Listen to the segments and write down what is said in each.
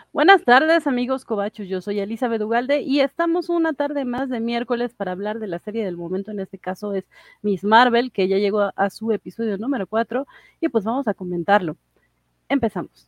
Buenas tardes, amigos covachos. Yo soy Elizabeth Ugalde y estamos una tarde más de miércoles para hablar de la serie del momento. En este caso es Miss Marvel, que ya llegó a su episodio número 4 y pues vamos a comentarlo. Empezamos.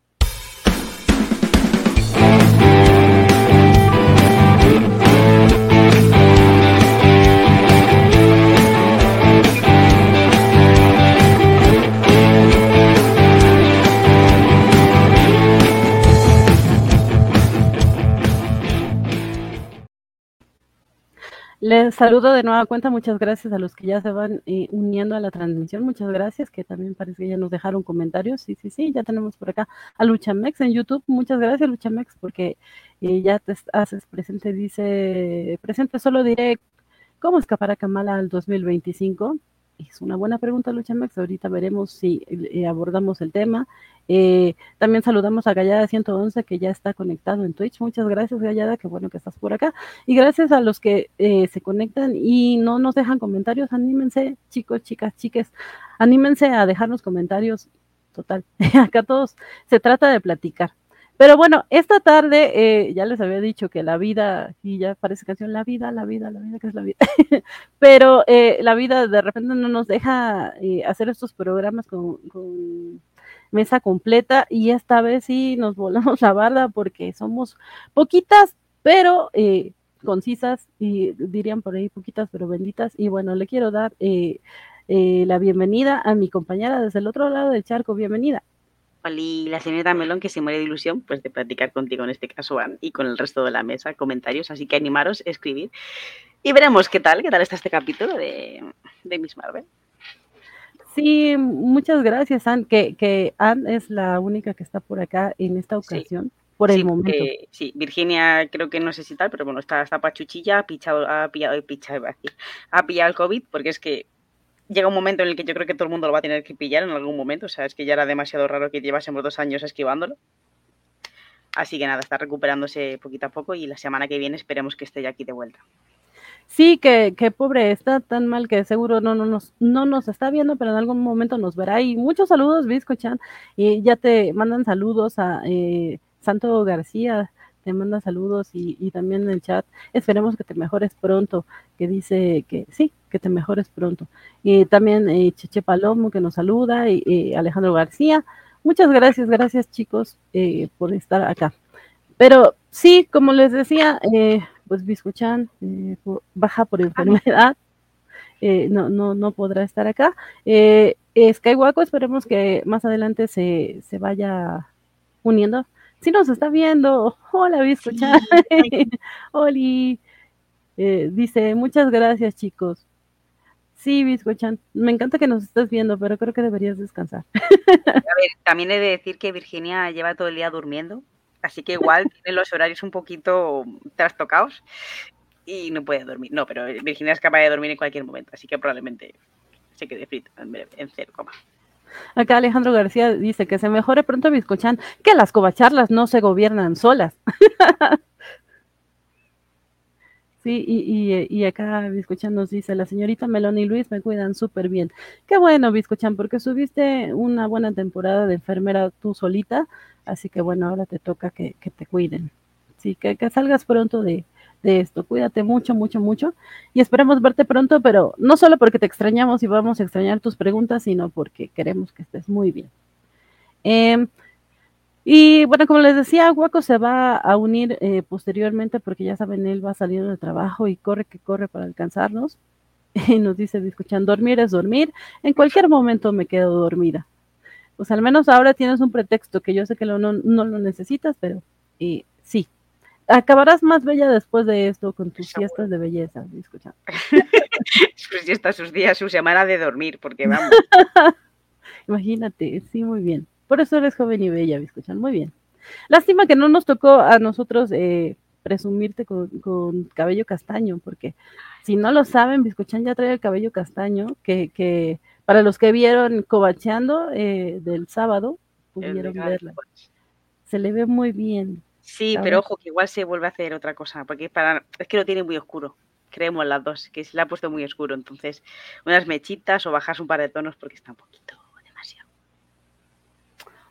Les saludo de nueva cuenta, muchas gracias a los que ya se van uniendo a la transmisión, muchas gracias, que también parece que ya nos dejaron comentarios, sí, ya tenemos por acá a Luchamex en YouTube, muchas gracias Luchamex, porque ya te haces presente, dice, presente, solo diré, ¿cómo escapar a Kamala al 2025? Es una buena pregunta, Luchamex, ahorita veremos si abordamos el tema. También saludamos a Gallada 111 que ya está conectado en Twitch. Muchas gracias, Gallada, qué bueno que estás por acá. Y gracias a los que se conectan y no nos dejan comentarios. Anímense, chicos, chicas, chiques, anímense a dejarnos comentarios. Total, acá todos se trata de platicar. Pero bueno, esta tarde ya les había dicho que la vida, y ya parece canción, la vida, ¿qué es la vida? Pero la vida de repente no nos deja hacer estos programas con mesa completa y esta vez sí nos volamos la barda porque somos poquitas, pero concisas y dirían por ahí poquitas pero benditas. Y bueno, le quiero dar la bienvenida a mi compañera desde el otro lado del charco. Bienvenida. Y la señorita Melón, que se muere de ilusión pues de platicar contigo en este caso, Anne, y con el resto de la mesa, comentarios, así que animaros a escribir y veremos qué tal está este capítulo de Miss Marvel. Sí, muchas gracias, Anne, que Anne es la única que está por acá en esta ocasión, sí, por el momento. Sí, Virginia creo que no sé si tal, pero bueno, está pachuchilla, ha pillado el COVID, porque es que llega un momento en el que yo creo que todo el mundo lo va a tener que pillar en algún momento, o sea, es que ya era demasiado raro que llevásemos 2 años esquivándolo. Así que nada, está recuperándose poquito a poco y la semana que viene esperemos que esté ya aquí de vuelta. Sí, que pobre, está tan mal que seguro no nos está viendo, pero en algún momento nos verá. Y muchos saludos, Visco-chan. Y ya te mandan saludos a Santo García, te manda saludos y también en el chat. Esperemos que te mejores pronto, que dice que sí, que te mejores pronto. Y también Cheche Palomo que nos saluda, y Alejandro García. Muchas gracias chicos por estar acá. Pero sí, como les decía, pues Biscuchan baja por enfermedad, no podrá estar acá. Skywalker, esperemos que más adelante se vaya uniendo. Si nos está viendo, hola Biscuchan, sí. Oli, dice, muchas gracias chicos. Sí, Biscuchan, me encanta que nos estés viendo, pero creo que deberías descansar. A ver, también he de decir que Virginia lleva todo el día durmiendo, así que igual tiene los horarios un poquito trastocados y no puede dormir. No, pero Virginia es capaz de dormir en cualquier momento, así que probablemente se quede frita en 0, Acá Alejandro García dice que se mejore pronto Biscochan, que las covacharlas no se gobiernan solas. Sí, y acá Biscochan nos dice, la señorita Melón y Luis me cuidan súper bien. Qué bueno, Biscochan, porque subiste una buena temporada de enfermera tú solita, así que bueno, ahora te toca que te cuiden. Sí, que salgas pronto de esto. Cuídate mucho, mucho, mucho. Y esperemos verte pronto, pero no solo porque te extrañamos y vamos a extrañar tus preguntas, sino porque queremos que estés muy bien. Y bueno, como les decía, Waco se va a unir posteriormente porque ya saben, él va saliendo de trabajo y corre que corre para alcanzarnos. Y nos dice, escuchan, dormir es dormir. En cualquier momento me quedo dormida. Pues al menos ahora tienes un pretexto que yo sé que no lo necesitas, pero sí. Acabarás más bella después de esto con tus siestas de belleza, escuchan. Sus siestas, sus días, su semana de dormir, porque vamos. Imagínate, sí, muy bien. Por eso eres joven y bella, escuchan, muy bien. Lástima que no nos tocó a nosotros presumirte con cabello castaño, porque si no lo saben, Biscochan ya trae el cabello castaño, que para los que vieron Cobacheando del sábado, pudieron verla. Se le ve muy bien. Sí, pero ojo, que igual se vuelve a hacer otra cosa, porque es que lo tiene muy oscuro. Creemos las dos, que se le ha puesto muy oscuro. Entonces, unas mechitas o bajas un par de tonos porque está un poquito demasiado.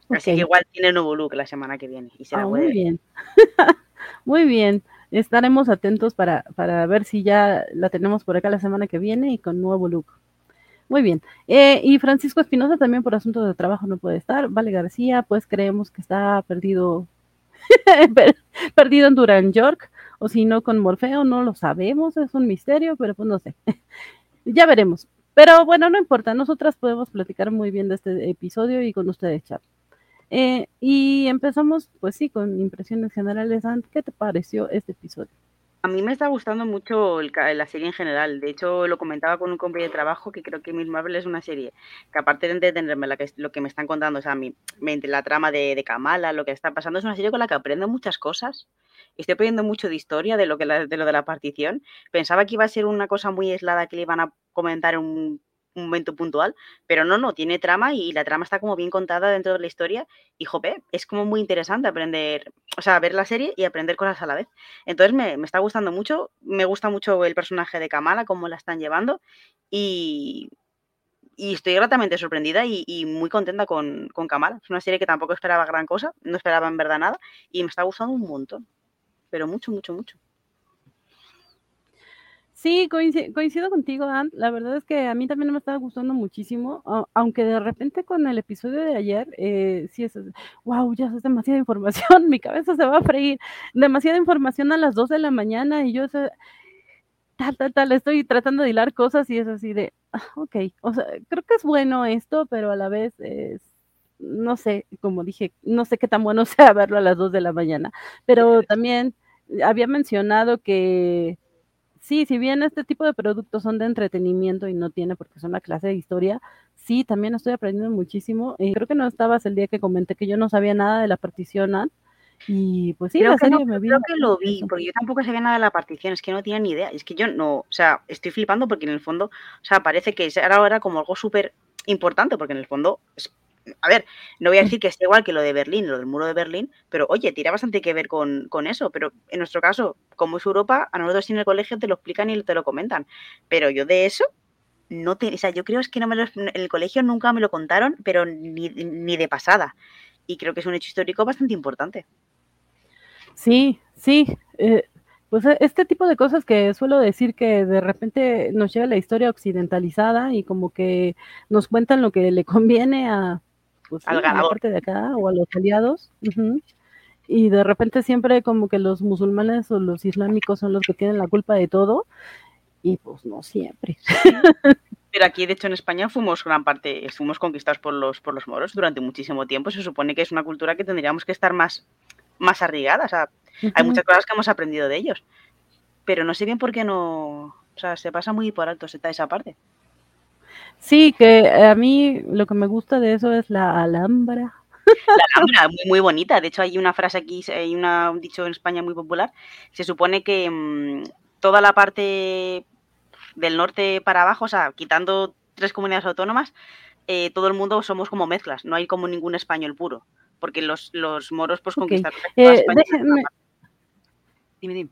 Así que igual tiene nuevo look la semana que viene y se la puede muy ver. bien. Muy bien. Estaremos atentos para ver si ya la tenemos por acá la semana que viene y con nuevo look. Muy bien. Y Francisco Espinosa también por asuntos de trabajo no puede estar. Vale García, pues creemos que está perdido perdido en Duran York, o si no con Morfeo, no lo sabemos, es un misterio, pero pues no sé. Ya veremos. Pero bueno, no importa, nosotras podemos platicar muy bien de este episodio y con ustedes, chat. Y empezamos, pues sí, con impresiones generales. Ant, ¿qué te pareció este episodio? A mí me está gustando mucho la serie en general. De hecho, lo comentaba con un compañero de trabajo que creo que Miss Marvel es una serie que, aparte de entretenerme lo que me están contando, o sea, la trama de Kamala, lo que está pasando, es una serie con la que aprendo muchas cosas. Estoy aprendiendo mucho de historia, de lo de la partición. Pensaba que iba a ser una cosa muy aislada que le iban a comentar en un momento puntual, pero no, tiene trama y la trama está como bien contada dentro de la historia y, jope, es como muy interesante aprender, o sea, ver la serie y aprender cosas a la vez. Entonces me está gustando mucho, me gusta mucho el personaje de Kamala, cómo la están llevando y estoy gratamente sorprendida y muy contenta con Kamala. Es una serie que tampoco esperaba gran cosa, no esperaba en verdad nada y me está gustando un montón, pero mucho, mucho, mucho. Sí, coincido contigo, Ant. La verdad es que a mí también me estaba gustando muchísimo, aunque de repente con el episodio de ayer, sí es, wow, ya es demasiada información, mi cabeza se va a freír, demasiada información a las 2 de la mañana y yo tal, estoy tratando de hilar cosas y es así de, ok, o sea, creo que es bueno esto, pero a la vez es, no sé, como dije, no sé qué tan bueno sea verlo a las 2 de la mañana, pero también había mencionado que sí, si bien este tipo de productos son de entretenimiento y no tiene porque son una clase de historia, sí, también estoy aprendiendo muchísimo. Creo que no estabas el día que comenté que yo no sabía nada de la partición A, y pues sí, Creo la que no, serie me pero vino creo que a lo vi, eso. porque yo tampoco sabía nada de la partición, es que no tenía ni idea. Es que yo no, o sea, estoy flipando porque en el fondo, o sea, parece que ahora como algo súper importante, porque en el fondo, a ver, no voy a decir que es igual que lo de Berlín, lo del muro de Berlín, pero oye, tiene bastante que ver con eso. Pero en nuestro caso, como es Europa, a nosotros en el colegio te lo explican y te lo comentan. Pero yo de eso, no te, o sea, yo creo es que en el colegio nunca me lo contaron, pero ni de pasada. Y creo que es un hecho histórico bastante importante. Sí, sí, pues este tipo de cosas que suelo decir que de repente nos llega la historia occidentalizada y como que nos cuentan lo que le conviene a, pues Al sí, a la ganador. parte de acá o a los aliados. Y de repente siempre como que los musulmanes o los islámicos son los que tienen la culpa de todo, y pues no siempre. Pero aquí, de hecho, en España fuimos conquistados por los moros durante muchísimo tiempo. Se supone que es una cultura que tendríamos que estar más arraigada. O sea, hay muchas cosas que hemos aprendido de ellos. Pero no sé bien por qué no. O sea, se pasa muy por alto esa parte. Sí, que a mí lo que me gusta de eso es la Alhambra. La Alhambra, muy, muy bonita. De hecho, hay una frase aquí, hay un dicho en España muy popular. Se supone que toda la parte del norte para abajo, o sea, quitando 3 comunidades autónomas, todo el mundo somos como mezclas, no hay como ningún español puro, porque los moros pues Ok, conquistaron toda España. déjenme, Dime.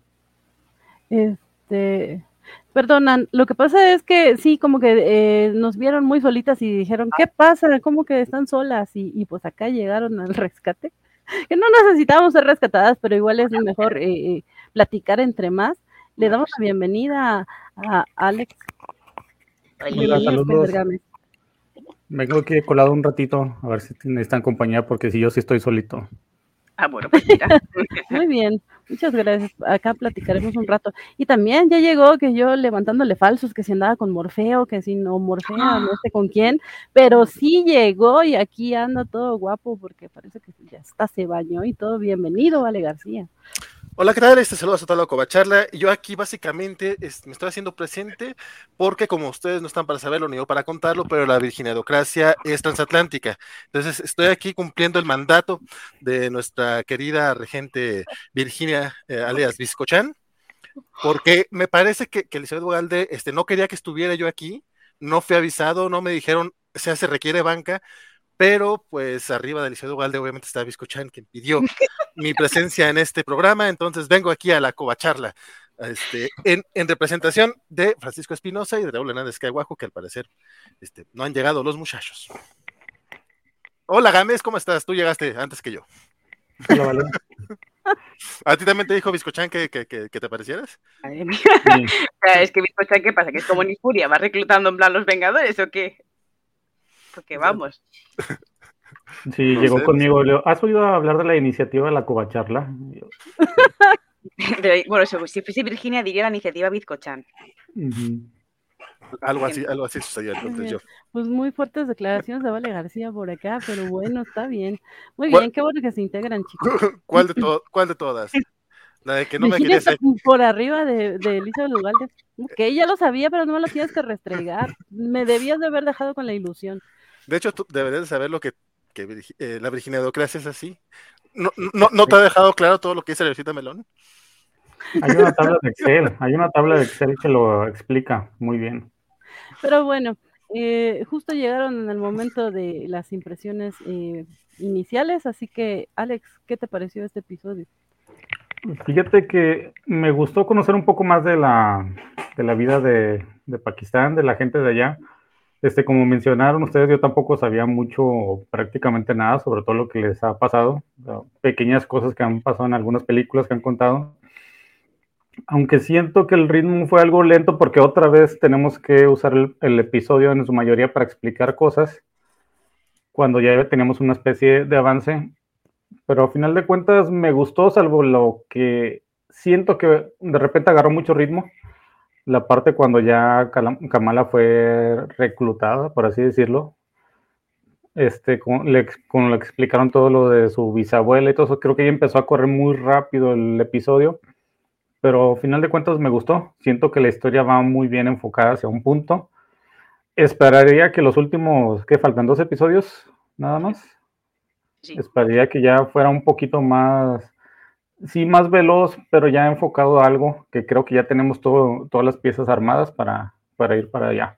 este, perdonan, lo que pasa es que sí, como que nos vieron muy solitas y dijeron, ¿qué pasa? ¿Cómo que están solas? Y pues acá llegaron al rescate, que no necesitamos ser rescatadas, pero igual es mejor platicar entre más. Le damos la bienvenida a Alex. Hola, saludos. Vengo aquí colado un ratito, a ver si necesitan compañía, porque si yo sí estoy solito. Bueno, pues mira. Muy bien, muchas gracias. Acá platicaremos un rato. Y también ya llegó que yo levantándole falsos, que si andaba con Morfeo, que si no Morfea, no sé con quién, pero sí llegó y aquí anda todo guapo porque parece que ya está, se bañó y todo. Bienvenido, Vale García. Hola, ¿qué tal? Saludos a toda la Covacharla. Yo aquí básicamente me estoy haciendo presente porque como ustedes no están para saberlo ni yo para contarlo, pero la virginidocracia es transatlántica. Entonces estoy aquí cumpliendo el mandato de nuestra querida regente Virginia, alias Vizcochan, porque me parece que Elizabeth Ugalde no quería que estuviera yo aquí, no fui avisado, no me dijeron, se requiere banca, pero pues arriba de Elizabeth Ugalde obviamente está Vizcochan, quien pidió mi presencia en este programa, entonces vengo aquí a la Covacharla, en representación de Francisco Espinosa y de Raúl Hernández Caguajo, que al parecer no han llegado los muchachos. Hola, Gámez, ¿cómo estás? Tú llegaste antes que yo. Hola, vale. ¿A ti también te dijo Biscochan que te parecieras? Madre mía. Sí. Es que Biscochan, ¿qué pasa? ¿Que es como ni Furia? ¿Va reclutando en plan los Vengadores o qué? Porque vamos. Sí, no llegó conmigo. ¿Has oído hablar de la iniciativa de la Covacharla? Bueno, si fuese Virginia diría la iniciativa Bizcochan. Algo así sucedió entonces yo. Pues muy fuertes declaraciones de Vale García por acá, pero bueno, está bien. Muy bien, qué bueno que se integran, chicos. ¿Cuál de todas? La de que no Virginia me quería por arriba de Elizabeth Ugalde. Que ella lo sabía, pero no me lo tienes que restregar. Me debías de haber dejado con la ilusión. De hecho, tú deberías de saber lo que la virginidocracia es así. ¿No te ha dejado claro todo lo que dice Rosita Melón? Hay una tabla de Excel que lo explica muy bien. Pero bueno, justo llegaron en el momento de las impresiones iniciales, así que Alex, ¿qué te pareció este episodio? Fíjate que me gustó conocer un poco más de la vida de Pakistán, de la gente de allá. Como mencionaron ustedes, yo tampoco sabía mucho, prácticamente nada sobre todo lo que les ha pasado, pequeñas cosas que han pasado en algunas películas que han contado. Aunque siento que el ritmo fue algo lento porque otra vez tenemos que usar el episodio en su mayoría para explicar cosas, cuando ya teníamos una especie de avance. Pero a final de cuentas me gustó, salvo lo que siento que de repente agarró mucho ritmo. La parte cuando ya Kamala fue reclutada, por así decirlo. Como le explicaron todo lo de su bisabuela y todo eso, creo que ya empezó a correr muy rápido el episodio. Pero al final de cuentas me gustó. Siento que la historia va muy bien enfocada hacia un punto. Esperaría que los últimos, que faltan 2 episodios, nada más. Sí. Esperaría que ya fuera un poquito más, sí, más veloz, pero ya enfocado a algo, que creo que ya tenemos todas las piezas armadas para ir para allá.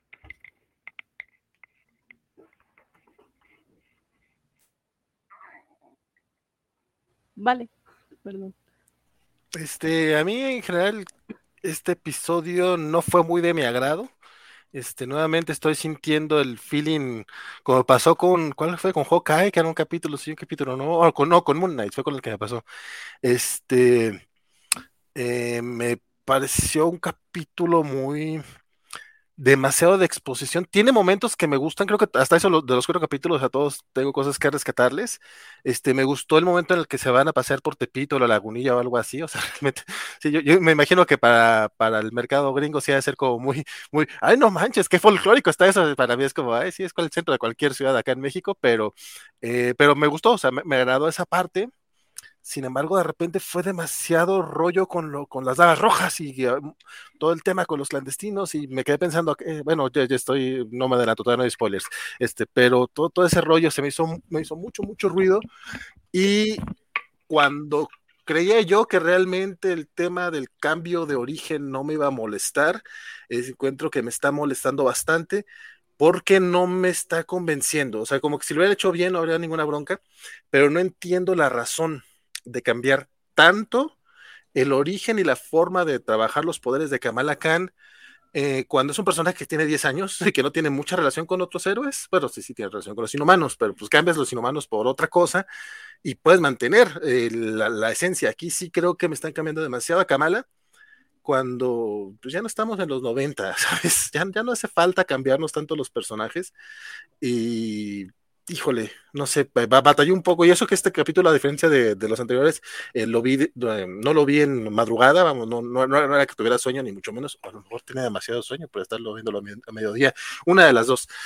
Vale, perdón. A mí en general este episodio no fue muy de mi agrado. Nuevamente estoy sintiendo el feeling como pasó ¿cuál fue? Con Hawkeye, que era un capítulo, sí, un capítulo, no, con Moon Knight, fue con el que me pasó. Me pareció un capítulo muy demasiado de exposición. Tiene momentos que me gustan, creo que hasta eso de los 4 capítulos a todos tengo cosas que rescatarles. Me gustó el momento en el que se van a pasear por Tepito, la Lagunilla o algo así. O sea, realmente, sí, yo me imagino que para el mercado gringo sí ha de ser como muy, ay, no manches, qué folclórico está eso. Para mí es como, ay, sí, es el centro de cualquier ciudad acá en México, pero me gustó, o sea, me agradó esa parte. Sin embargo, de repente fue demasiado rollo con las dagas rojas y todo el tema con los clandestinos, y me quedé pensando, bueno, ya estoy, no me adelanto, todavía no hay spoilers, pero todo ese rollo me hizo mucho ruido. Y cuando creía yo que realmente el tema del cambio de origen no me iba a molestar, encuentro que me está molestando bastante, porque no me está convenciendo. O sea, como que si lo hubiera hecho bien no habría ninguna bronca, pero no entiendo la razón de cambiar tanto el origen y la forma de trabajar los poderes de Kamala Khan, cuando es un personaje que tiene 10 años y que no tiene mucha relación con otros héroes. Bueno, sí tiene relación con los inhumanos, pero pues cambias los inhumanos por otra cosa y puedes mantener la esencia. Aquí sí creo que me están cambiando demasiado a Kamala, cuando pues ya no estamos en los 90, ¿sabes? Ya no hace falta cambiarnos tanto los personajes. Y híjole, no sé, batallé un poco, y eso que este capítulo, a diferencia de los anteriores, no lo vi en madrugada, vamos, no era que tuviera sueño, ni mucho menos, a lo mejor tenía demasiado sueño por estarlo viendo a mediodía, una de las dos.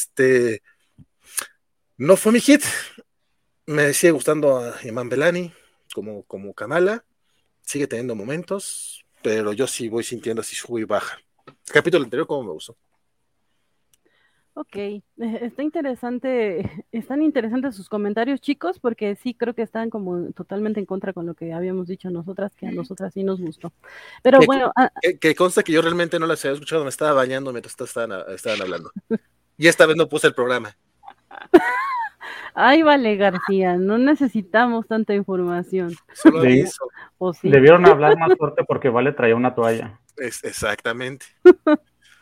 No fue mi hit, me sigue gustando a Iman Belani como Kamala, sigue teniendo momentos, pero yo sí voy sintiendo así sube y baja. El capítulo anterior como me gustó. Ok, están interesantes sus comentarios, chicos, porque sí creo que están como totalmente en contra con lo que habíamos dicho nosotras, que a nosotras sí nos gustó. Pero bueno. Que consta que yo realmente no las había escuchado, me estaba bañando mientras estaban hablando. Y esta vez no puse el programa. Ay, Vale García, no necesitamos tanta información. Solo aviso. Sí. Debieron hablar más fuerte porque Vale traía una toalla. Exactamente.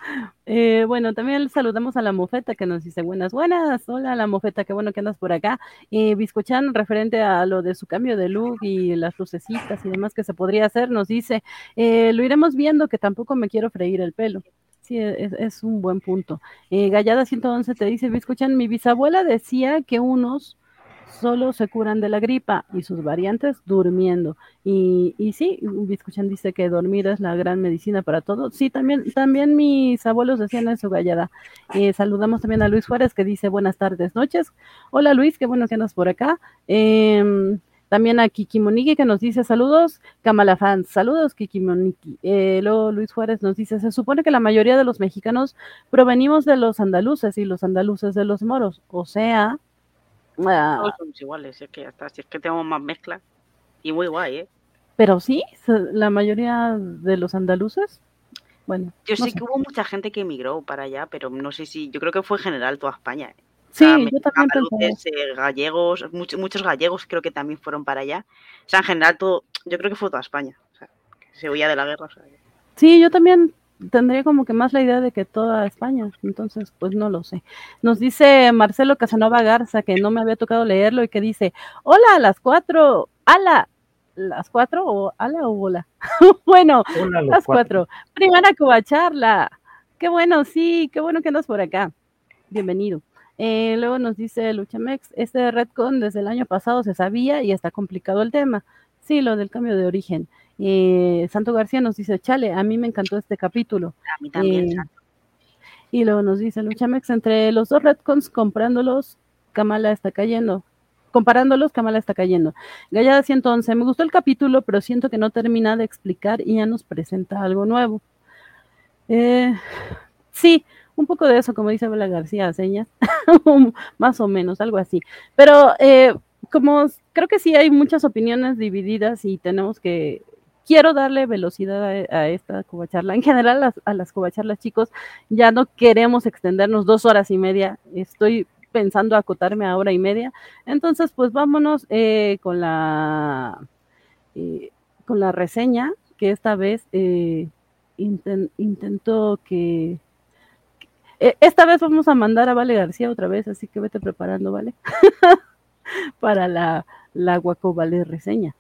Bueno, también saludamos a la Mofeta que nos dice buenas, buenas. Hola, la Mofeta, qué bueno que andas por acá. Biscochan, referente a lo de su cambio de look y las lucecitas y demás que se podría hacer, nos dice, lo iremos viendo, que tampoco me quiero freír el pelo. Sí, es un buen punto. Gallada 111 te dice, Biscochan, mi bisabuela decía que unos solo se curan de la gripa y sus variantes durmiendo. Y sí, Biscuchan dice que dormir es la gran medicina para todo. Sí, también mis abuelos decían eso, Gallada. Saludamos también a Luis Juárez que dice buenas tardes, noches. Hola Luis, qué bueno que andas por acá. También a Kikimoniki que nos dice saludos, Kamala fans, saludos Kikimoniki. Luego Luis Juárez nos dice, se supone que la mayoría de los mexicanos provenimos de los andaluces y los andaluces de los moros, o sea... Todos somos iguales, es que hasta si es que tenemos más mezcla. Y muy guay, ¿eh? Pero sí, la mayoría de los andaluces, bueno. Yo sé que hubo mucha gente que emigró para allá, pero no sé si, yo creo que fue en general toda España. Sí, yo también pensé. Gallegos, muchos gallegos creo que también fueron para allá. O sea, en general todo, yo creo que fue toda España. O sea, que se huía de la guerra. O sea, sí, yo también tendría como que más la idea de que toda España, entonces pues no lo sé. Nos dice Marcelo Casanova Garza, que no me había tocado leerlo y que dice, hola a las 4, ala, ¿las 4 o ala o hola? Bueno, Hola, las 4. Primera covacharla. Qué bueno, sí, qué bueno que andas por acá. Bienvenido. Luego nos dice Luchamex, este retcon desde el año pasado se sabía y está complicado el tema. Sí, lo del cambio de origen. Santo García nos dice, chale, a mí me encantó este capítulo. a mí también. Y luego nos dice Luchamex, entre los dos retcons, comprándolos, Kamala está cayendo. Comparándolos, Kamala está cayendo. Gallada 111, me gustó el capítulo, pero siento que no termina de explicar y ya nos presenta algo nuevo. Sí, un poco de eso, como dice Bela García, señas, más o menos, algo así. Pero como creo que sí hay muchas opiniones divididas y tenemos que, quiero darle velocidad a esta covacharla. En general, a las covacharlas, chicos, ya no queremos extendernos 2 horas y media. Estoy pensando acotarme a 1 hora y media. Entonces, pues vámonos con la reseña, que esta vez intento que esta vez vamos a mandar a Vale García otra vez, así que vete preparando, ¿vale? Para la Guacovale reseña.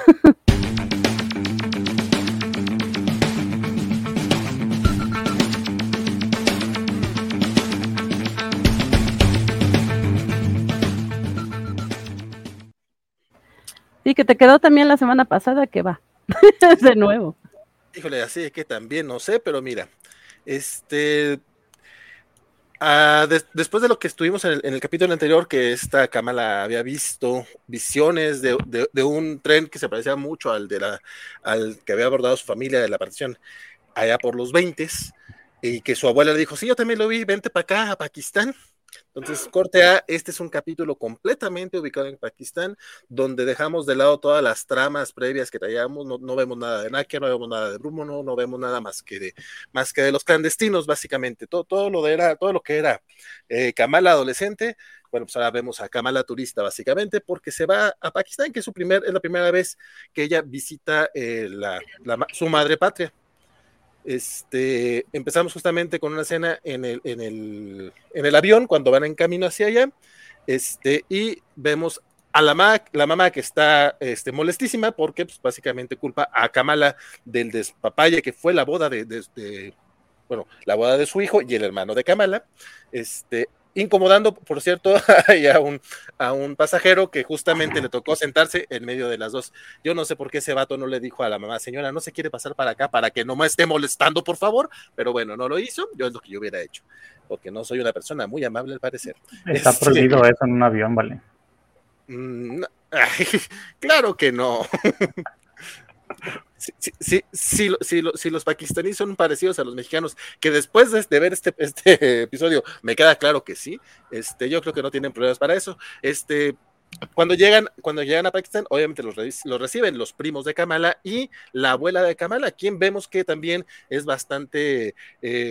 Sí, que te quedó también la semana pasada, que va. De nuevo. Híjole, así es que también no sé, pero mira, después de lo que estuvimos en el capítulo anterior, que esta Kamala había visto visiones de un tren que se parecía mucho al que había abordado su familia de la partición allá por los 20s, y que su abuela le dijo, sí, yo también lo vi, vente para acá, a Pakistán. Entonces, corte A, este es un capítulo completamente ubicado en Pakistán, donde dejamos de lado todas las tramas previas que traíamos, no vemos nada de Nakia, no vemos nada de Brumo, no vemos nada más que de los clandestinos, básicamente, todo lo que era Kamala adolescente. Bueno, pues ahora vemos a Kamala turista, básicamente, porque se va a Pakistán, que es la primera vez que ella visita su madre patria. Empezamos justamente con una escena en el avión cuando van en camino hacia allá, y vemos a la mamá que está molestísima porque pues, básicamente culpa a Kamala del despapalle que fue la boda la boda de su hijo y el hermano de Kamala, incomodando, por cierto, a un pasajero que justamente le tocó sentarse en medio de las dos. Yo no sé por qué ese vato no le dijo a la mamá, señora, no se quiere pasar para acá para que no me esté molestando, por favor, pero bueno, no lo hizo, yo es lo que yo hubiera hecho, porque no soy una persona muy amable al parecer. Está prohibido eso en un avión, ¿vale? Claro que no. Si los pakistaníes son parecidos a los mexicanos, que después de ver este episodio me queda claro que sí, yo creo que no tienen problemas para eso. Cuando llegan a Pakistán, obviamente los reciben los primos de Kamala y la abuela de Kamala, quien vemos que también es bastante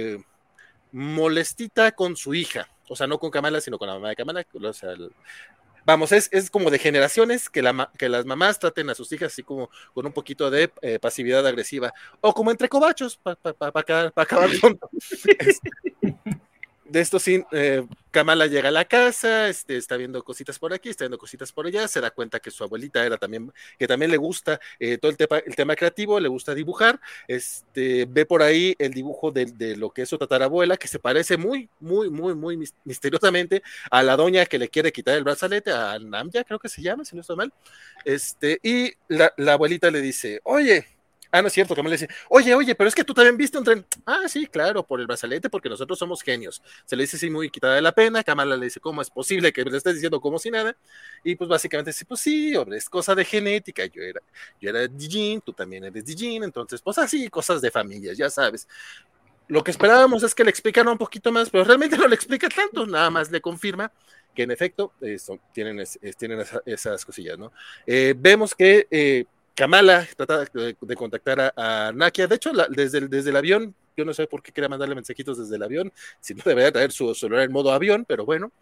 molestita con su hija, o sea, no con Kamala, sino con la mamá de Kamala, o sea, vamos, es como de generaciones que las mamás traten a sus hijas así como con un poquito de pasividad agresiva, o como entre cobachos, para acabar pronto. De esto sí, Kamala llega a la casa, está viendo cositas por aquí, está viendo cositas por allá, se da cuenta que su abuelita que también le gusta todo el tema creativo, le gusta dibujar, ve por ahí el dibujo de lo que es su tatarabuela, que se parece muy misteriosamente a la doña que le quiere quitar el brazalete, a Namja, creo que se llama, si no estoy mal, y la abuelita le dice, oye, no es cierto, Kamala le dice, oye, pero es que tú también viste un tren. Sí, claro, por el brazalete, porque nosotros somos genios. Se le dice así muy quitada de la pena. Kamala le dice, ¿cómo es posible que me lo estés diciendo como si nada? Y pues básicamente dice, pues sí, hombre, es cosa de genética. Yo era Dijin, tú también eres Dijin, entonces pues así, cosas de familias, ya sabes. Lo que esperábamos es que le explicara un poquito más, pero realmente no le explica tanto, nada más le confirma que en efecto tienen esas cosillas, ¿no? Vemos que Kamala trata de contactar a Nakia. De hecho, desde el avión, yo no sé por qué quería mandarle mensajitos desde el avión, si no debería traer su celular en modo avión, pero bueno.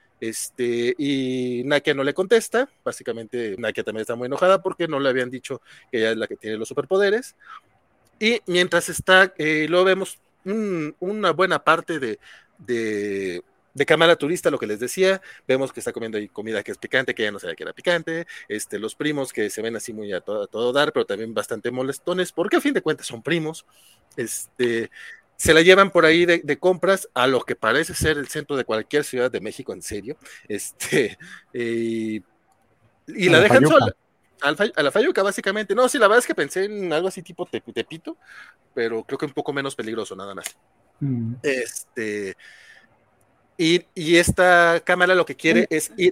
Y Nakia no le contesta. Básicamente, Nakia también está muy enojada porque no le habían dicho que ella es la que tiene los superpoderes. Y mientras luego vemos una buena parte de Kamala turista, lo que les decía, vemos que está comiendo ahí comida que es picante, que ya no sabía que era picante, los primos que se ven así muy a todo dar, pero también bastante molestones, porque a fin de cuentas son primos, se la llevan por ahí de compras a lo que parece ser el centro de cualquier ciudad de México, en serio, y la dejan sola. A la Fayuca, básicamente. No, sí, la verdad es que pensé en algo así tipo Tepito, pero creo que un poco menos peligroso, nada más. Y esta cámara lo que quiere es ir.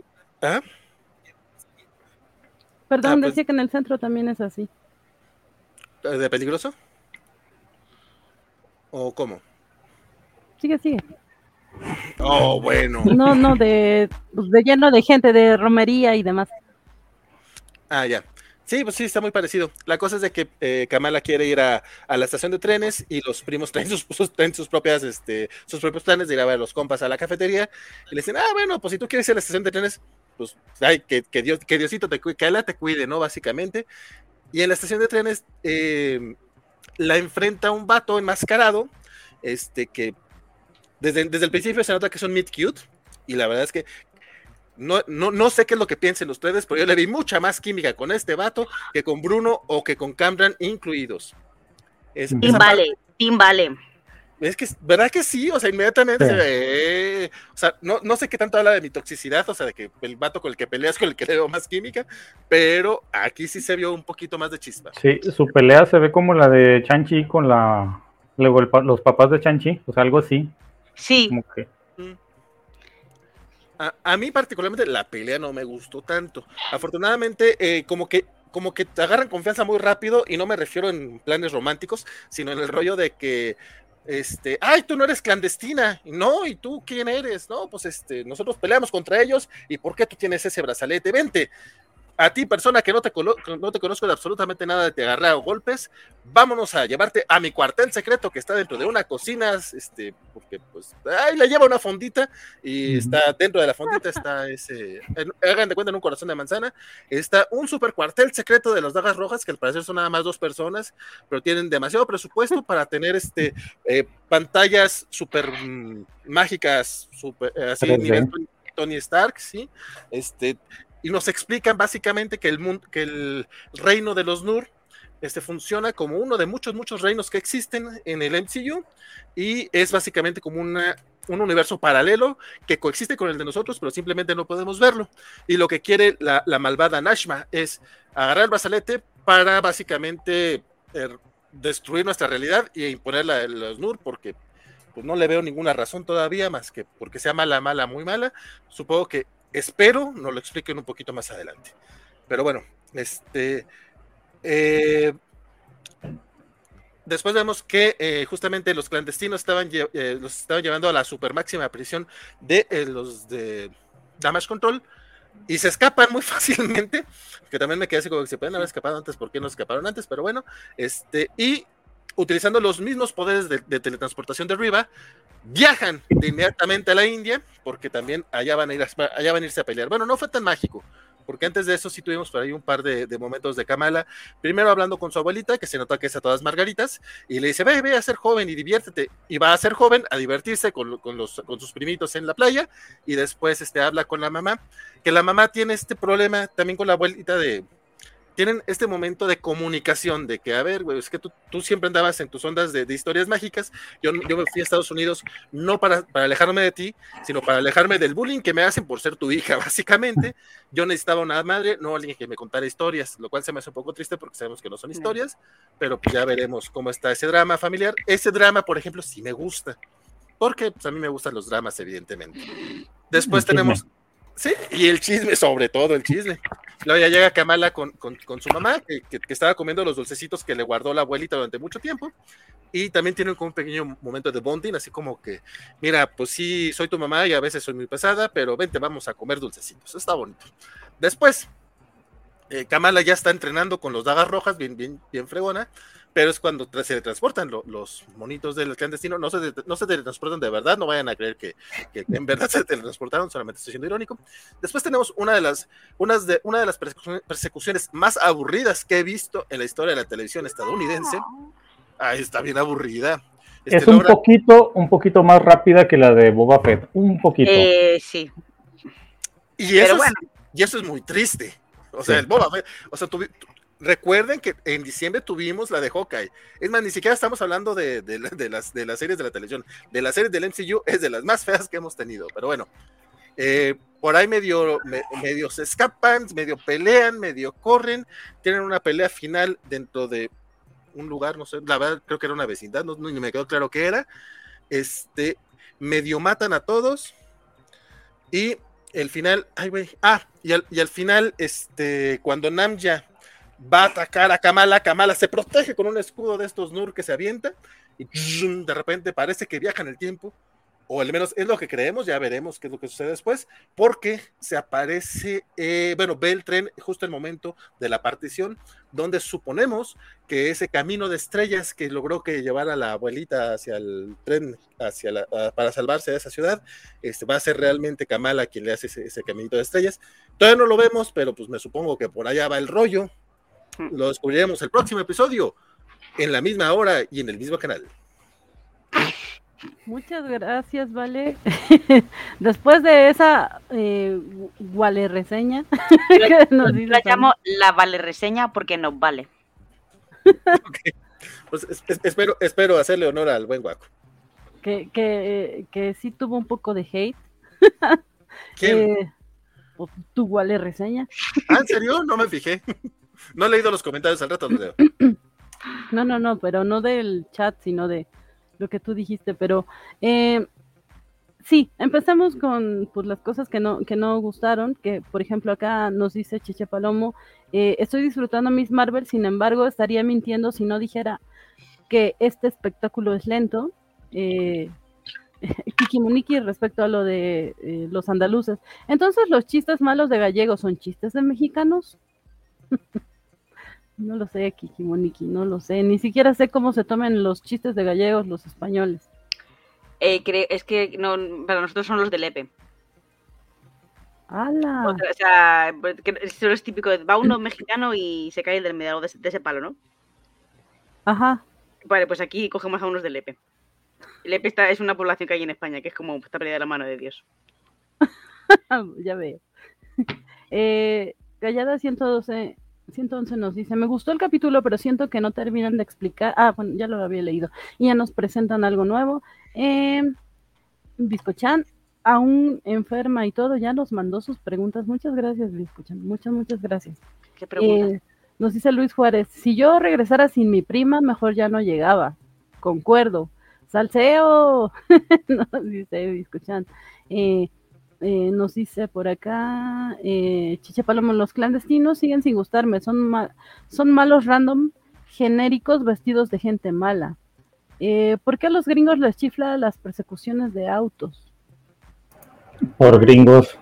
Perdón, decía que en el centro también es así. ¿De peligroso? ¿O cómo? Sigue. Oh, bueno. No, de lleno de gente, de romería y demás. Ya. Sí, pues sí, está muy parecido. La cosa es de que Kamala quiere ir a la estación de trenes y los primos traen sus propios planes de ir a ver a los compas a la cafetería y le dicen, bueno, pues si tú quieres ir a la estación de trenes, pues que Diosito que Ala te cuide, ¿no? Básicamente. Y en la estación de trenes la enfrenta un vato enmascarado, que desde el principio se nota que es un meet cute, y la verdad es que no sé qué es lo que piensen ustedes, pero yo le vi mucha más química con este vato que con Bruno o que con Cameron incluidos. Team Vale. Es que, ¿verdad que sí? O sea, inmediatamente o sea, no sé qué tanto habla de mi toxicidad, o sea, de que el vato con el que peleas con el que le veo más química, pero aquí sí se vio un poquito más de chispa. Sí, su pelea se ve como la de Shang-Chi con los papás de Shang-Chi, o sea, algo así. Sí. Como que... A mí particularmente la pelea no me gustó tanto. Afortunadamente, como que te agarran confianza muy rápido, y no me refiero en planes románticos, sino en el rollo de que tú no eres clandestina, no, ¿y tú quién eres? No, pues nosotros peleamos contra ellos, ¿y por qué tú tienes ese brazalete? Vente. A ti, persona que no te conozco de absolutamente nada, de te agarrar a golpes, vámonos a llevarte a mi cuartel secreto que está dentro de una cocina, porque pues ahí le lleva una fondita y está dentro de la fondita está hagan de cuenta, en un corazón de manzana, está un super cuartel secreto de las Dagas Rojas, que al parecer son nada más 2 personas, pero tienen demasiado presupuesto para tener pantallas super mágicas, así nivel Tony Stark, ¿sí? Y nos explican básicamente que el reino de los Nur funciona como uno de muchos reinos que existen en el MCU, y es básicamente como un universo paralelo que coexiste con el de nosotros, pero simplemente no podemos verlo. Y lo que quiere la malvada Nashma es agarrar el brazalete para básicamente destruir nuestra realidad y imponerla a los Nur, porque pues no le veo ninguna razón todavía más que porque sea mala, muy mala. Supongo que espero nos lo expliquen un poquito más adelante. Pero bueno, después vemos que justamente los clandestinos los estaban llevando a la super máxima prisión de los de Damage Control, y se escapan muy fácilmente, que también me quedé así como que se pueden haber escapado antes, ¿por qué no escaparon antes? Pero bueno, y utilizando los mismos poderes de teletransportación de Riva, viajan inmediatamente a la India, porque también allá van a irse a pelear. Bueno, no fue tan mágico, porque antes de eso sí tuvimos por ahí un par de momentos de Kamala, primero hablando con su abuelita, que se nota que es a todas margaritas, y le dice, ve a ser joven y diviértete, y va a ser joven a divertirse con sus primitos en la playa, y después habla con la mamá, que la mamá tiene este problema también con la abuelita tienen este momento de comunicación, de que, a ver, güey, es que tú siempre andabas en tus ondas de historias mágicas, yo me fui a Estados Unidos no para alejarme de ti, sino para alejarme del bullying que me hacen por ser tu hija, básicamente. Yo necesitaba una madre, no alguien que me contara historias, lo cual se me hace un poco triste porque sabemos que no son historias, pero pues ya veremos cómo está ese drama familiar. Ese drama, por ejemplo, sí me gusta, porque pues, a mí me gustan los dramas, evidentemente. Después tenemos... Sí, y el chisme, sobre todo el chisme. Luego ya llega Kamala con su mamá, que estaba comiendo los dulcecitos que le guardó la abuelita durante mucho tiempo, y también tienen como un pequeño momento de bonding, así como que, mira, pues sí, soy tu mamá y a veces soy muy pesada, pero vente, vamos a comer dulcecitos, está bonito. Después, Kamala ya está entrenando con los dagas rojas, bien fregona, pero es cuando se le transportan los monitos del clandestino, no se teletransportan de verdad, no vayan a creer que en verdad se teletransportaron, solamente estoy siendo irónico. Después tenemos una de las persecuciones más aburridas que he visto en la historia de la televisión estadounidense. Está bien aburrida. Es un poquito más rápida que la de Boba Fett, un poquito. Sí. Y eso es muy triste. O sea, el Boba Fett, o sea, recuerden que en diciembre tuvimos la de Hawkeye. Es más, ni siquiera estamos hablando de las series de la televisión. De las series del MCU es de las más feas que hemos tenido. Pero bueno, por ahí medio se escapan, medio pelean, medio corren. Tienen una pelea final dentro de un lugar, no sé, la verdad creo que era una vecindad, ni me quedó claro qué era. Medio matan a todos. Y el final, y al final, cuando Namja va a atacar a Kamala se protege con un escudo de estos Nur que se avienta y de repente parece que viaja en el tiempo, o al menos es lo que creemos, ya veremos qué es lo que sucede después, porque se aparece, ve el tren justo en el momento de la partición, donde suponemos que ese camino de estrellas que logró que llevara a la abuelita hacia el tren, para salvarse de esa ciudad, va a ser realmente Kamala quien le hace ese caminito de estrellas. Todavía no lo vemos, pero pues me supongo que por allá va el rollo. Lo descubriremos el próximo episodio, en la misma hora y en el mismo canal. Muchas gracias, Vale. Después de esa Vale reseña, la llamo la Vale reseña porque nos vale. Okay. Pues espero hacerle honor al buen guaco. Que sí tuvo un poco de hate. ¿Quién? Tu Vale reseña. ¿En serio? No me fijé. No he leído los comentarios, al rato los leo. No, pero no del chat, sino de lo que tú dijiste, pero sí, empezamos con pues, las cosas que no gustaron, que por ejemplo acá nos dice Cheche Palomo, estoy disfrutando Miss Marvel, sin embargo estaría mintiendo si no dijera que este espectáculo es lento. Kikimuniki respecto a lo de los andaluces, entonces los chistes malos de gallegos son chistes de mexicanos. No lo sé, Kikimoniki, no lo sé. Ni siquiera sé cómo se toman los chistes de gallegos los españoles. Es que no, para nosotros son los del EPE. ¡Hala! O sea, eso es típico. Va uno mexicano y se cae del medallón de ese palo, ¿no? Ajá. Vale, pues aquí cogemos a unos del EPE. El EPE es una población que hay en España, que es como está perdida la mano de Dios. Ya veo. Gallada 111 nos dice, me gustó el capítulo, pero siento que no terminan de explicar. Bueno, ya lo había leído. Y ya nos presentan algo nuevo. Biscochan, aún enferma y todo, ya nos mandó sus preguntas. Muchas gracias, Biscochan. Muchas gracias. ¿Qué preguntas? Nos dice Luis Juárez, si yo regresara sin mi prima, mejor ya no llegaba. Concuerdo. ¡Salseo! Nos dice Biscochan. Nos dice por acá Chiche Palomo, los clandestinos siguen sin gustarme, son malos random genéricos vestidos de gente mala. ¿Por qué a los gringos les chifla las persecuciones de autos? Por gringos.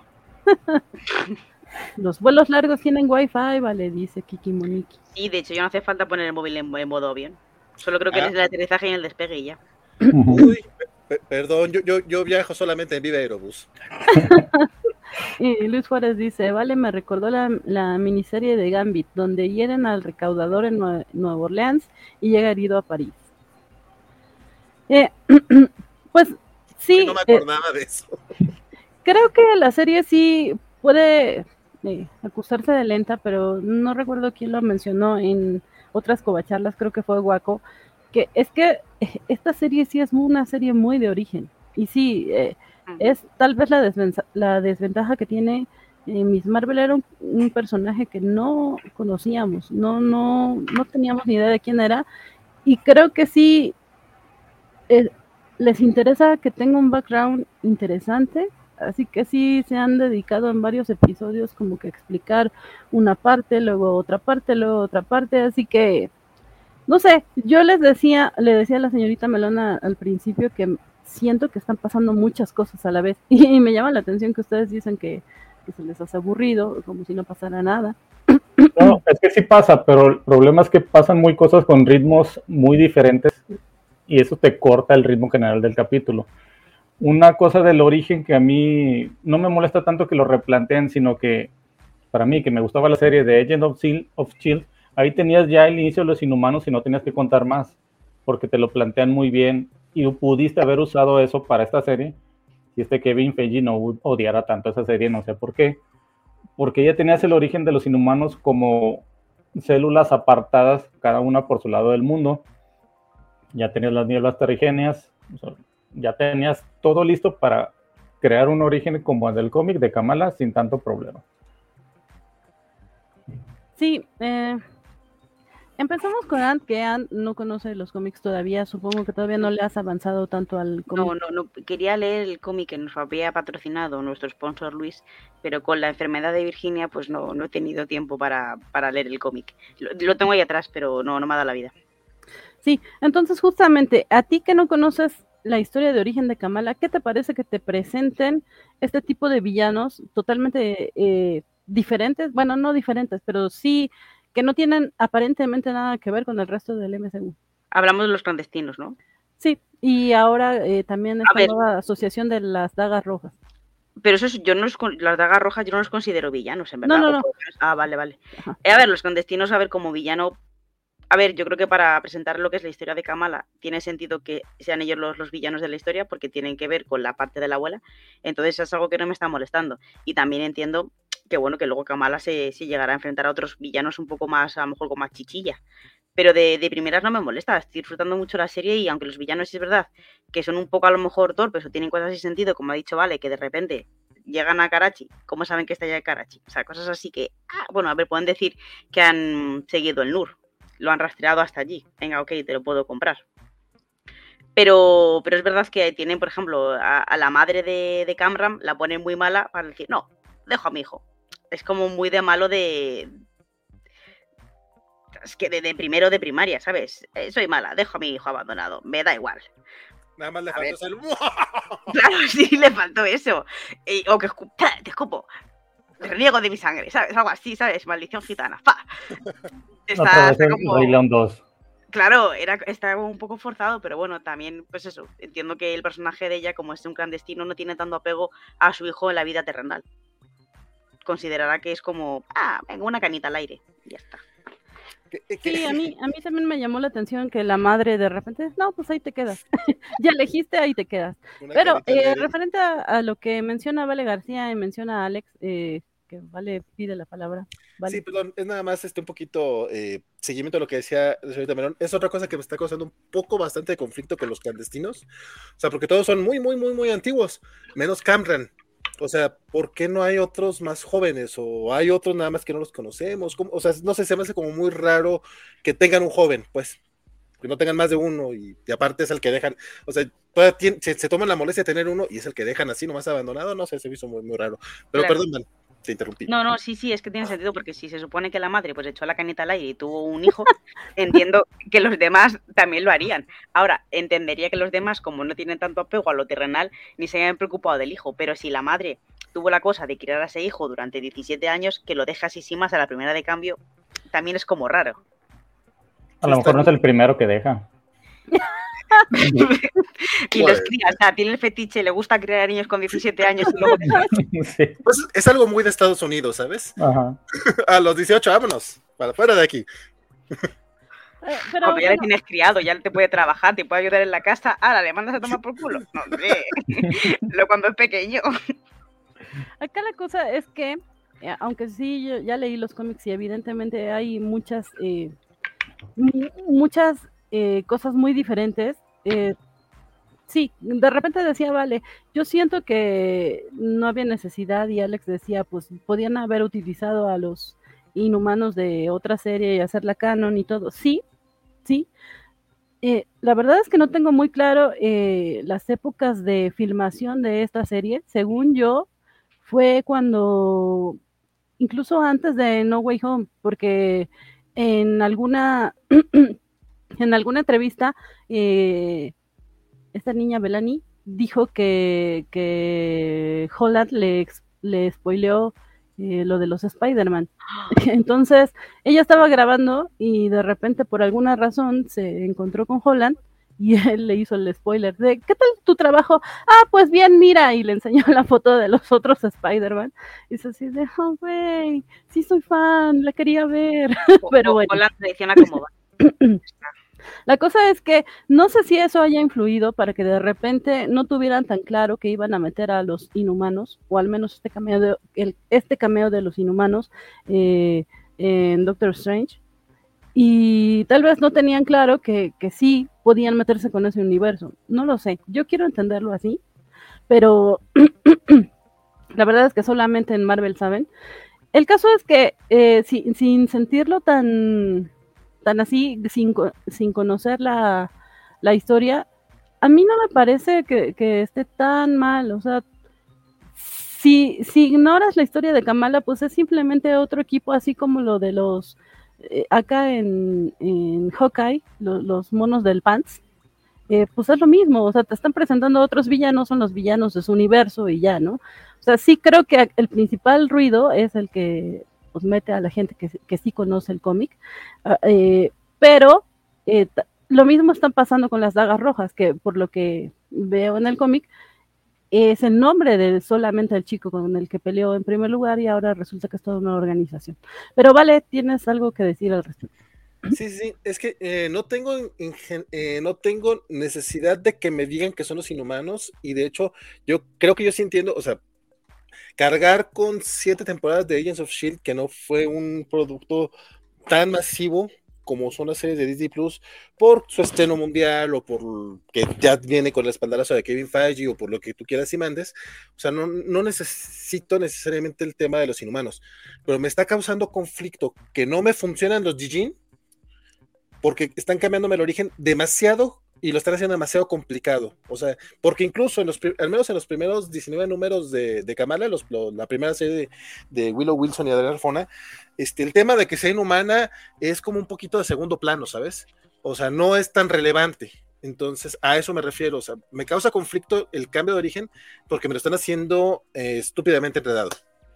Los vuelos largos tienen wifi, vale, dice Kikimoniki. Sí, de hecho ya no hace falta poner el móvil en modo avión. Solo creo que es el aterrizaje y el despegue y ya. Uy, perdón, yo viajo solamente en Viva Aerobús. Y Luis Juárez dice, vale, me recordó la miniserie de Gambit, donde hieren al recaudador en Nueva Orleans y llega herido a París. Pues sí. No me acordaba de eso. Creo que la serie sí puede acusarse de lenta, pero no recuerdo quién lo mencionó en otras covacharlas, creo que fue Guaco, que es que esta serie sí es una serie muy de origen. Y sí, es tal vez la desventaja que tiene Miss Marvel. Era un personaje que no conocíamos, no teníamos ni idea de quién era, y creo que sí les interesa que tenga un background interesante, así que sí se han dedicado en varios episodios como que explicar una parte, luego otra parte, luego otra parte, así que no sé, yo le decía a la señorita Melona al principio que siento que están pasando muchas cosas a la vez y me llama la atención que ustedes dicen que se les hace aburrido, como si no pasara nada. No, es que sí pasa, pero el problema es que pasan muy cosas con ritmos muy diferentes y eso te corta el ritmo general del capítulo. Una cosa del origen que a mí no me molesta tanto que lo replanteen, sino que para mí, que me gustaba la serie de Agent of S.H.I.E.L.D., ahí tenías ya el inicio de los Inhumanos y no tenías que contar más, porque te lo plantean muy bien y pudiste haber usado eso para esta serie si Kevin Feige no odiara tanto esa serie, no sé por qué, porque ya tenías el origen de los Inhumanos como células apartadas, cada una por su lado del mundo. Ya tenías las nieblas terrigéneas, o sea, ya tenías todo listo para crear un origen como el del cómic de Kamala sin tanto problema. Sí, empezamos con Ant, que Ant no conoce los cómics todavía, supongo que todavía no le has avanzado tanto al cómic. No, quería leer el cómic que nos había patrocinado nuestro sponsor Luis, pero con la enfermedad de Virginia pues no he tenido tiempo para leer el cómic. Lo tengo ahí atrás, pero no me ha dado la vida. Sí, entonces justamente, a ti que no conoces la historia de origen de Kamala, ¿qué te parece que te presenten este tipo de villanos totalmente diferentes? Bueno, no diferentes, pero sí que no tienen aparentemente nada que ver con el resto del MCU. Hablamos de los clandestinos, ¿no? Sí, y ahora también esta nueva asociación de las dagas rojas. Pero eso las dagas rojas yo no los considero villanos, en verdad. No. Vale. A ver, los clandestinos, a ver, como villano. A ver, yo creo que para presentar lo que es la historia de Kamala tiene sentido que sean ellos los villanos de la historia porque tienen que ver con la parte de la abuela. Entonces es algo que no me está molestando. Y también entiendo que bueno, que luego Kamala se llegará a enfrentar a otros villanos un poco más, a lo mejor con más chichilla. Pero de primeras no me molesta, estoy disfrutando mucho la serie y aunque los villanos es verdad que son un poco a lo mejor torpes o tienen cosas sin sentido, como ha dicho Vale, que de repente llegan a Karachi, ¿cómo saben que está ya en Karachi? O sea, cosas así que, bueno, a ver, pueden decir que han seguido el Nur, lo han rastreado hasta allí, venga, ok, te lo puedo comprar. Pero es verdad que tienen, por ejemplo, a la madre de Kamran, la ponen muy mala para decir, no, dejo a mi hijo. Es como muy de malo de... Es que de primero de primaria, ¿sabes? Soy mala, dejo a mi hijo abandonado, me da igual. Nada más le faltó el... Claro, sí, le faltó eso. O que te escupo, te reniego de mi sangre, ¿sabes? Algo así, ¿sabes? Maldición gitana. ¡Fa! Está como... Rey León 2. Claro, está un poco forzado, pero bueno, también, pues eso, entiendo que el personaje de ella, como es un clandestino, no tiene tanto apego a su hijo en la vida terrenal. Considerará que es como, venga, una canita al aire, y ya está. Sí, a mí también me llamó la atención que la madre de repente, no, pues ahí te quedas. Ya elegiste, ahí te quedas. Pero referente a lo que menciona Vale García y menciona a Alex, que Vale pide la palabra. Vale. Sí, perdón, es nada más un poquito seguimiento a lo que decía la señorita Melón. Es otra cosa que me está causando un poco bastante de conflicto con los clandestinos. O sea, porque todos son muy antiguos, menos Kamran. O sea, ¿por qué no hay otros más jóvenes? ¿O hay otros nada más que no los conocemos? O sea, no sé, se me hace como muy raro que tengan un joven, pues, que no tengan más de uno y aparte es el que dejan, o sea, se toman la molestia de tener uno y es el que dejan así nomás abandonado, no sé, se me hizo muy raro. Pero claro. Perdón, te interrumpí. No, sí, es que tiene sentido porque si se supone que la madre pues echó la canita al aire y tuvo un hijo, entiendo que los demás también lo harían. Ahora, entendería que los demás, como no tienen tanto apego a lo terrenal, ni se hayan preocupado del hijo, pero si la madre tuvo la cosa de criar a ese hijo durante 17 años, que lo deja así sin más a la primera de cambio, también es como raro. A lo mejor no es el primero que deja. Y los cría, o sea, tiene el fetiche, le gusta criar a niños con 17 años y luego Sí. Pues es algo muy de Estados Unidos, ¿sabes? Ajá. A los 18, vámonos, para fuera de aquí. Pero cuando ya le bueno, tienes criado, ya te puede trabajar, te puede ayudar en la casa, ahora le mandas a tomar por culo. No, hombre, lo cuando es pequeño. acá la cosa es que, aunque sí, yo ya leí los cómics y evidentemente hay muchas cosas muy diferentes. Sí, de repente decía, vale, yo siento que no había necesidad y Alex decía, pues podían haber utilizado a los inhumanos de otra serie y hacerla canon y todo. Sí, sí. La verdad es que no tengo muy claro las épocas de filmación de esta serie. Según yo, fue cuando, incluso antes de No Way Home, porque en alguna en alguna entrevista, esta niña Belani dijo que Holland le spoileó lo de los Spider-Man. Entonces, ella estaba grabando y de repente, por alguna razón, se encontró con Holland y él le hizo el spoiler de ¿qué tal tu trabajo? Ah, pues bien, mira, y le enseñó la foto de los otros Spider-Man. Y es así de, oh, güey, sí soy fan, la quería ver. Pero bueno. Con la tradición como va. La cosa es que no sé si eso haya influido para que de repente no tuvieran tan claro que iban a meter a los inhumanos, o al menos este cameo de los inhumanos en Doctor Strange, y tal vez no tenían claro que sí podían meterse con ese universo. No lo sé, yo quiero entenderlo así, pero la verdad es que solamente en Marvel saben. El caso es que sin sentirlo tan así, sin conocer la historia, a mí no me parece que esté tan mal. O sea, si ignoras la historia de Kamala, pues es simplemente otro equipo, así como lo de los acá en Hawkeye, los monos del Pants. Pues es lo mismo, o sea, te están presentando otros villanos, son los villanos de su universo y ya, ¿no? O sea, sí creo que el principal ruido es el que pues mete a la gente que sí conoce el cómic, pero lo mismo está pasando con las dagas rojas, que por lo que veo en el cómic, es el nombre de solamente el chico con el que peleó en primer lugar y ahora resulta que es toda una organización. Pero vale, ¿tienes algo que decir al respecto? Sí, es que no tengo necesidad de que me digan que son los inhumanos, y de hecho yo creo que yo sí entiendo, o sea, cargar con 7 temporadas de Agents of S.H.I.E.L.D., que no fue un producto tan masivo como son las series de Disney Plus, por su estreno mundial o por que ya viene con el espaldarazo de Kevin Feige o por lo que tú quieras y mandes. O sea, no necesito necesariamente el tema de los inhumanos, pero me está causando conflicto que no me funcionan los Jijin porque están cambiándome el origen demasiado y lo están haciendo demasiado complicado. O sea, porque incluso al menos en los primeros 19 números de Kamala, la primera serie de Willow Wilson y Adriana Arjona, el tema de que sea inhumana es como un poquito de segundo plano, ¿sabes? O sea, no es tan relevante. Entonces, a eso me refiero. O sea, me causa conflicto el cambio de origen porque me lo están haciendo estúpidamente enredado.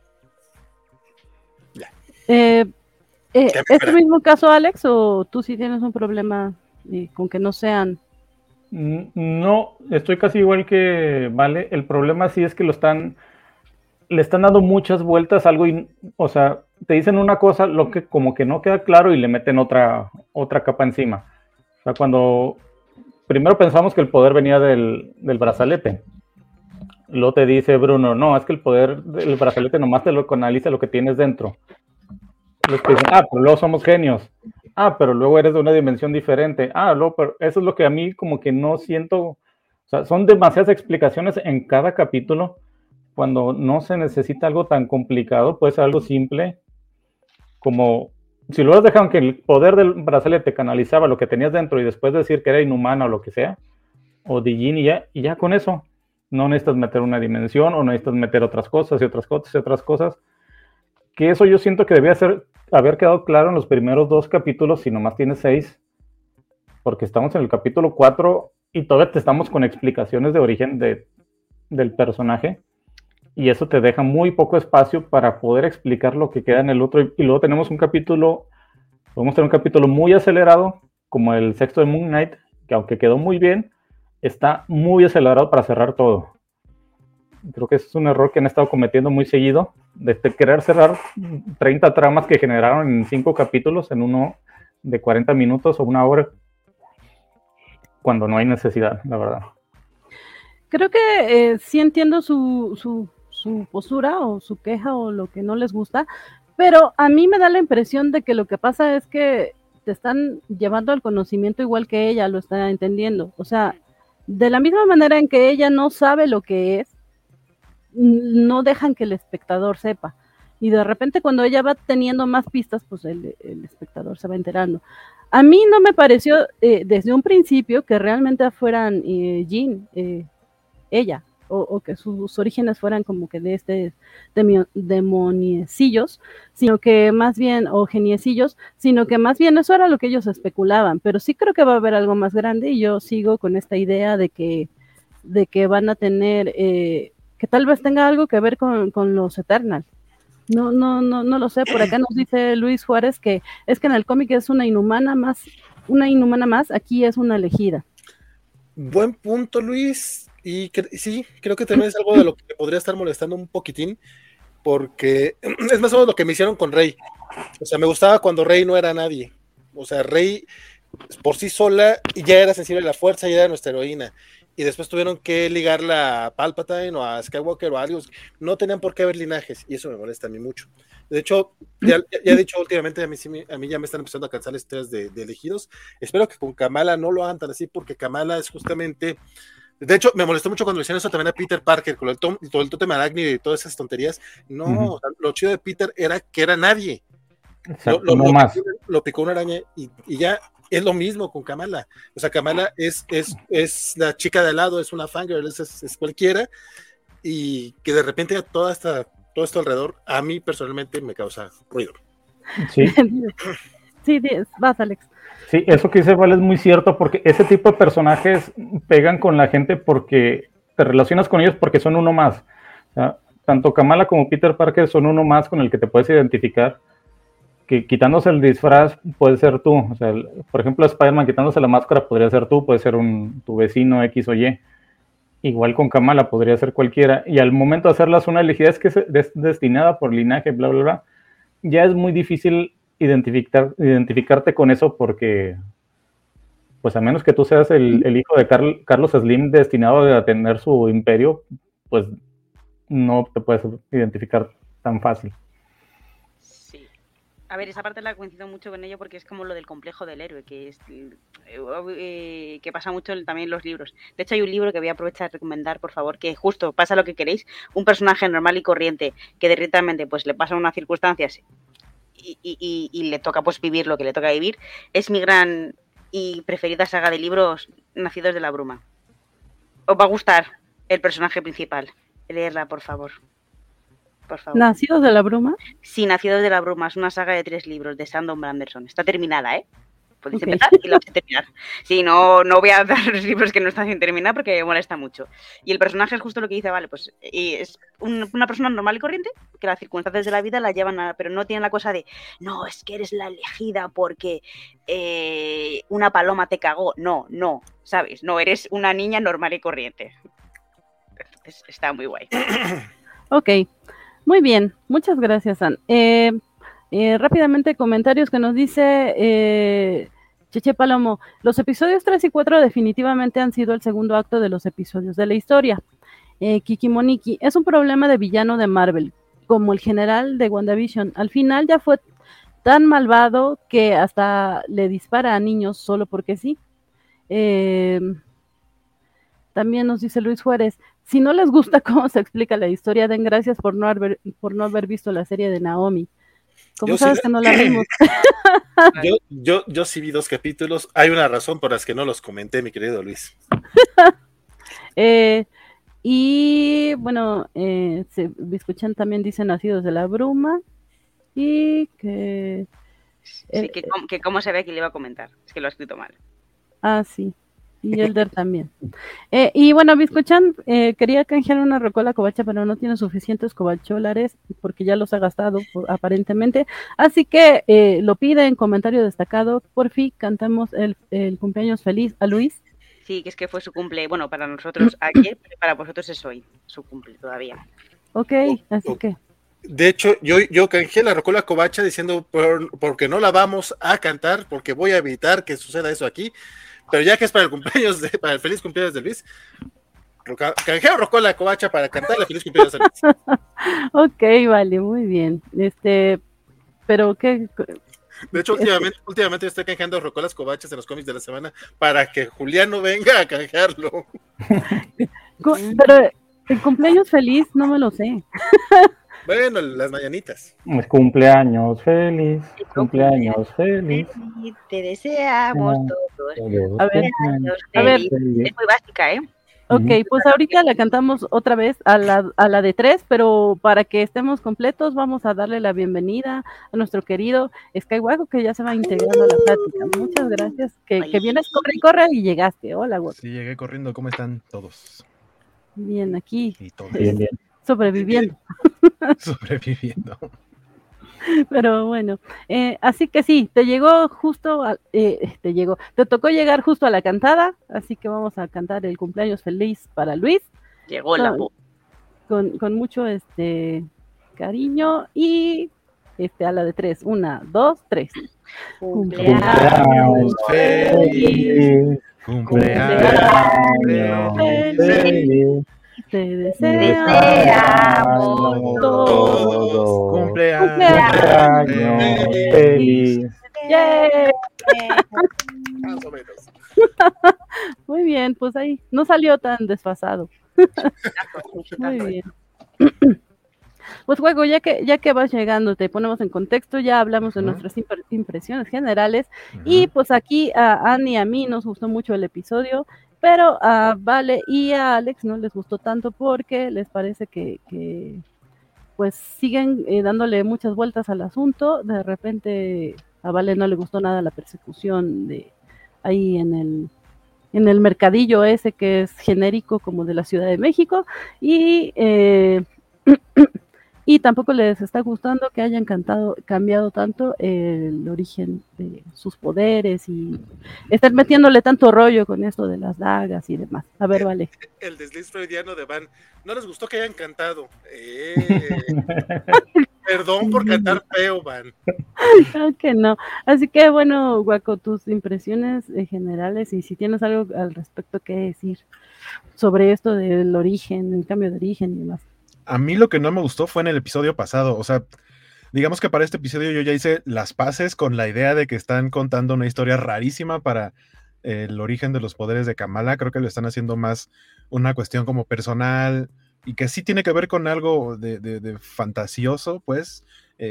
Ya. ¿Es tu mismo caso, Alex, o tú sí tienes un problema con que no sean? No, estoy casi igual que Vale. El problema sí es que le están dando muchas vueltas a algo, o sea, te dicen una cosa, lo que como que no queda claro y le meten otra capa encima. O sea, cuando primero pensamos que el poder venía del brazalete, luego te dice Bruno, no, es que el poder del brazalete nomás te lo canaliza lo que tienes dentro. Los que dicen, pero luego somos genios. Pero luego eres de una dimensión diferente. Luego, pero eso es lo que a mí como que no siento. O sea, son demasiadas explicaciones en cada capítulo cuando no se necesita algo tan complicado. Puede ser algo simple, como si lo hubieras dejado que el poder del brazalete canalizaba lo que tenías dentro y después decir que era inhumana o lo que sea, o Dijin y ya con eso. No necesitas meter una dimensión o no necesitas meter otras cosas y otras cosas y otras cosas. Que eso yo siento que debía haber quedado claro en los primeros 2 capítulos, si nomás tienes 6, porque estamos en el capítulo 4 y todavía estamos con explicaciones de origen del personaje, y eso te deja muy poco espacio para poder explicar lo que queda en el otro, y luego podemos tener un capítulo muy acelerado como el sexto de Moon Knight, que aunque quedó muy bien, está muy acelerado para cerrar todo. Creo que ese es un error que han estado cometiendo muy seguido, de querer cerrar 30 tramas que generaron en 5 capítulos, en uno de 40 minutos o una hora, cuando no hay necesidad, la verdad. Creo que sí entiendo su postura o su queja o lo que no les gusta, pero a mí me da la impresión de que lo que pasa es que te están llevando al conocimiento igual que ella lo está entendiendo. O sea, de la misma manera en que ella no sabe lo que es, no dejan que el espectador sepa. Y de repente cuando ella va teniendo más pistas, pues el espectador se va enterando. A mí no me pareció desde un principio que realmente fueran Jean, ella, o que sus orígenes fueran como que de demoniecillos, sino que más bien, o geniecillos, sino que más bien eso era lo que ellos especulaban, pero sí creo que va a haber algo más grande y yo sigo con esta idea de que van a tener, que tal vez tenga algo que ver con los Eternals. No lo sé, por acá nos dice Luis Juárez que es que en el cómic es una inhumana más, aquí es una elegida. Buen punto, Luis. Y sí, creo que también es algo de lo que podría estar molestando un poquitín, porque es más o menos lo que me hicieron con Rey. O sea, me gustaba cuando Rey no era nadie. O sea, Rey por sí sola ya era sensible a la fuerza, ya era nuestra heroína. Y después tuvieron que ligarla a Palpatine o a Skywalker o a algo. No tenían por qué haber linajes, y eso me molesta a mí mucho. De hecho, ya he dicho últimamente, a mí ya me están empezando a cansar las historias de elegidos. Espero que con Kamala no lo hagan tan así, porque Kamala es justamente... De hecho, me molestó mucho cuando le hicieron eso también a Peter Parker, con todo el tótem arácnido y todas esas tonterías. No, o sea, lo chido de Peter era que era nadie. Exacto, no más. Lo picó una araña y ya es lo mismo con Kamala. O sea, Kamala es la chica de al lado, es una fangirl, es cualquiera, y que de repente todo esto alrededor, a mí personalmente me causa ruido. Sí. Sí, vas, Alex. Sí, eso que dice Val es muy cierto, porque ese tipo de personajes pegan con la gente porque te relacionas con ellos porque son uno más. O sea, tanto Kamala como Peter Parker son uno más con el que te puedes identificar, que quitándose el disfraz puede ser tú. O sea, por ejemplo, Spider-Man quitándose la máscara podría ser tú, puede ser tu vecino X o Y. Igual con Kamala podría ser cualquiera. Y al momento de hacerlas una elegida es que es destinada por linaje, bla, bla, bla, ya es muy difícil identificarte con eso, porque pues a menos que tú seas el hijo de Carlos Slim destinado a tener su imperio, pues no te puedes identificar tan fácil. Sí. A ver, esa parte la coincido mucho con ello porque es como lo del complejo del héroe, que pasa mucho también en los libros. De hecho, hay un libro que voy a aprovechar a recomendar, por favor, que justo pasa lo que queréis, un personaje normal y corriente que directamente pues le pasan unas circunstancias y le toca pues vivir lo que le toca vivir. Es mi gran y preferida saga de libros, Nacidos de la Bruma. Os va a gustar el personaje principal. Leerla, por favor. ¿Nacidos de la Bruma? Sí, Nacidos de la Bruma. Es una saga de 3 libros de Brandon Sanderson. Está terminada, ¿eh? Podéis empezar y la vais a terminar. Sí, no voy a dar los libros que no están sin terminar porque me molesta mucho. Y el personaje es justo lo que dice, vale, pues es una persona normal y corriente que las circunstancias de la vida la llevan a... Pero no tiene la cosa de, no, es que eres la elegida porque una paloma te cagó. No, ¿sabes? No, eres una niña normal y corriente. Entonces está muy guay. Ok, muy bien. Muchas gracias, Ann. Rápidamente comentarios que nos dice Cheche Palomo. Los episodios 3 y 4 definitivamente han sido el segundo acto de los episodios de la historia. Kiki Moniki, es un problema de villano de Marvel, como el general de WandaVision. Al final ya fue tan malvado que hasta le dispara a niños solo porque sí. También nos dice Luis Juárez, si no les gusta cómo se explica la historia, den gracias por no haber visto la serie de Naomi. ¿Cómo sabes que no la vimos? Yo sí vi 2 capítulos. Hay una razón por las que no los comenté, mi querido Luis. Y bueno, escuchan también dice Nacidos de la Bruma. Y que... sí, que cómo se ve que le iba a comentar. Es que lo ha escrito mal. Ah, sí. Y Elder también. Y bueno, Biscochan quería canjear una rocola covacha, pero no tiene suficientes covacholares porque ya los ha gastado aparentemente. Así que lo pide en comentario destacado. Por fin cantamos el cumpleaños feliz a Luis. Sí, que es que fue su cumple. Bueno, para nosotros ayer, pero para vosotros es hoy, su cumple todavía. Ok, así que. De hecho, yo canjeé la rocola covacha diciendo porque no la vamos a cantar, porque voy a evitar que suceda eso aquí. Pero ya que es para el cumpleaños, para el feliz cumpleaños de Luis, canjeo rocola covacha para cantarle feliz cumpleaños a Luis. Ok, vale, muy bien. Pero qué. De hecho, últimamente estoy canjeando rocolas covachas en los cómics de la semana para que Julián no venga a canjearlo. Pero el cumpleaños feliz no me lo sé. Bueno, las mañanitas. Cumpleaños feliz, cumpleaños feliz. Te deseamos todos. A ver, es muy básica, ¿eh? Ok, pues ahorita la cantamos otra vez a la de 3, pero para que estemos completos vamos a darle la bienvenida a nuestro querido Skywago, que ya se va integrando a la plática. Muchas gracias, que vienes, corre y llegaste. Hola, Wago. Sí, llegué corriendo. ¿Cómo están todos? Bien, aquí. Bien. Sobreviviendo. Sobreviviendo. Pero bueno, así que sí, te llegó justo, te tocó llegar justo a la cantada, así que vamos a cantar el cumpleaños feliz para Luis. Llegó la voz. Con mucho cariño y a la de 3, 1, 2, 3. Cumpleaños feliz. Cumpleaños feliz. Te deseamos todos. Cumpleaños feliz. Yeah. Más o menos. Muy bien, pues ahí no salió tan desfasado. Muy bien. Pues Juego, ya que vas llegando, te ponemos en contexto, ya hablamos de nuestras impresiones generales, y pues aquí a Annie y a mí nos gustó mucho el episodio, pero a Vale y a Alex no les gustó tanto porque les parece que pues siguen dándole muchas vueltas al asunto. De repente a Vale no le gustó nada la persecución de ahí en el mercadillo ese que es genérico como de la Ciudad de México, y y tampoco les está gustando que hayan cambiado tanto el origen de sus poderes y están metiéndole tanto rollo con esto de las dagas y demás. A ver, Vale. El desliz freudiano de Van. No les gustó que hayan cantado. Perdón por cantar feo, Van. Claro que no. Así que bueno, Guaco, tus impresiones generales y si tienes algo al respecto que decir sobre esto del origen, el cambio de origen y demás. A mí lo que no me gustó fue en el episodio pasado, o sea, digamos que para este episodio yo ya hice las paces con la idea de que están contando una historia rarísima para el origen de los poderes de Kamala. Creo que lo están haciendo más una cuestión como personal y que sí tiene que ver con algo de fantasioso, pues,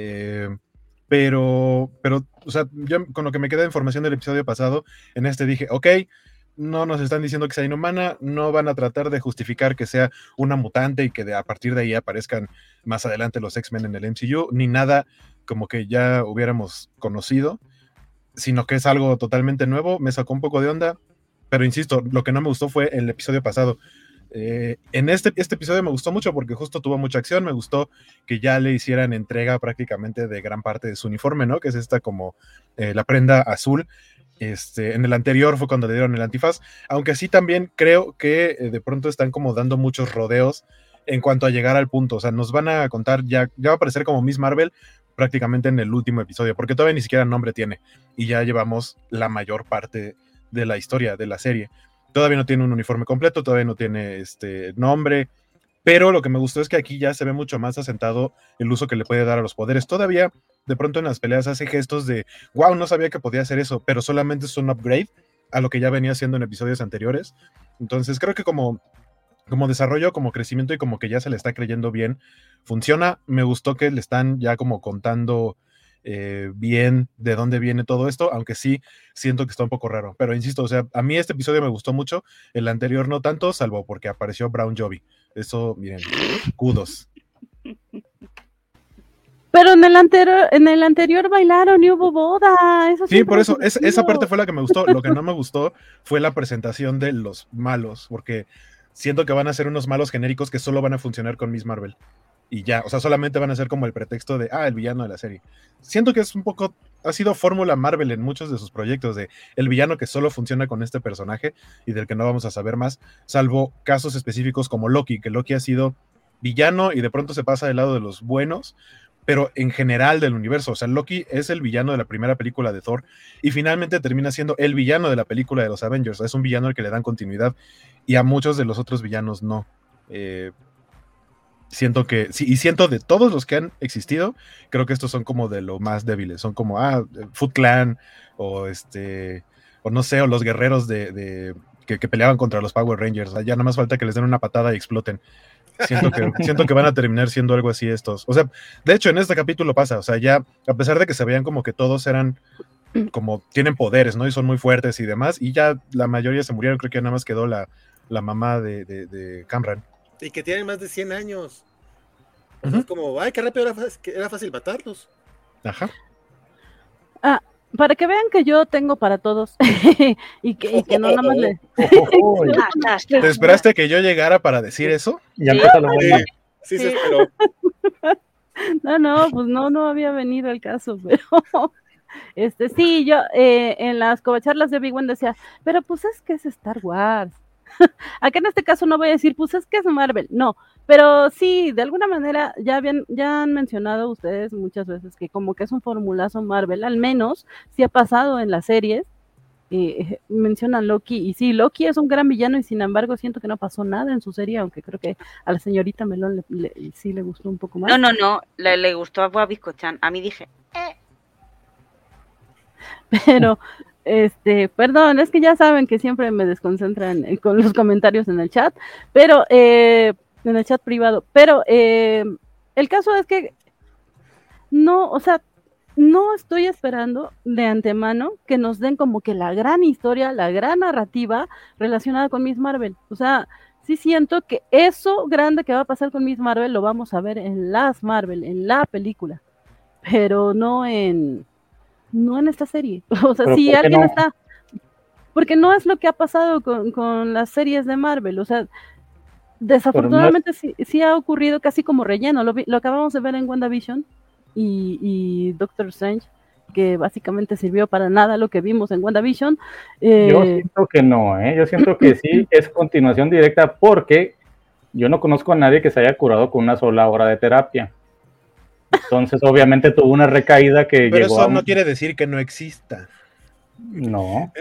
pero, o sea, yo con lo que me queda de información del episodio pasado, en este dije, ok, no nos están diciendo que sea inhumana, no van a tratar de justificar que sea una mutante y que a partir de ahí aparezcan más adelante los X-Men en el MCU, ni nada como que ya hubiéramos conocido, sino que es algo totalmente nuevo. Me sacó un poco de onda, pero insisto, lo que no me gustó fue el episodio pasado. En este episodio me gustó mucho porque justo tuvo mucha acción, me gustó que ya le hicieran entrega prácticamente de gran parte de su uniforme, ¿no? Que es esta como la prenda azul. En el anterior fue cuando le dieron el antifaz, aunque sí también creo que de pronto están como dando muchos rodeos en cuanto a llegar al punto. O sea, nos van a contar, ya va a aparecer como Miss Marvel prácticamente en el último episodio, porque todavía ni siquiera nombre tiene, y ya llevamos la mayor parte de la historia de la serie. Todavía no tiene un uniforme completo, todavía no tiene nombre, pero lo que me gustó es que aquí ya se ve mucho más asentado el uso que le puede dar a los poderes. Todavía de pronto en las peleas hace gestos de wow, no sabía que podía hacer eso, pero solamente es un upgrade a lo que ya venía haciendo en episodios anteriores. Entonces creo que como desarrollo, como crecimiento y como que ya se le está creyendo bien, funciona. Me gustó que le están ya como contando bien de dónde viene todo esto, aunque sí siento que está un poco raro, pero insisto, o sea, a mí este episodio me gustó mucho, el anterior no tanto, salvo porque apareció Brown Jovi. Eso, miren, kudos. Pero en el anterior bailaron y hubo boda. Eso Sí, por eso, divertido. esa parte fue la que me gustó. Lo que no me gustó fue la presentación de los malos, porque siento que van a ser unos malos genéricos que solo van a funcionar con Miss Marvel. Y ya, o sea, solamente van a ser como el pretexto de, el villano de la serie. Siento que es un poco, ha sido fórmula Marvel en muchos de sus proyectos, de el villano que solo funciona con este personaje y del que no vamos a saber más, salvo casos específicos como Loki, que Loki ha sido villano y de pronto se pasa del lado de los buenos, pero en general del universo. O sea, Loki es el villano de la primera película de Thor y finalmente termina siendo el villano de la película de los Avengers. Es un villano al que le dan continuidad y a muchos de los otros villanos no. Siento que, sí, y siento de todos los que han existido, creo que estos son como de lo más débiles. Son como, Foot Clan o o no sé, o los guerreros que peleaban contra los Power Rangers. Ya nada más falta que les den una patada y exploten. Siento que van a terminar siendo algo así estos. O sea, de hecho, en este capítulo pasa, o sea, ya, a pesar de que se veían como que todos eran, como tienen poderes, ¿no? Y son muy fuertes y demás, y ya la mayoría se murieron, creo que nada más quedó la mamá de Cameron. Y que tienen más de 100 años. O sea, es como, qué rápido era fácil matarlos. Ajá. Para que vean que yo tengo para todos y que no nada más le... ¿Te esperaste que yo llegara para decir eso? Ya empezó lo bueno. Sí, se esperó. No, pues no había venido el caso, pero sí, yo en las covacharlas de Big One decía, pero pues es que es Star Wars. Acá en este caso no voy a decir, pues es que es Marvel, no, pero sí, de alguna manera ya han mencionado ustedes muchas veces que como que es un formulazo Marvel, al menos sí ha pasado en las series, mencionan Loki, y sí, Loki es un gran villano y sin embargo siento que no pasó nada en su serie, aunque creo que a la señorita Melón sí le gustó un poco más. No, le gustó a Biscochan, a mí dije, Pero, perdón, es que ya saben que siempre me desconcentran con los comentarios en el chat, pero, en el chat privado, pero el caso es que no, o sea, no estoy esperando de antemano que nos den como que la gran historia, la gran narrativa relacionada con Miss Marvel. O sea, sí siento que eso grande que va a pasar con Miss Marvel lo vamos a ver en las Marvel, en la película, pero no en esta serie. O sea, si alguien está... Porque no es lo que ha pasado con las series de Marvel. O sea, desafortunadamente sí ha ocurrido casi como relleno. Lo acabamos de ver en WandaVision y Doctor Strange, que básicamente sirvió para nada lo que vimos en WandaVision. Yo siento que no, yo siento que sí es continuación directa porque yo no conozco a nadie que se haya curado con una sola hora de terapia. Entonces, obviamente tuvo una recaída que pero llegó eso no quiere decir que no exista. No.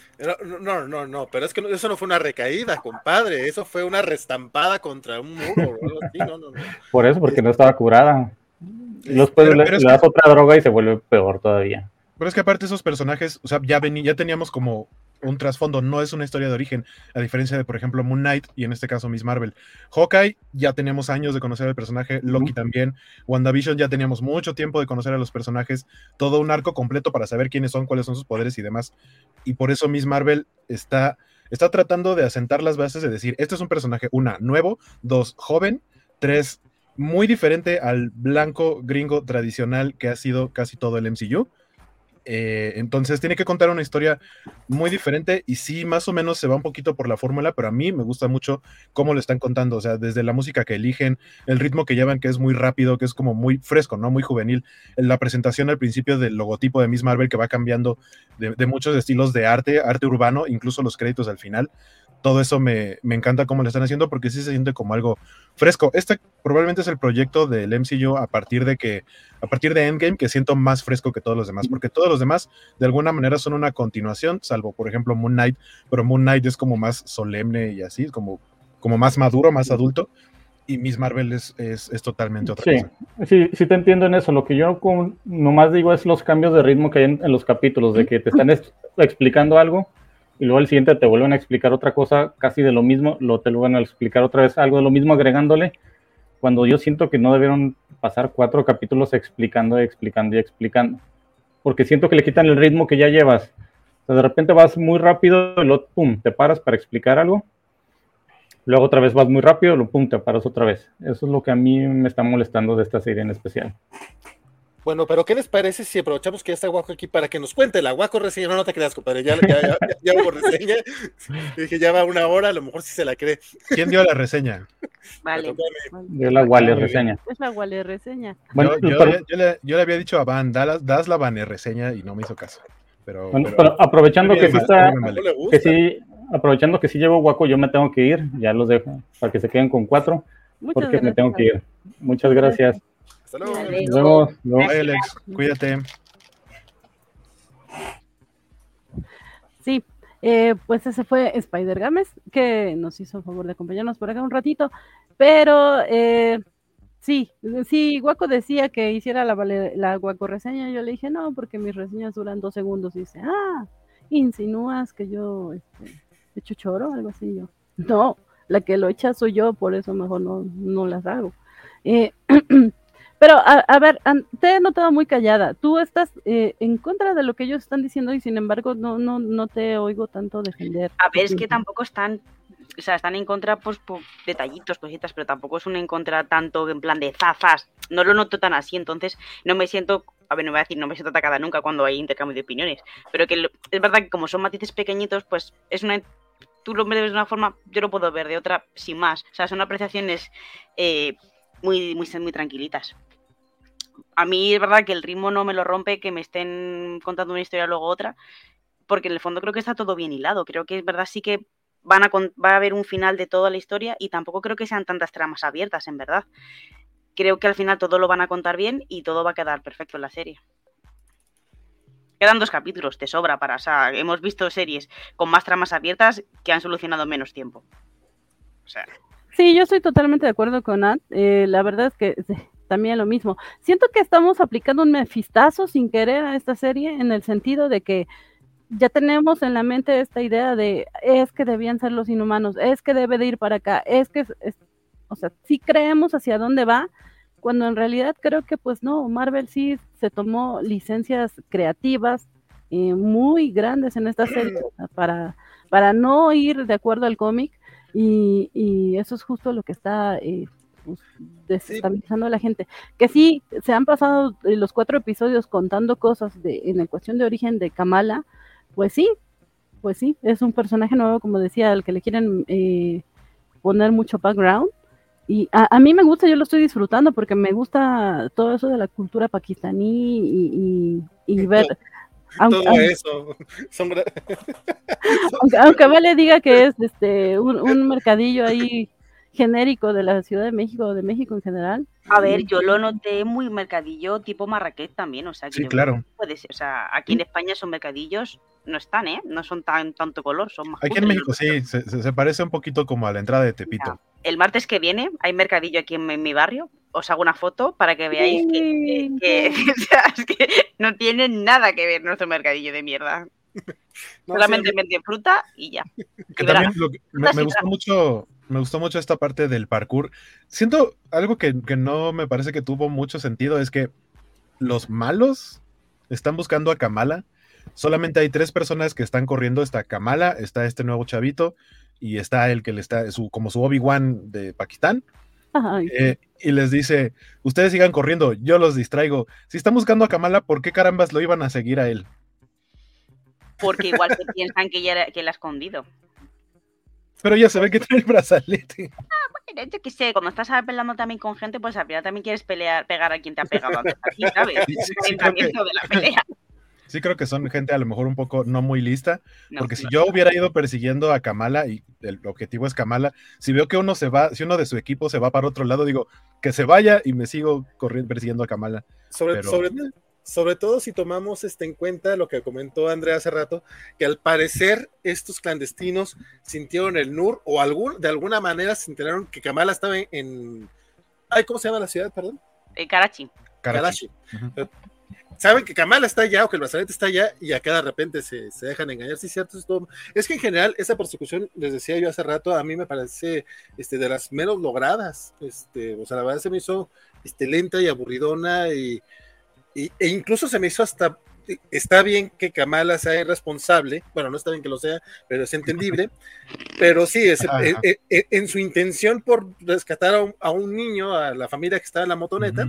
No, pero es que eso no fue una recaída, compadre. Eso fue una restampada contra un muro. No. Por eso, porque no estaba curada. Y después le das otra droga y se vuelve peor todavía. Pero es que aparte esos personajes, o sea, ya teníamos como un trasfondo, no es una historia de origen, a diferencia de, por ejemplo, Moon Knight y en este caso Miss Marvel. Hawkeye, ya teníamos años de conocer al personaje, Loki también, WandaVision ya teníamos mucho tiempo de conocer a los personajes, todo un arco completo para saber quiénes son, cuáles son sus poderes y demás. Y por eso Miss Marvel está tratando de asentar las bases de decir, este es un personaje, 1, nuevo, 2, joven, 3, muy diferente al blanco gringo tradicional que ha sido casi todo el MCU. Entonces tiene que contar una historia muy diferente y sí, más o menos se va un poquito por la fórmula, pero a mí me gusta mucho cómo lo están contando, o sea, desde la música que eligen, el ritmo que llevan, que es muy rápido, que es como muy fresco, ¿no? Muy juvenil, la presentación al principio del logotipo de Miss Marvel que va cambiando de muchos estilos de arte urbano, incluso los créditos al final. Todo eso me encanta cómo lo están haciendo porque sí se siente como algo fresco. Este probablemente es el proyecto del MCU a partir de Endgame que siento más fresco que todos los demás, porque todos los demás de alguna manera son una continuación, salvo por ejemplo Moon Knight, pero Moon Knight es como más solemne y así, como más maduro, más adulto, y Miss Marvel es totalmente otra cosa. Sí, te entiendo en eso. Lo que yo nomás digo es los cambios de ritmo que hay en los capítulos, de que te están explicando algo y luego al siguiente te vuelven a explicar otra cosa casi de lo mismo, luego te vuelven a explicar otra vez algo de lo mismo agregándole, cuando yo siento que no debieron pasar 4 capítulos explicando, porque siento que le quitan el ritmo que ya llevas. O sea, de repente vas muy rápido y luego pum, te paras para explicar algo, luego otra vez vas muy rápido y luego pum, te paras otra vez. Eso es lo que a mí me está molestando de esta serie en especial. Bueno, pero ¿qué les parece si aprovechamos que ya está Guaco aquí para que nos cuente la Guaco reseña? No te creas, compadre, ya hubo reseña. Dije, ya va 1 hora, a lo mejor sí se la cree. ¿Quién dio la reseña? Vale. Yo la Wally reseña. Es la Wally reseña. Bueno, Yo le había dicho a Van, das la Vane reseña y no me hizo caso. Pero aprovechando que sí está, No le gusta. que sí, aprovechando que sí llevo Guaco, yo me tengo que ir, ya los dejo para que se queden con 4, porque me tengo que ir. Muchas gracias. Hasta luego. Vale. Nos vemos. Bye, Alex, cuídate. Sí, pues ese fue Spider Games, que nos hizo el favor de acompañarnos por acá un ratito, pero sí, Guaco decía que hiciera la Guaco reseña, yo le dije no, porque mis reseñas duran 2 segundos, y dice, insinúas que yo echo choro, algo así, yo, no, la que lo echa soy yo, por eso mejor no las hago. Pero, a ver, te he notado muy callada. Tú estás en contra de lo que ellos están diciendo y sin embargo no te oigo tanto defender. A ver, es que tampoco están, o sea, están en contra pues por detallitos, cositas, pero tampoco es un en contra tanto en plan de zafas. No lo noto tan así, entonces no me siento, a ver, no voy a decir, no me siento atacada nunca cuando hay intercambio de opiniones, pero que es verdad que como son matices pequeñitos, pues es una... Tú lo ves de una forma, yo lo puedo ver de otra sin más. O sea, son apreciaciones muy tranquilitas. A mí es verdad que el ritmo no me lo rompe, que me estén contando una historia luego otra, porque en el fondo creo que está todo bien hilado. Creo que es verdad sí que va a haber un final de toda la historia y tampoco creo que sean tantas tramas abiertas, en verdad. Creo que al final todo lo van a contar bien y todo va a quedar perfecto en la serie. Quedan 2 capítulos, te sobra para... O sea, hemos visto series con más tramas abiertas que han solucionado en menos tiempo. O sea... Sí, yo estoy totalmente de acuerdo con Nat. La verdad es que también lo mismo. Siento que estamos aplicando un mefistazo sin querer a esta serie en el sentido de que ya tenemos en la mente esta idea de es que debían ser los inhumanos, es que debe de ir para acá, o sea, sí creemos hacia dónde va, cuando en realidad creo que pues no, Marvel sí se tomó licencias creativas muy grandes en esta serie para no ir de acuerdo al cómic y eso es justo lo que está pues, desestabilizando a la gente, que sí se han pasado los 4 episodios contando cosas en la cuestión de origen de Kamala, pues sí, es un personaje nuevo, como decía, al que le quieren poner mucho background. Y a mí me gusta, yo lo estoy disfrutando porque me gusta todo eso de la cultura pakistaní y ver... Aunque Vale diga que es un mercadillo ahí genérico de la Ciudad de México o de México en general. A ver, yo lo noté muy mercadillo tipo Marrakech también, o sea, que sí, claro. Puede ser, o sea, aquí en España son mercadillos, no están, no son tanto color, son más aquí en México sí, se parece un poquito como a la entrada de Tepito. Mira, el martes que viene hay mercadillo aquí en mi barrio, os hago una foto para que veáis que o sea, es que no tiene nada que ver nuestro mercadillo de mierda. No, solamente venden fruta y ya. Que también me gustó mucho esta parte del parkour. Siento algo que no me parece que tuvo mucho sentido, es que los malos están buscando a Kamala. Solamente hay 3 personas que están corriendo. Está Kamala, está este nuevo chavito y está el que le está como su Obi-Wan de Pakistán. Y les dice, ustedes sigan corriendo, yo los distraigo. Si están buscando a Kamala, ¿por qué carambas lo iban a seguir a él? Porque igual se piensan que él ha escondido. Pero ya se ve que tiene el brazalete. Bueno, yo qué sé, cuando estás peleando también con gente, pues al final también quieres pegar a quien te ha pegado antes aquí, ¿sabes? Sí, creo que son gente a lo mejor un poco no muy lista, porque si yo hubiera ido persiguiendo a Kamala y el objetivo es Kamala, si veo que si uno de su equipo se va para otro lado, digo que se vaya y me sigo persiguiendo a Kamala. Sobre todo si tomamos en cuenta lo que comentó Andrea hace rato, que al parecer estos clandestinos sintieron el NUR o de alguna manera se enteraron que Kamala estaba en... ¿cómo se llama la ciudad, perdón? Karachi. Uh-huh. Saben que Kamala está allá o que el brazalete está allá y acá de repente se dejan engañar. Sí, cierto, es que en general esa persecución, les decía yo hace rato, a mí me parece de las menos logradas. O sea, la verdad se me hizo lenta y aburridona e incluso se me hizo hasta, está bien que Kamala sea irresponsable, bueno, no está bien que lo sea, pero es entendible, pero sí, en su intención por rescatar a un niño, a la familia que estaba en la motoneta,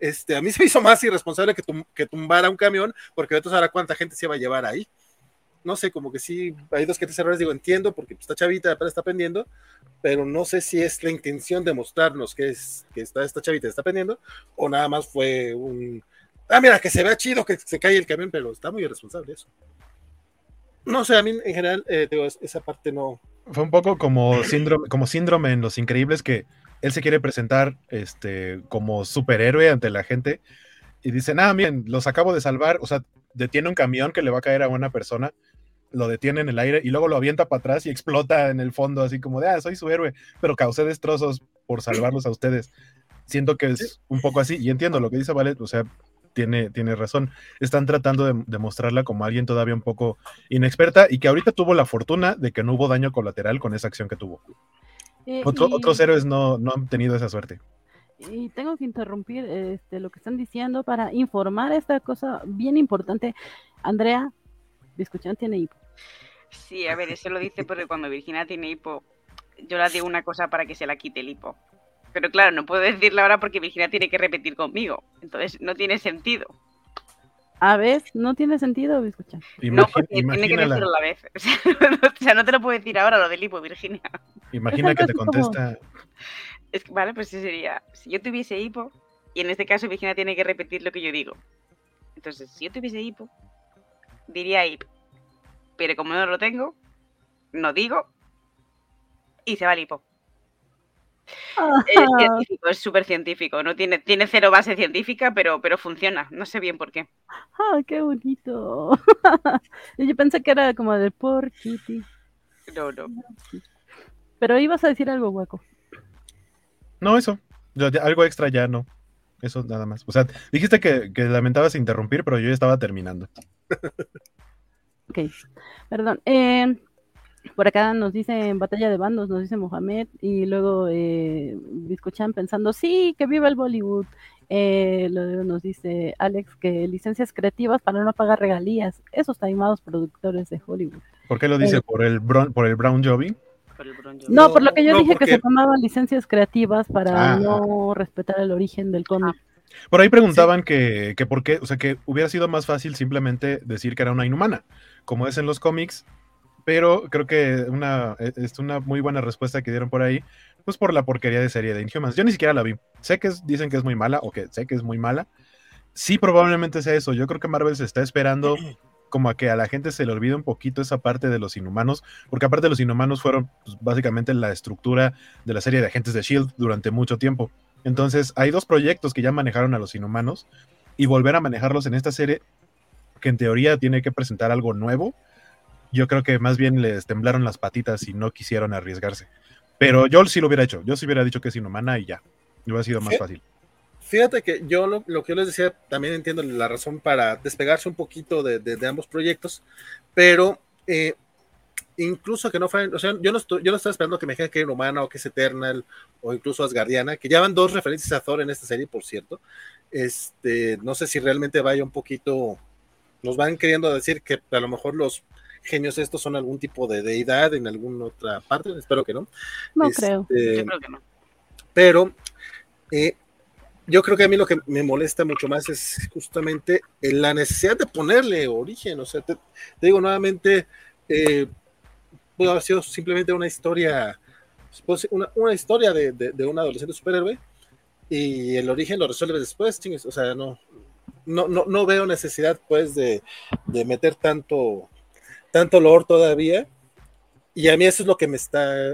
A mí se me hizo más irresponsable que tumbara un camión, porque entonces ahora cuánta gente se iba a llevar ahí. No sé, como que sí, hay 2 que 3 errores, digo, entiendo, porque esta chavita apenas está aprendiendo, pero no sé si es la intención de mostrarnos que esta chavita está aprendiendo, o nada más fue mira, que se vea chido, que se cae el camión, pero está muy irresponsable eso. No sé, a mí en general, digo, esa parte no. Fue un poco como síndrome en Los Increíbles, que él se quiere presentar como superhéroe ante la gente, y dicen, miren, los acabo de salvar, o sea, detiene un camión que le va a caer a una persona, lo detiene en el aire y luego lo avienta para atrás y explota en el fondo, así como de, soy su héroe, pero causé destrozos por salvarlos a ustedes. Siento que es un poco así, y entiendo lo que dice Vale, o sea, tiene razón. Están tratando de mostrarla como alguien todavía un poco inexperta y que ahorita tuvo la fortuna de que no hubo daño colateral con esa acción que tuvo. Otros héroes no han tenido esa suerte. Y tengo que interrumpir lo que están diciendo para informar esta cosa bien importante. Andrea, Biscuchán tiene hipo. Sí, a ver, eso lo dice porque cuando Virginia tiene hipo, yo le digo una cosa para que se la quite el hipo. Pero claro, no puedo decirla ahora porque Virginia tiene que repetir conmigo. Entonces no tiene sentido. A ver, no tiene sentido, Biscuchán. No, porque tiene que decirlo a la vez. O sea, no te lo puedo decir ahora lo del hipo, Virginia. Imagina que te contesta. Es que, vale, pues sería, si yo tuviese hipo, y en este caso Virginia tiene que repetir lo que yo digo. Entonces, si yo tuviese hipo, diría hipo. Pero como no lo tengo, no digo, y se va el hipo. Es científico, es súper científico, no tiene 0 base científica, pero funciona, no sé bien por qué. ¡Qué bonito! Yo pensé que era como de por Kitty. No. Pero ibas a decir algo, Hueco. No, eso. Algo extra ya no. Eso nada más. O sea, dijiste que lamentabas interrumpir, pero yo ya estaba terminando. Ok, perdón. Por acá nos dice Batalla de Bandos, nos dice Mohamed, y luego Biscochan pensando, sí, que viva el Bollywood. Luego nos dice Alex que licencias creativas para no pagar regalías. Esos taimados productores de Hollywood. ¿Por qué lo dice? ¿Por el Brown Jovi? No, por lo que yo dije porque... que se tomaban licencias creativas para no respetar el origen del cómic. Por ahí preguntaban que por qué, o sea, que hubiera sido más fácil simplemente decir que era una inhumana, como es en los cómics, pero creo que es una muy buena respuesta que dieron por ahí, pues por la porquería de serie de Inhumans. Yo ni siquiera la vi. Sé que dicen que es muy mala, o que sé que es muy mala. Sí, probablemente sea eso. Yo creo que Marvel se está esperando como a que a la gente se le olvide un poquito esa parte de los Inhumanos, porque aparte de los Inhumanos fueron pues, básicamente la estructura de la serie de Agentes de S.H.I.E.L.D. durante mucho tiempo. Entonces hay 2 proyectos que ya manejaron a los Inhumanos, y volver a manejarlos en esta serie, que en teoría tiene que presentar algo nuevo, yo creo que más bien les temblaron las patitas y no quisieron arriesgarse. Pero yo sí lo hubiera hecho, yo sí hubiera dicho que es inhumana y ya, hubiera sido más fácil. Fíjate que yo lo que yo les decía, también entiendo la razón para despegarse un poquito de ambos proyectos, pero incluso que no fueran, o sea, yo no estaba esperando que me dijeran que era inhumana o que es Eternal o incluso Asgardiana, que ya van 2 referencias a Thor en esta serie, por cierto. No sé si realmente vaya un poquito, nos van queriendo decir que a lo mejor los genios estos son algún tipo de deidad en alguna otra parte, espero que no. No creo. Yo creo que no. Pero yo creo que a mí lo que me molesta mucho más es justamente la necesidad de ponerle origen. O sea, te digo nuevamente, pudo haber sido simplemente una historia, una historia de un adolescente superhéroe, y el origen lo resuelve después. O sea, no veo necesidad pues de meter tanto lore todavía, y a mí eso es lo que me está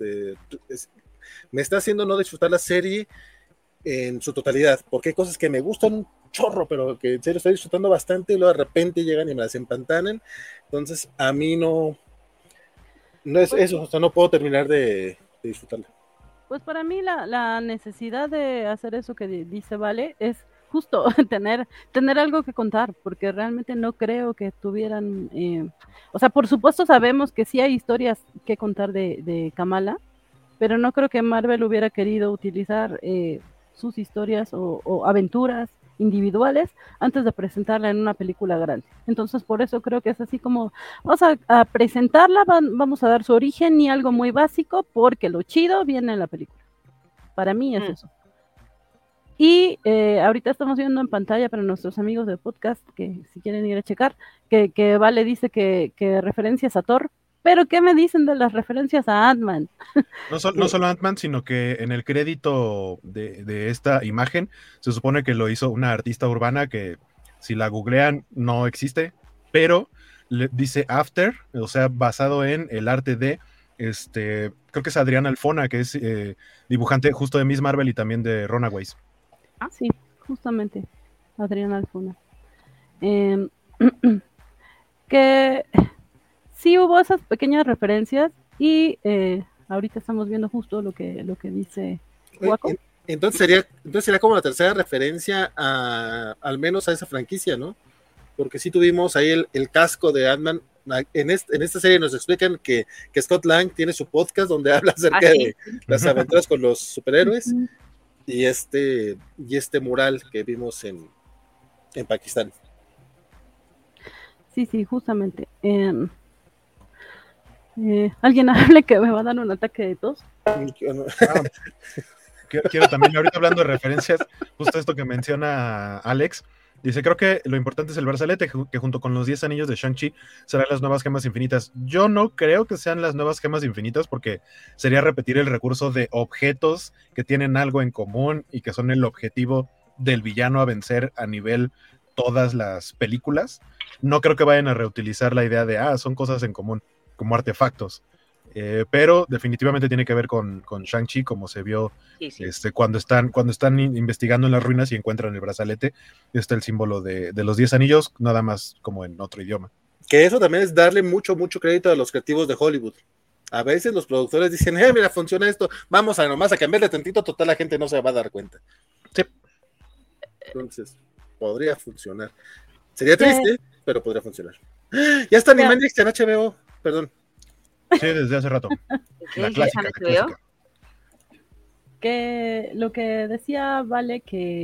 haciendo no disfrutar la serie en su totalidad, porque hay cosas que me gustan un chorro, pero que en serio estoy disfrutando bastante, y luego de repente llegan y me las empantanan. Entonces a mí no es eso, o sea, no puedo terminar de disfrutarla. Pues para mí la necesidad de hacer eso que dice Vale es justo tener algo que contar, porque realmente no creo que tuvieran, o sea, por supuesto sabemos que sí hay historias que contar de Kamala, pero no creo que Marvel hubiera querido utilizar sus historias o aventuras individuales antes de presentarla en una película grande. Entonces por eso creo que es así como vamos a presentarla, vamos a dar su origen y algo muy básico, porque lo chido viene en la película. Para mí es eso. Y ahorita estamos viendo en pantalla para nuestros amigos de podcast, que si quieren ir a checar, que Vale dice que referencias a Thor, pero ¿qué me dicen de las referencias a Ant-Man? No solo Ant-Man, sino que en el crédito de esta imagen se supone que lo hizo una artista urbana que si la googlean no existe, pero dice After, o sea, basado en el arte de, creo que es Adriana Alfona, que es dibujante justo de Miss Marvel y también de Runaways. Ah, sí, justamente, Adriana Alfona. Eh, que sí hubo esas pequeñas referencias y ahorita estamos viendo justo lo que dice Waco. Entonces sería como la tercera referencia al menos a esa franquicia, ¿no? Porque sí tuvimos ahí el casco de Ant-Man. En esta serie nos explican que Scott Lang tiene su podcast donde habla acerca de las aventuras con los superhéroes y este mural que vimos en Pakistán. Sí, justamente. Alguien hable que me va a dar un ataque de tos. Quiero también, ahorita hablando de referencias, justo esto que menciona Alex, dice, creo que lo importante es el brazalete, que junto con los 10 anillos de Shang-Chi serán las nuevas gemas infinitas. Yo no creo que sean las nuevas gemas infinitas porque sería repetir el recurso de objetos que tienen algo en común y que son el objetivo del villano a vencer a nivel todas las películas. No creo que vayan a reutilizar la idea de, son cosas en común, como artefactos. Pero definitivamente tiene que ver con Shang-Chi, como se vio cuando están investigando en las ruinas y encuentran el brazalete. Está el símbolo de los 10 anillos, nada más como en otro idioma. Que eso también es darle mucho crédito a los creativos de Hollywood. A veces los productores dicen, mira, funciona esto, vamos a nomás a cambiarle tantito, total la gente no se va a dar cuenta. Sí. Entonces, podría funcionar. Sería triste, pero podría funcionar. Ya está Animaniacs en HBO, perdón. Sí, desde hace rato. La clásica. Que lo que decía Vale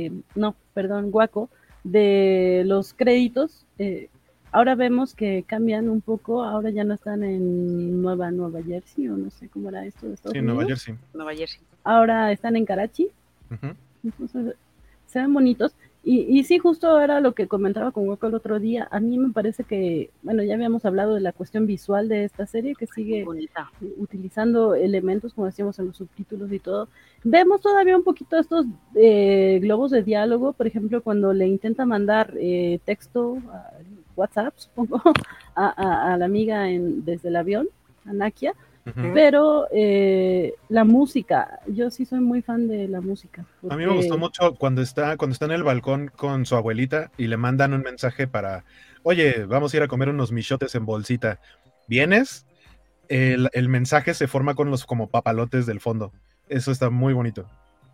Guaco, de los créditos, ahora vemos que cambian un poco, ahora ya no están en Nueva Jersey, o no sé cómo era esto de Estados Unidos. Nueva Jersey. Ahora están en Karachi. Uh-huh. Entonces, se ven bonitos. Y sí, justo era lo que comentaba con Hueco el otro día. A mí me parece que, bueno, ya habíamos hablado de la cuestión visual de esta serie, que sigue utilizando elementos, como decíamos, en los subtítulos y todo. Vemos todavía un poquito estos globos de diálogo, por ejemplo, cuando le intenta mandar texto, WhatsApp, supongo, a la amiga desde el avión, a Nakia. Uh-huh. Pero la música, yo sí soy muy fan de la música. A mí me gustó mucho cuando está en el balcón con su abuelita y le mandan un mensaje para, oye, vamos a ir a comer unos michotes en bolsita. ¿Vienes? El mensaje se forma con los como papalotes del fondo. Eso está muy bonito.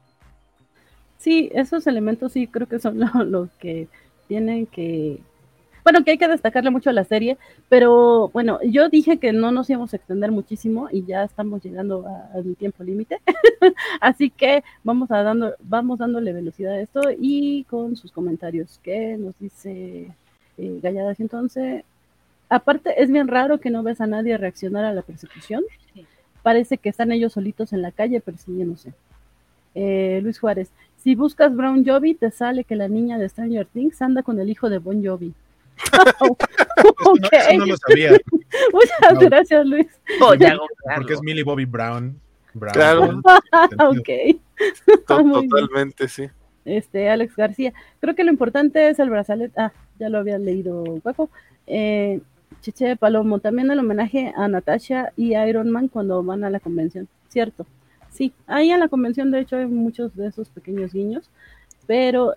Sí, esos elementos sí creo que son los que tienen que... Bueno, que hay que destacarle mucho a la serie, pero bueno, yo dije que no nos íbamos a extender muchísimo y ya estamos llegando al tiempo límite, así que vamos dándole velocidad a esto y con sus comentarios. ¿Qué nos dice Gallada 111? Aparte, es bien raro que no ves a nadie reaccionar a la persecución. Parece que están ellos solitos en la calle persiguiéndose. Luis Juárez, si buscas Brown Jovi, te sale que la niña de Stranger Things anda con el hijo de Bon Jovi. Okay. Eso no lo sabía. Muchas gracias, Luis. Porque es Millie Bobby Brown. Claro. Ok. Totalmente, sí. Alex García, creo que lo importante es el brazalete. Ya lo había leído, Paco. Cheche Palomo, también el homenaje a Natasha y a Iron Man cuando van a la convención. Cierto. Sí, ahí en la convención, de hecho, hay muchos de esos pequeños guiños, pero...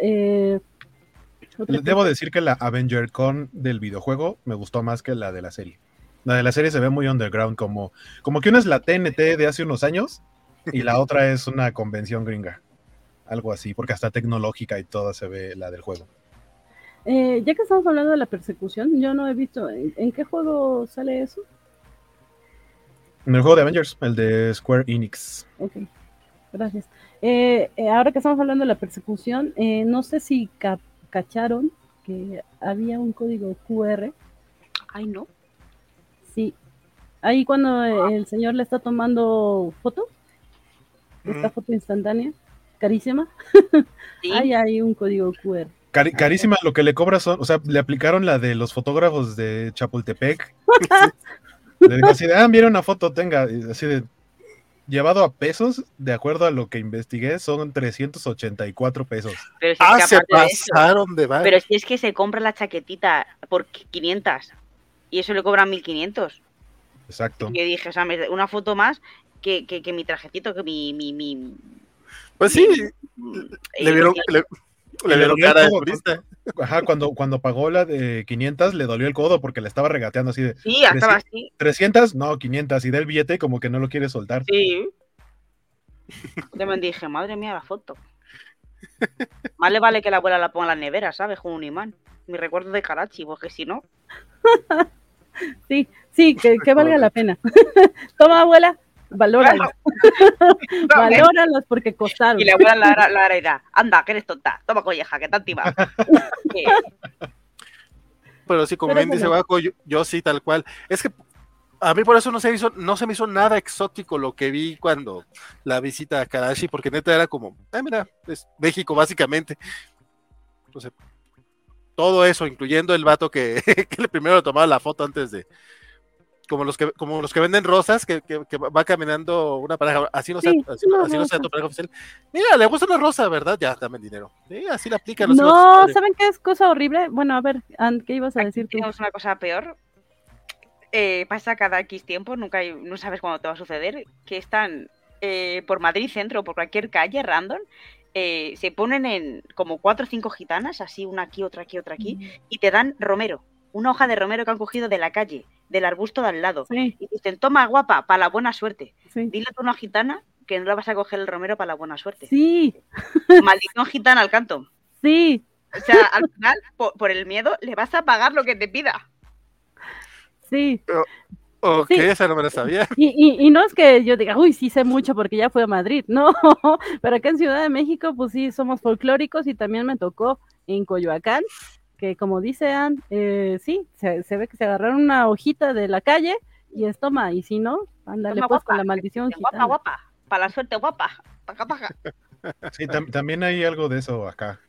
Debo decir que la Avenger Con del videojuego me gustó más que la de la serie. La de la serie se ve muy underground, como que una es la TNT de hace unos años y la otra es una convención gringa. Algo así, porque hasta tecnológica y toda se ve la del juego. Ya que estamos hablando de la persecución, yo no he visto, ¿en qué juego sale eso? En el juego de Avengers, el de Square Enix. Ok, gracias. Ahora que estamos hablando de la persecución, no sé si cacharon que había un código QR. Ay, no. Sí. Ahí cuando el señor le está tomando foto, esta foto instantánea, carísima. Sí. Hay un código QR. Carísima, lo que le cobra son, o sea, le aplicaron la de los fotógrafos de Chapultepec. Le digo así de, mira una foto, tenga, y así de, llevado a pesos, de acuerdo a lo que investigué, son 384 pesos. Pero si es que se aparte de eso, pasaron de bar. pero si es que se compra la chaquetita por 500 y eso le cobran 1500. Exacto. Y yo dije, o sea, una foto más que mi trajecito, que mi Pues sí, le vieron cara de codo, turista. Ajá, cuando pagó la de 500 le dolió el codo porque le estaba regateando así de, Sí, estaba así. 300, no, 500, y da el billete como que no lo quiere soltar. Sí. Yo me dije, madre mía, la foto. Más le vale que la abuela la ponga en la nevera, ¿sabes? Con un imán. Mi recuerdo de Karachi, porque si no... Sí, que valga la pena. Toma, abuela, valóralas. Valóralas porque costaron. Y la abuela la dirá, anda, que eres tonta, toma colleja, que te han timado. Pero sí, como Pero bien dice bueno. Baco, yo sí, tal cual. Es que a mí por eso no se me hizo nada exótico lo que vi cuando la visita a Karachi, porque neta era como, mira, es México básicamente. Entonces, todo eso, incluyendo el vato que primero le tomaba la foto antes de, como los que venden rosas, que va caminando una pareja, así no sea, Sí, así una no sea rosa. tu pareja oficial. Mira, le gusta una rosa, ¿verdad? Ya, dame el dinero. Sí, así la aplican los No, ¿saben qué es cosa horrible? Bueno, a ver, ¿qué ibas a decir tú? Tenemos una cosa peor. Pasa cada X tiempo, no sabes cuándo te va a suceder, que están por Madrid Centro o por cualquier calle random, se ponen en como 4 o 5 gitanas, así una aquí, otra aquí, otra aquí, y te dan romero, una hoja de romero que han cogido de la calle, del arbusto de al lado, Sí, y dicen, toma guapa, para la buena suerte. sí. Dile a una gitana que no la vas a coger el romero para la buena suerte. Sí, Maldición gitana al canto. sí, O sea, al final, por el miedo, le vas a pagar lo que te pida. sí. Ok, Sí. esa no me la sabía. Y no es que yo diga, uy, sí sé mucho porque ya fui a Madrid, no, pero acá en Ciudad de México, pues sí, somos folclóricos y también me tocó en Coyoacán, que como dice Ann, sí, se ve que se agarraron una hojita de la calle y es toma, y si no, ándale Toma, pues guapa, con la maldición dicen, guapa, gitana. guapa, para la suerte, guapa, taca, taca. Sí, también hay algo de eso acá.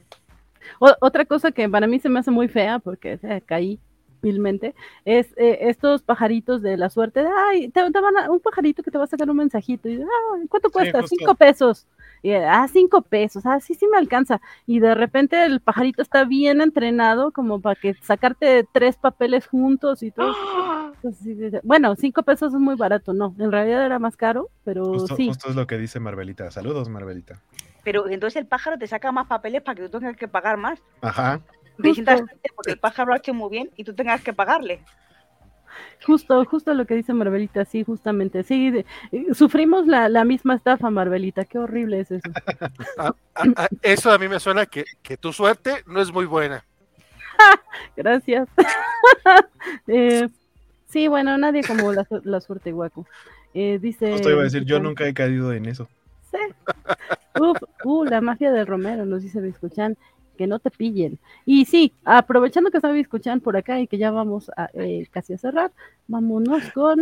Otra cosa que para mí se me hace muy fea, porque caí vilmente, es estos pajaritos de la suerte, de, ay, te van un pajarito que te va a sacar un mensajito, y ¿cuánto cuesta? justo. 5 pesos. Y, 5 pesos, sí me alcanza. Y de repente el pajarito está bien entrenado como para que sacarte 3 papeles juntos y todo. Entonces, bueno, 5 pesos es muy barato, no, en realidad era más caro, pero sí. Justo es lo que dice Marvelita. Saludos, Marvelita. Pero entonces el pájaro te saca más papeles para que tú tengas que pagar más. Ajá. Distintas gente, porque el pájaro lo ha hecho muy bien y tú tengas que pagarle. Justo lo que dice Marvelita, sí, justamente, sí, sufrimos la misma estafa, Marvelita, qué horrible es eso. Eso a mí me suena que tu suerte no es muy buena. Gracias. Sí, bueno, nadie como la suerte, guaco. Dice... Justo iba a decir, yo nunca he caído en eso. Sí. La mafia del Romero, nos dice Biscuchan, que no te pillen. Y sí, aprovechando que está Biscuchan por acá y que ya vamos a, casi a cerrar, vámonos con...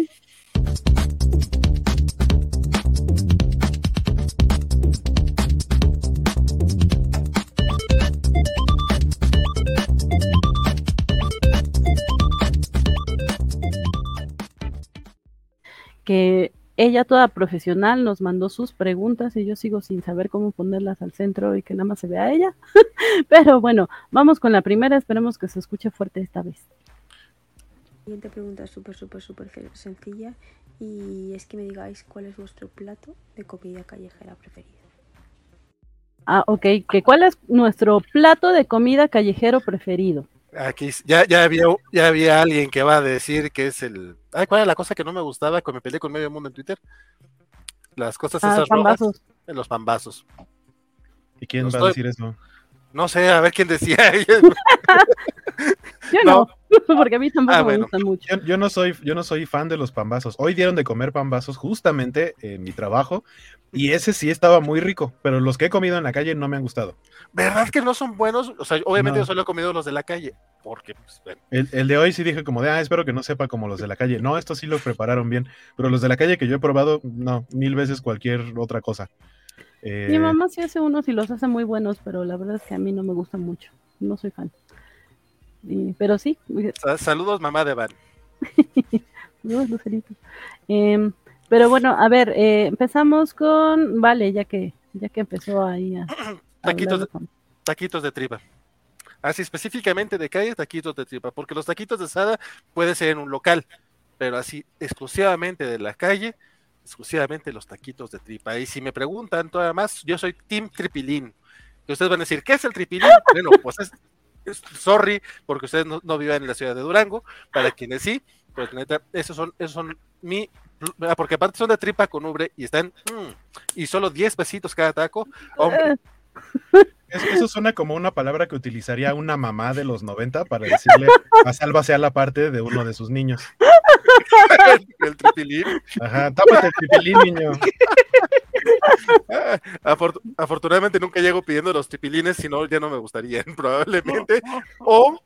que ella toda profesional nos mandó sus preguntas y yo sigo sin saber cómo ponerlas al centro y que nada más se vea a ella. Pero bueno, vamos con la primera, esperemos que se escuche fuerte esta vez. La siguiente pregunta es súper sencilla y es que me digáis cuál es vuestro plato de comida callejera preferido. Ok, ¿cuál es nuestro plato de comida callejero preferido? Aquí ya había alguien que va a decir que es el... ¿cuál era la cosa que no me gustaba cuando me peleé con medio mundo en Twitter? Las cosas esas rojas, los pambazos. ¿Y quién va a decir eso? No sé, a ver quién decía. Yo no, porque a mí tampoco me gustan mucho. Yo no soy fan de los pambazos. Hoy dieron de comer pambazos justamente en mi trabajo y ese sí estaba muy rico, pero los que he comido en la calle no me han gustado. ¿Verdad que no son buenos? O sea, obviamente yo solo he comido los de la calle, porque pues, bueno. El de hoy sí dije como de, espero que no sepa como los de la calle. No, estos sí los prepararon bien, pero los de la calle que yo he probado, no, 1000 veces cualquier otra cosa. Mi mamá sí hace unos y los hace muy buenos, pero la verdad es que a mí no me gustan mucho. No soy fan. Pero sí. Saludos, mamá de Van. Saludos, Lucerito. Pero bueno, a ver, empezamos con... Vale, ya que empezó ahí a taquitos de tripa. Así específicamente de calle, taquitos de tripa, porque los taquitos de asada puede ser en un local, pero así exclusivamente de la calle, exclusivamente los taquitos de tripa. Y si me preguntan todavía más, yo soy Team Tripilín. Y ustedes van a decir, ¿qué es el tripilín? Bueno, pues sorry, porque ustedes no viven en la ciudad de Durango, para quienes sí, pues neta, esos son porque aparte son de tripa con ubre y están, y solo 10 pesitos cada taco, hombre. Eso suena como una palabra que utilizaría una mamá de los 90 para decirle a sálvase a la parte de uno de sus niños. El tripilín. Ajá, tápate el tripilín, niño. Afortunadamente nunca llego pidiendo los tripilines, si no ya no me gustarían, probablemente. O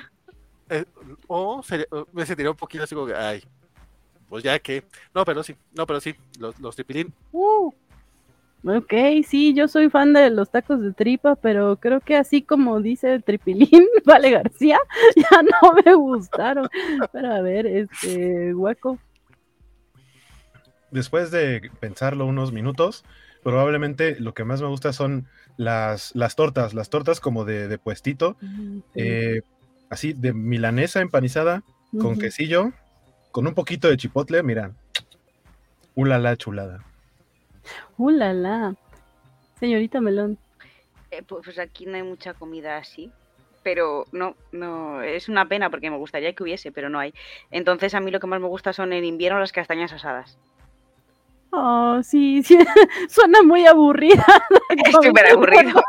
me sentiría un poquito así como que, ay, pues ya que. No, pero sí, los tripilín. Ok, sí, yo soy fan de los tacos de tripa, pero creo que así como dice el Tripilín, Vale García, ya no me gustaron. Pero a ver, Hueco. Después de pensarlo unos minutos, probablemente lo que más me gusta son las tortas como de puestito, así de milanesa empanizada, con quesillo, con un poquito de chipotle, mira, ulala chulada. ¡Ulala! Señorita Melón. Pues aquí no hay mucha comida así, pero no, es una pena porque me gustaría que hubiese, pero no hay. Entonces a mí lo que más me gusta son en invierno las castañas asadas. Oh, sí, suena muy aburrida. Es súper aburrido.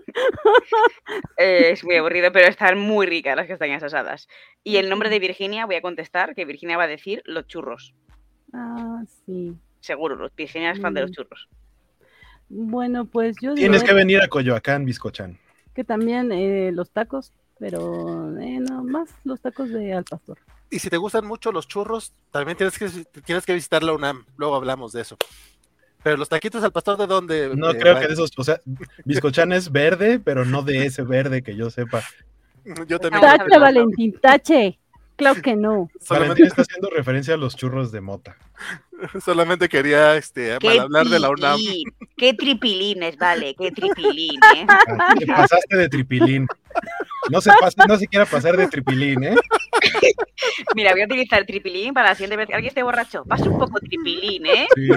Es muy aburrido, pero están muy ricas las castañas asadas. Y el nombre de Virginia, voy a contestar que Virginia va a decir los churros. Ah, sí. Seguro, Virginia es fan de los churros. Bueno, pues yo tienes que venir a Coyoacán, Bizcochán. Que también los tacos, pero no, más los tacos de al pastor. Y si te gustan mucho los churros, también tienes que visitar la UNAM, luego hablamos de eso. Pero los taquitos al pastor, ¿de dónde? No creo que de esos, o sea, Bizcochán es verde, pero no de ese verde que yo sepa. Yo también. Tache, Valentín, tache. Claro que no. Valentín está haciendo referencia a los churros de mota. Solamente quería hablar de la UNAM. Qué tripilines, vale, qué tripilín, ¿eh? Te pasaste de tripilín. No se quiera pasar de tripilín, ¿eh? Mira, voy a utilizar tripilín para la siguiente vez que alguien esté borracho. Pasa un poco tripilín, ¿eh? Sí.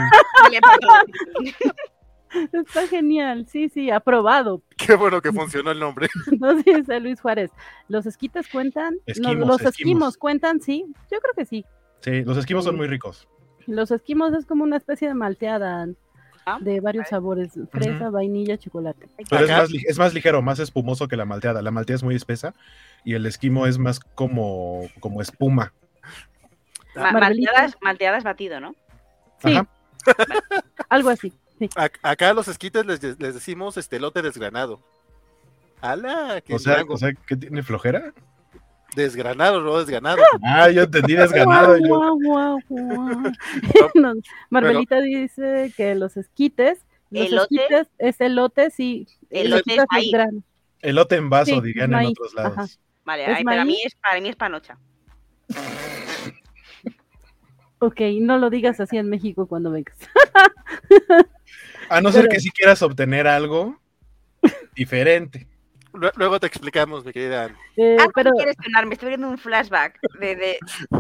Está genial, sí, aprobado. Qué bueno que funcionó el nombre. No dice Luis Juárez. ¿Los esquites cuentan? Los esquimos cuentan, sí. Yo creo que sí. Sí, los esquimos son muy ricos. Los esquimos es como una especie de malteada de varios sabores, fresa, vainilla, chocolate. Pero es más ligero, más espumoso que la malteada. La malteada es muy espesa y el esquimo es más como espuma. Malteadas batido, ¿no? Sí, algo así. Sí. Acá a los esquites les decimos elote desgranado. ¡Hala! O sea, ¿qué tiene flojera? Desgranado, no desganado. Ah, yo entendí desganado. No, Marvelita dice que los esquites es elote, sí. Elote es maíz. Elote en vaso, sí, dirían en otros lados. Ajá. Vale, para mí es panocha. Ok, no lo digas así en México cuando vengas. A no ser que si quieras obtener algo diferente. Luego te explicamos, mi querida Anne. Pero quieres sonar? Me estoy viendo un flashback de...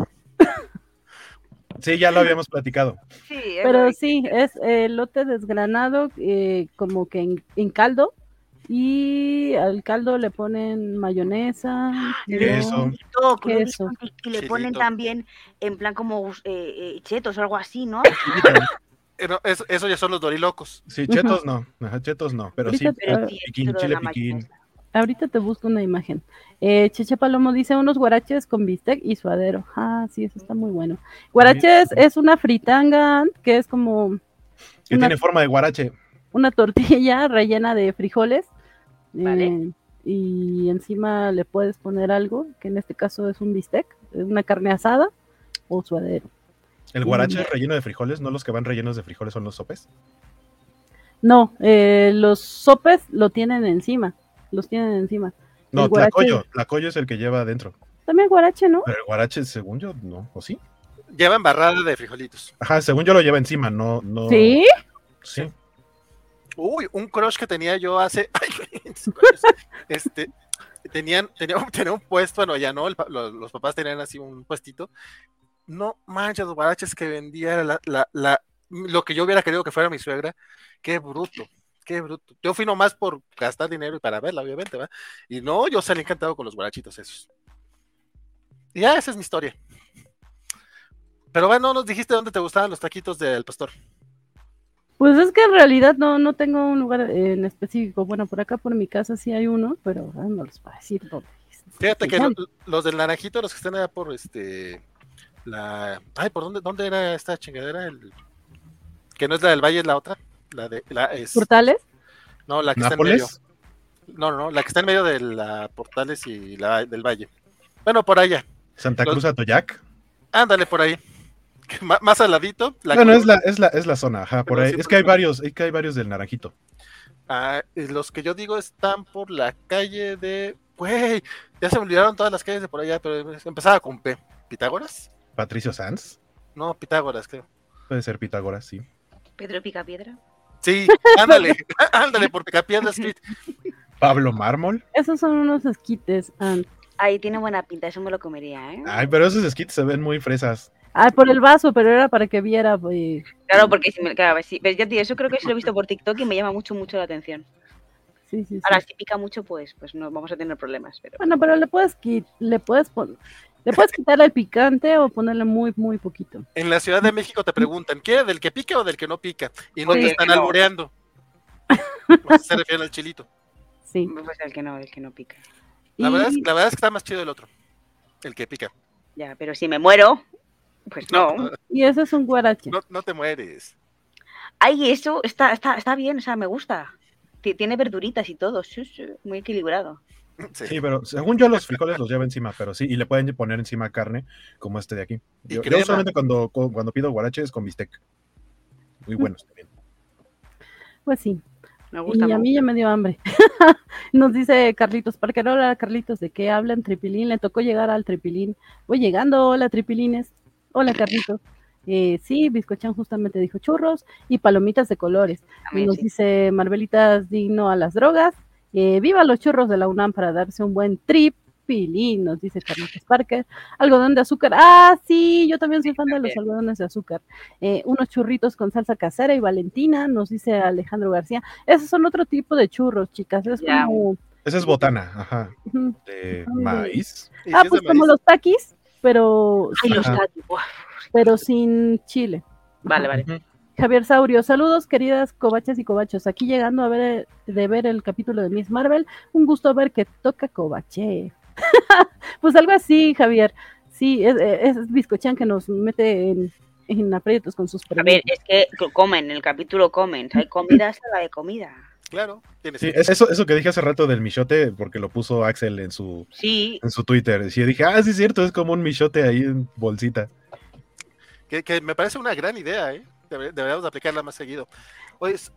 Sí, ya lo habíamos platicado. Sí, pero sí, es elote desgranado, como que en caldo, y al caldo le ponen mayonesa, queso. Y le ponen también en plan como chetos o algo así, ¿no? Eso ya son los dorilocos. Sí, chetos no, chetos no, pero sí, chile piquín. Ahorita te busco una imagen. Cheche Palomo dice unos guaraches con bistec y suadero. Ah, sí, eso está muy bueno. Guaraches es una fritanga que es como... Que tiene forma de guarache. Una tortilla rellena de frijoles. Vale. Y encima le puedes poner algo, que en este caso es un bistec, una carne asada o suadero. ¿El guarache es relleno de frijoles? ¿No los que van rellenos de frijoles son los sopes? No, los sopes lo tienen encima. Los tienen encima. No, El guarache- Tlacoyo es el que lleva adentro. También guarache, ¿no? Pero el guarache, según yo, no, ¿o sí? Lleva embarrada de frijolitos. Ajá, según yo lo lleva encima, no. ¿Sí? Sí. Uy, un crush que tenía yo hace. Tenía un puesto, bueno, ya no, los papás tenían así un puestito. No manches, los guaraches que vendía era lo que yo hubiera querido que fuera mi suegra. Qué bruto, qué bruto. Yo fui nomás por gastar dinero y para verla, obviamente, ¿va? Y no, yo salí encantado con los guarachitos esos. Y ya, esa es mi historia. Pero bueno, nos dijiste dónde te gustaban los taquitos del pastor. Pues es que en realidad no tengo un lugar en específico. Bueno, por acá por mi casa sí hay uno, pero no les voy a decir dónde. Fíjate que los del naranjito, los que están allá por ¿por dónde era esta chingadera? Que no es la del Valle, es la otra. ¿Portales? No, la que ¿Nápoles? está en medio. No, la que está en medio de la Portales y la del Valle. Bueno, por allá. Santa Cruz Atoyac. Ándale por ahí. Más al ladito. Bueno, es la zona, ajá, por Pero ahí. sí, Es que hay varios del naranjito. Los que yo digo están por la calle de. Güey, ya se me olvidaron todas las calles de por allá, pero empezaba con P. ¿Pitágoras? Patricio Sanz. No, Pitágoras, creo. Puede ser Pitágoras, sí. Pedro Picapiedra. Sí, ándale, ándale por Picapiedra Street. Pablo Mármol. Esos son unos esquites. Ahí tiene buena pinta, eso me lo comería, ¿eh? Ay, pero esos skits se ven muy fresas. Por el vaso, pero era para que viera. Pues. Claro, porque sí, pero ya, tío, eso creo que sí lo he visto por TikTok y me llama mucho la atención. Sí. Ahora, si pica mucho, pues no vamos a tener problemas. Pero... Bueno, pero le puedes quitar el picante o ponerle muy, muy poquito. En la Ciudad de México te preguntan, ¿quiere del que pica o del que no pica? Y no Sí, te están no. albureando. Se refieren al chilito. Sí. Pues el que no pica. La verdad es que está más chido el otro. El que pica. Ya, pero si me muero, pues no. Y ese es un guarache. No te mueres. Ay, eso está bien, o sea, me gusta. Tiene verduritas y todo, sí, muy equilibrado. Sí, pero según yo los frijoles los lleva encima, pero sí, y le pueden poner encima carne, como este de aquí. Yo solamente cuando pido guarache es con bistec. Muy buenos también. Pues sí. Me gusta Y a mí ya me dio hambre. Nos dice Carlitos Parker, hola Carlitos, ¿de qué hablan? Tripilín, le tocó llegar al Tripilín. Voy llegando, hola Tripilines. Hola Carlitos. Sí, Bizcochán justamente dijo churros y palomitas de colores. Y nos dice Marbelitas digno a las drogas. Viva los churros de la UNAM para darse un buen tripilín, nos dice Carlitos Parker. Algodón de azúcar. Ah, sí, yo también soy fan de los algodones de azúcar. Unos churritos con salsa casera y Valentina, nos dice Alejandro García. Esos son otro tipo de churros, chicas. Es como... Esa es botana, ajá. De maíz. Pues como los taquis, pero... Ay, los taquis. Pero sin chile. Vale. Javier Saurio, saludos queridas covachas y covachos, aquí llegando a ver el capítulo de Miss Marvel, un gusto ver que toca covache. Pues algo así, Javier, sí, es Bizcochán que nos mete en aprietos con sus preguntas. A ver, es que comen, en el capítulo comen, hay comida, se va de comida. Claro, sí, eso que dije hace rato del michote, porque lo puso Axel en su Twitter. Y dije, sí es cierto, es como un michote ahí en bolsita. Que me parece una gran idea, ¿eh? Deberíamos aplicarla más seguido. Pues,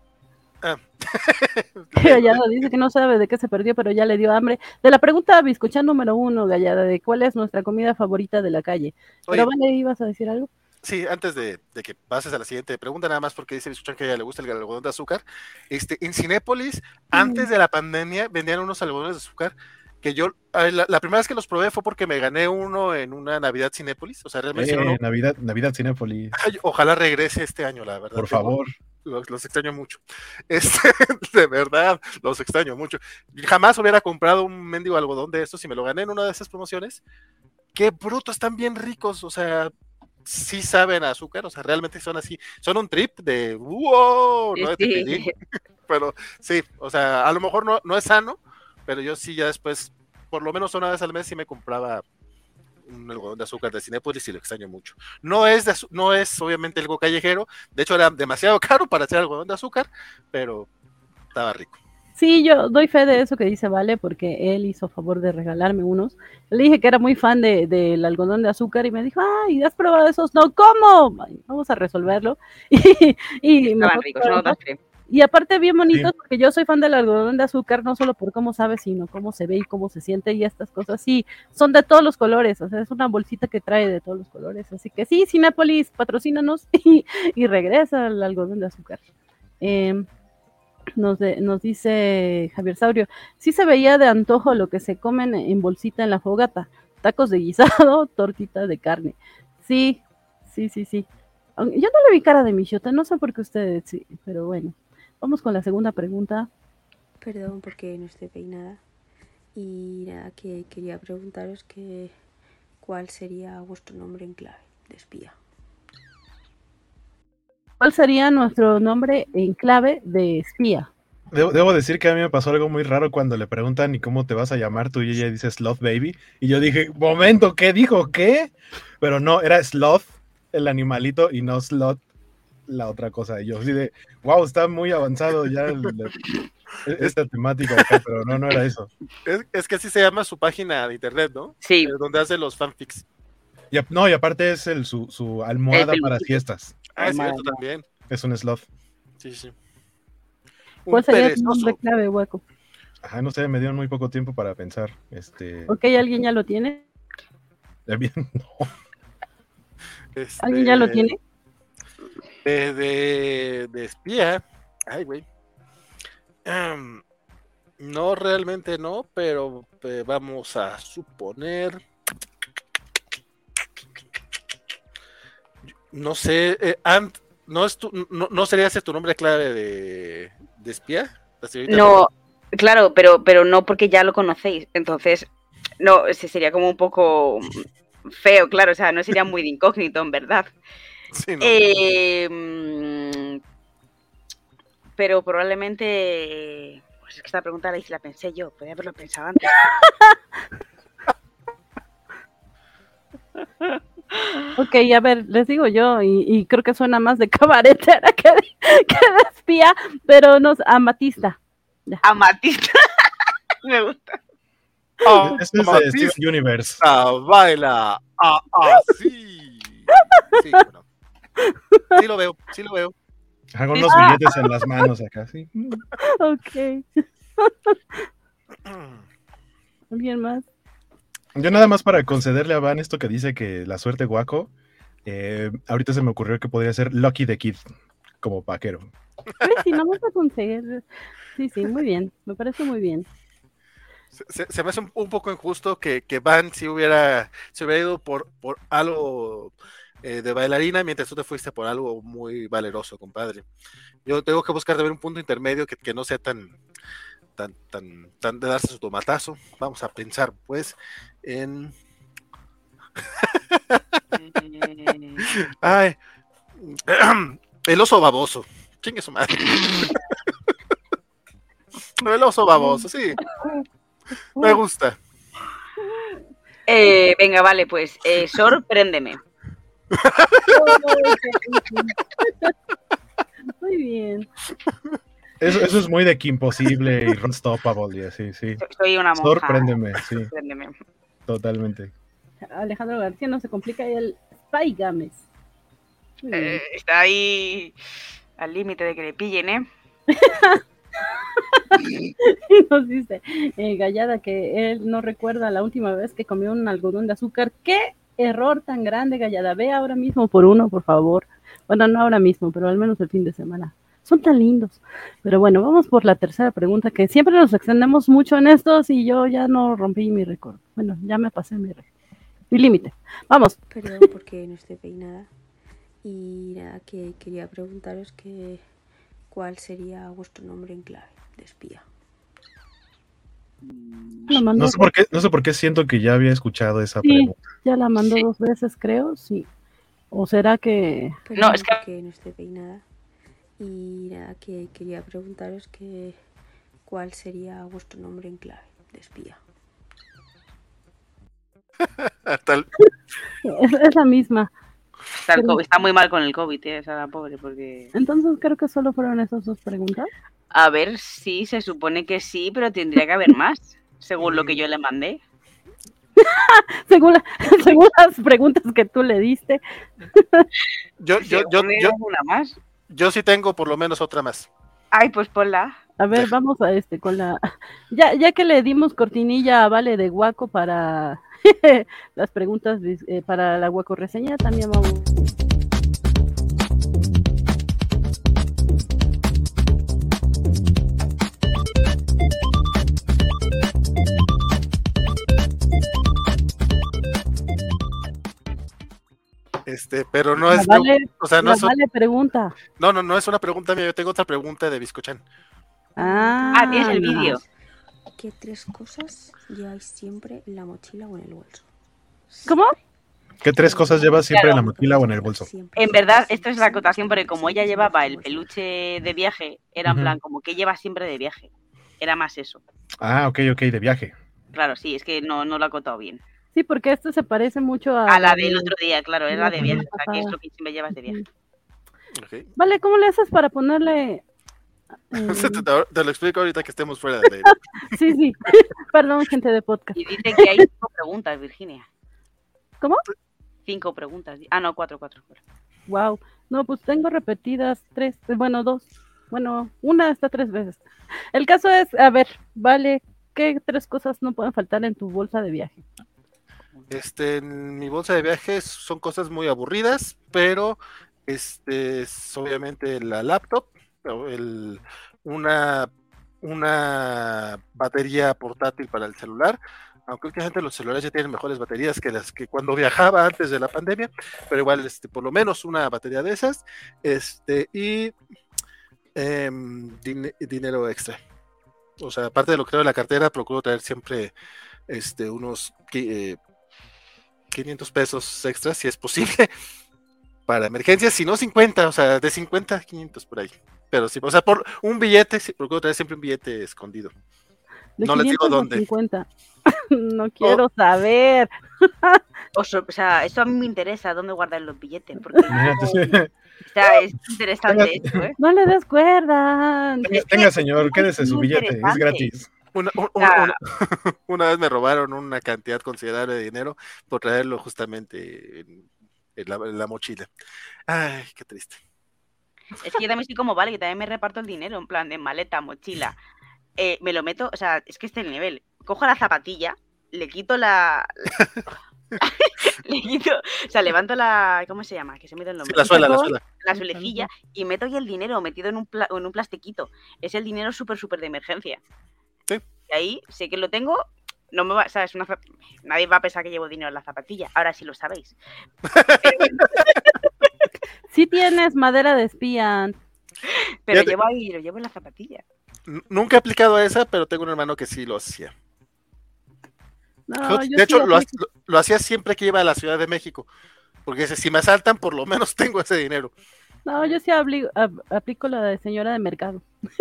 Gallada dice que no sabe de qué se perdió, pero ya le dio hambre. De la pregunta Bizcochán número 1, Gallada, de cuál es nuestra comida favorita de la calle. Pero vale, ¿ibas a decir algo? Sí, antes de que pases a la siguiente pregunta, nada más porque dice Bizcochán que a ella le gusta el algodón de azúcar. En Cinépolis, antes de la pandemia, vendían unos algodones de azúcar que yo, la primera vez que los probé fue porque me gané uno en una Navidad Cinépolis, o sea, realmente Navidad Cinépolis. Ojalá regrese este año, la verdad. Por favor. Los extraño mucho. De verdad, los extraño mucho. Jamás hubiera comprado un mendigo algodón de estos y me lo gané en una de esas promociones. Qué bruto, están bien ricos, o sea, sí saben a azúcar, o sea, realmente son así, son un trip de wow, no de tipilín, pero sí, o sea, a lo mejor no es sano, pero yo sí ya después, por lo menos una vez al mes sí me compraba un algodón de azúcar de Cinépolis y lo extraño mucho. No es obviamente algo callejero, de hecho era demasiado caro para hacer algodón de azúcar, pero estaba rico. Sí, yo doy fe de eso que dice Vale, porque él hizo favor de regalarme unos. Le dije que era muy fan del algodón de azúcar y me dijo, ay, ¿has probado esos? No, ¿cómo? Ay, vamos a resolverlo. Y Y aparte bien bonitos, Sí. porque yo soy fan del algodón de azúcar, no solo por cómo sabe, sino cómo se ve y cómo se siente y estas cosas. Sí, son de todos los colores, o sea, es una bolsita que trae de todos los colores. Así que sí, Cinépolis, patrocínanos y regresa el algodón de azúcar. Nos dice Javier Saurio, sí se veía de antojo lo que se comen en bolsita en la fogata, tacos de guisado, tortita de carne. Sí. Yo no le vi cara de michota, no sé por qué ustedes sí, pero bueno. Vamos con la segunda pregunta. Perdón porque no estoy peinada. Y nada, que quería preguntaros que cuál sería vuestro nombre en clave de espía. ¿Cuál sería nuestro nombre en clave de espía? Debo decir que a mí me pasó algo muy raro cuando le preguntan ¿y cómo te vas a llamar? Tú y ella dice Sloth Baby. Y yo dije, momento, ¿qué dijo? ¿Qué? Pero no, era Sloth, el animalito, y no Slot, la otra cosa. Y yo así de, wow, está muy avanzado ya esta temática acá, pero no era eso. Es que así se llama su página de internet, ¿no? Sí. Donde hace los fanfics. Y aparte es su almohada para siestas. Ah, es cierto también. Es un Sloth. Sí. ¿Cuál sería tu nombre clave, Hueco? Ajá, no sé, me dieron muy poco tiempo para pensar. Ok, ¿alguien ya lo tiene? No. ¿Alguien ya lo tiene? De espía. Ay, güey. No, realmente no, pero vamos a suponer. No sé, Ant, ¿no sería ese tu nombre clave de espía? No, claro, pero no porque ya lo conocéis. Entonces, no, sería como un poco feo, claro, o sea, no sería muy de incógnito, en verdad. Sí, no. Pero probablemente, pues es que esta pregunta la pensé yo, podría haberlo pensado antes. Ok, a ver, les digo yo, y creo que suena más de cabaretera que de espía, pero Amatista. Ya. Amatista, me gusta. Este es de Steven Universe. Baila así. Sí, bueno. Sí lo veo. Hago unos billetes en las manos acá, sí. Ok. ¿Alguien más? Yo nada más para concederle a Van esto que dice que la suerte guaco, ahorita se me ocurrió que podría ser Lucky the Kid, como vaquero. Sí, no me a conseguir. Sí, muy bien, me parece muy bien. Se me hace un poco injusto que Van se hubiera ido por algo de bailarina mientras tú te fuiste por algo muy valeroso, compadre. Yo tengo que buscar también un punto intermedio que no sea tan de darse su tomatazo. Vamos a pensar pues en ay, el oso baboso. ¿Quién es su madre? El oso baboso, sí. Me gusta. Venga, vale, pues sorpréndeme. Muy bien. Eso es muy de Kim Possible y Unstoppable y así, sí. Soy una monja. Sorpréndeme, sí. Sorpréndeme. Totalmente. Alejandro García no se complica el Spy Games. Está ahí al límite de que le pillen, ¿eh? Nos dice Gallada que él no recuerda la última vez que comió un algodón de azúcar. ¡Qué error tan grande, Gallada! Ve ahora mismo por uno, por favor. Bueno, no ahora mismo, pero al menos el fin de semana. Son tan lindos. Pero bueno, vamos por la tercera pregunta, que siempre nos extendemos mucho en estos y yo ya no rompí mi récord. Bueno, ya me pasé mi límite. Vamos. Perdón porque no estoy peinada. Y nada, que quería preguntaros que cuál sería vuestro nombre en clave de espía. No sé por qué siento que ya había escuchado esa pregunta. Ya la mandó 2 veces, creo, sí. ¿O será que...? Perdón, no, es que no estoy peinada. Y nada, que quería preguntaros que cuál sería vuestro nombre en clave de espía. Es la misma. Está muy mal con el COVID, esa pobre, porque... Entonces creo que solo fueron esas 2 preguntas. A ver, sí, se supone que sí, pero tendría que haber más, según lo que yo le mandé. según las preguntas que tú le diste. Yo sí tengo por lo menos otra más. Ay, pues ponla. A ver, vamos a con la... Ya que le dimos cortinilla a Vale de Guaco para las preguntas para la Guaco reseña, también vamos... Pero no es, Vale, o sea, no es, Vale pregunta. no es una pregunta mía, yo tengo otra pregunta de Biscochan. Tienes el vídeo. ¿Qué 3 cosas lleváis siempre en la mochila o en el bolso? ¿Cómo? ¿Qué 3 cosas llevas siempre en la mochila o en el bolso? En verdad, esto es la acotación, porque como ella llevaba el peluche de viaje, era en plan, como que lleva siempre de viaje. Era más eso. Ah, ok, de viaje. Claro, sí, es que no lo ha acotado bien. Sí, porque esto se parece mucho a la del otro día, claro, era de viaje, o sea, que es lo que siempre llevas de viaje. Okay. Vale, ¿cómo le haces para ponerle...? Te lo explico ahorita que estemos fuera de aire. Sí. Perdón, gente de podcast. Y dice que hay 5 preguntas, Virginia. ¿Cómo? 5 preguntas. Ah, no, 4. Wow. No, pues tengo repetidas 3, bueno, 2. Bueno, una hasta 3 veces. El caso es, a ver, Vale, ¿qué 3 cosas no pueden faltar en tu bolsa de viaje? En mi bolsa de viaje son cosas muy aburridas, pero es obviamente la laptop, una batería portátil para el celular, aunque últimamente los celulares ya tienen mejores baterías que las que cuando viajaba antes de la pandemia, pero igual por lo menos una batería de esas, y dinero extra. O sea, aparte de lo que traigo en la cartera, procuro traer siempre unos 500 pesos extras, si es posible, para emergencias, si no 50, o sea, de 50 a 500 por ahí. Pero sí, o sea, por un billete, sí, procuro traer siempre un billete escondido. De no les digo dónde. 50. No quiero saber. O sea, eso a mí me interesa, dónde guardar los billetes, porque o sea, es interesante esto, ¿eh? No le des cuerda. Tenga, señor, quédese su billete, es gratis. Una vez me robaron una cantidad considerable de dinero por traerlo justamente en la mochila. Ay, qué triste. Es que yo también soy como Vale, que también me reparto el dinero, en plan de maleta, mochila. Me lo meto, o sea, es que este es el nivel. Cojo la zapatilla, le quito o sea, levanto ¿cómo se llama? Que se mete el nombre. Sí, la suela. La suelecilla y meto ahí el dinero metido en un plastiquito. Es el dinero súper de emergencia. Sí. Y ahí sé que lo tengo, no me va, ¿sabes? Nadie va a pensar que llevo dinero en la zapatilla. Ahora sí lo sabéis. Sí tienes madera de espía. Pero lo llevo en la zapatilla. Nunca he aplicado a esa, pero tengo un hermano que sí lo hacía. No, de hecho, lo hacía siempre que iba a la Ciudad de México. Porque si me asaltan, por lo menos tengo ese dinero. No, yo sí aplico la de señora de mercado.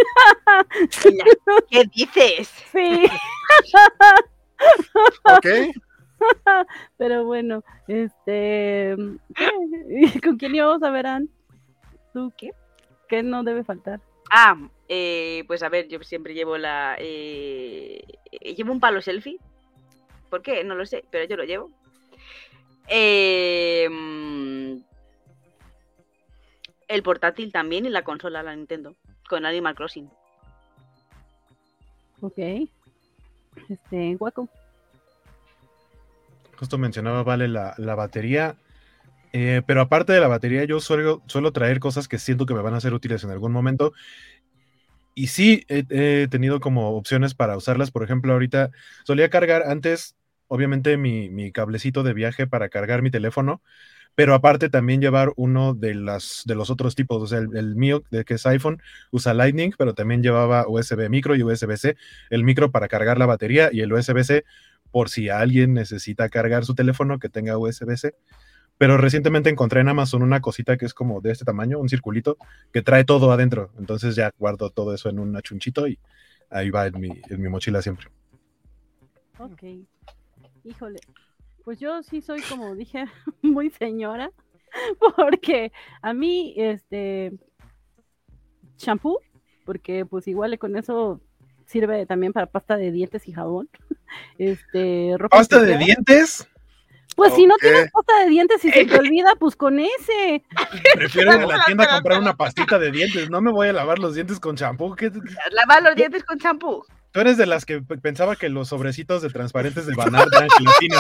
¿Qué dices? Sí. Ok. Pero bueno, ¿con quién íbamos a ver, Ann? ¿Tú qué? ¿Qué no debe faltar? Pues a ver, yo siempre llevo llevo un palo selfie. ¿Por qué? No lo sé, pero yo lo llevo. El portátil también y la consola, la Nintendo, con Animal Crossing. Ok. Guaco. Justo mencionaba, Vale, la batería. Pero aparte de la batería, yo suelo traer cosas que siento que me van a ser útiles en algún momento. Y sí, he tenido como opciones para usarlas. Por ejemplo, ahorita solía cargar antes, obviamente, mi cablecito de viaje para cargar mi teléfono, pero aparte también llevar uno de los otros tipos. O sea, el mío, que es iPhone, usa Lightning, pero también llevaba USB micro y USB-C. El micro para cargar la batería y el USB-C por si alguien necesita cargar su teléfono que tenga USB-C. Pero recientemente encontré en Amazon una cosita que es como de este tamaño, un circulito, que trae todo adentro. Entonces ya guardo todo eso en un achunchito y ahí va en mi mochila siempre. Ok. Híjole. Pues yo sí soy, como dije, muy señora, porque a mí, shampoo, porque pues igual con eso sirve también para pasta de dientes y jabón. Ropa ¿Pasta de interior. dientes? Pues si no Ok. tienes pasta de dientes y se te olvida, pues con ese. Prefiero ir a la tienda a comprar una pastita de dientes. No me voy a lavar los dientes con champú. Lavar los dientes con champú. Tú eres de las que pensaba que los sobrecitos de transparentes de Banart eran gelatina.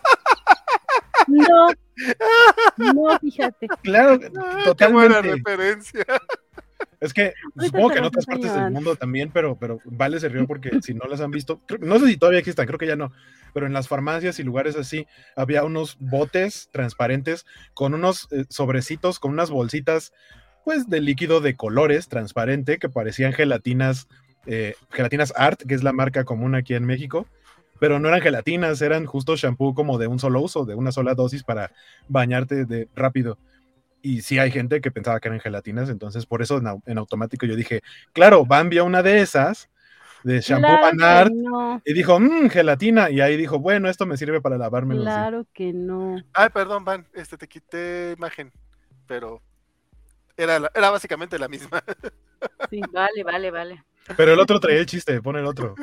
No, fíjate. Claro, Qué buena totalmente. referencia. Es que Ahorita supongo te que en las otras partes del enseñan. mundo también, pero Vale se rió porque si no las han visto, no sé si todavía existan, creo que ya no, pero en las farmacias y lugares así había unos botes transparentes con unos sobrecitos, con unas bolsitas pues de líquido de colores transparente que parecían gelatinas Art, que es la marca común aquí en México, pero no eran gelatinas, eran justo shampoo como de un solo uso, de una sola dosis para bañarte de rápido. Y sí hay gente que pensaba que eran gelatinas, entonces por eso en automático yo dije, claro, Van vio una de esas, de shampoo Claro Van que Art, no. y dijo, gelatina, y ahí dijo, bueno, esto me sirve para lavarme los dientes. Claro que no. Ay, perdón, Van, te quité imagen, pero era básicamente la misma. Sí. Vale. Pero el otro traía el chiste, pon el otro.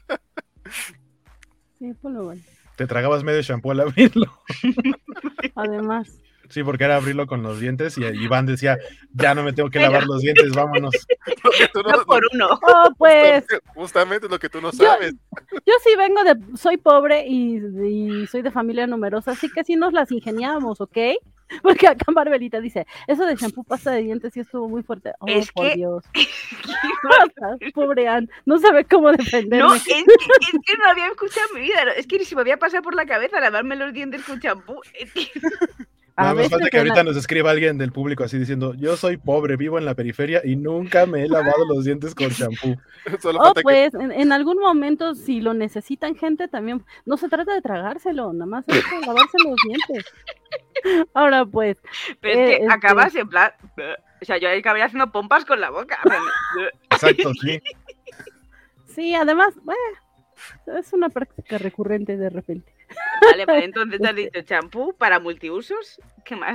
Sí, ponlo bueno. Te tragabas medio shampoo al abrirlo. Además. Sí, porque era abrirlo con los dientes y Iván decía, ya no me tengo que lavar los dientes, vámonos. Lo que tú No por uno. Oh, pues justamente lo que tú no Yo- sabes. yo sí soy pobre y soy de familia numerosa, así que sí nos las ingeniamos, ¿ok? Porque acá Marvelita dice, eso de shampoo, pasta de dientes sí estuvo muy fuerte. Oh, Es por que- Dios. Pobre Ann, no sabe cómo defenderme. No, es que no había escuchado en mi vida. Es que ni se me había pasado por la cabeza lavarme los dientes con champú. Es que- Nada A más veces falta que en la- ahorita nos escriba alguien del público así diciendo, yo soy pobre, vivo en la periferia y nunca me he lavado los dientes con shampoo. Solo Oh, falta que pues en algún momento, si lo necesitan gente, también, no se trata de tragárselo, nada más es de lavarse los dientes. Ahora pues, Pero es que este- acabas en plan. O sea, yo acabaría haciendo pompas con la boca. Exacto, sí. sí, además, es una práctica recurrente de repente. Vale, entonces te has dicho champú para multiusos. ¿Qué más?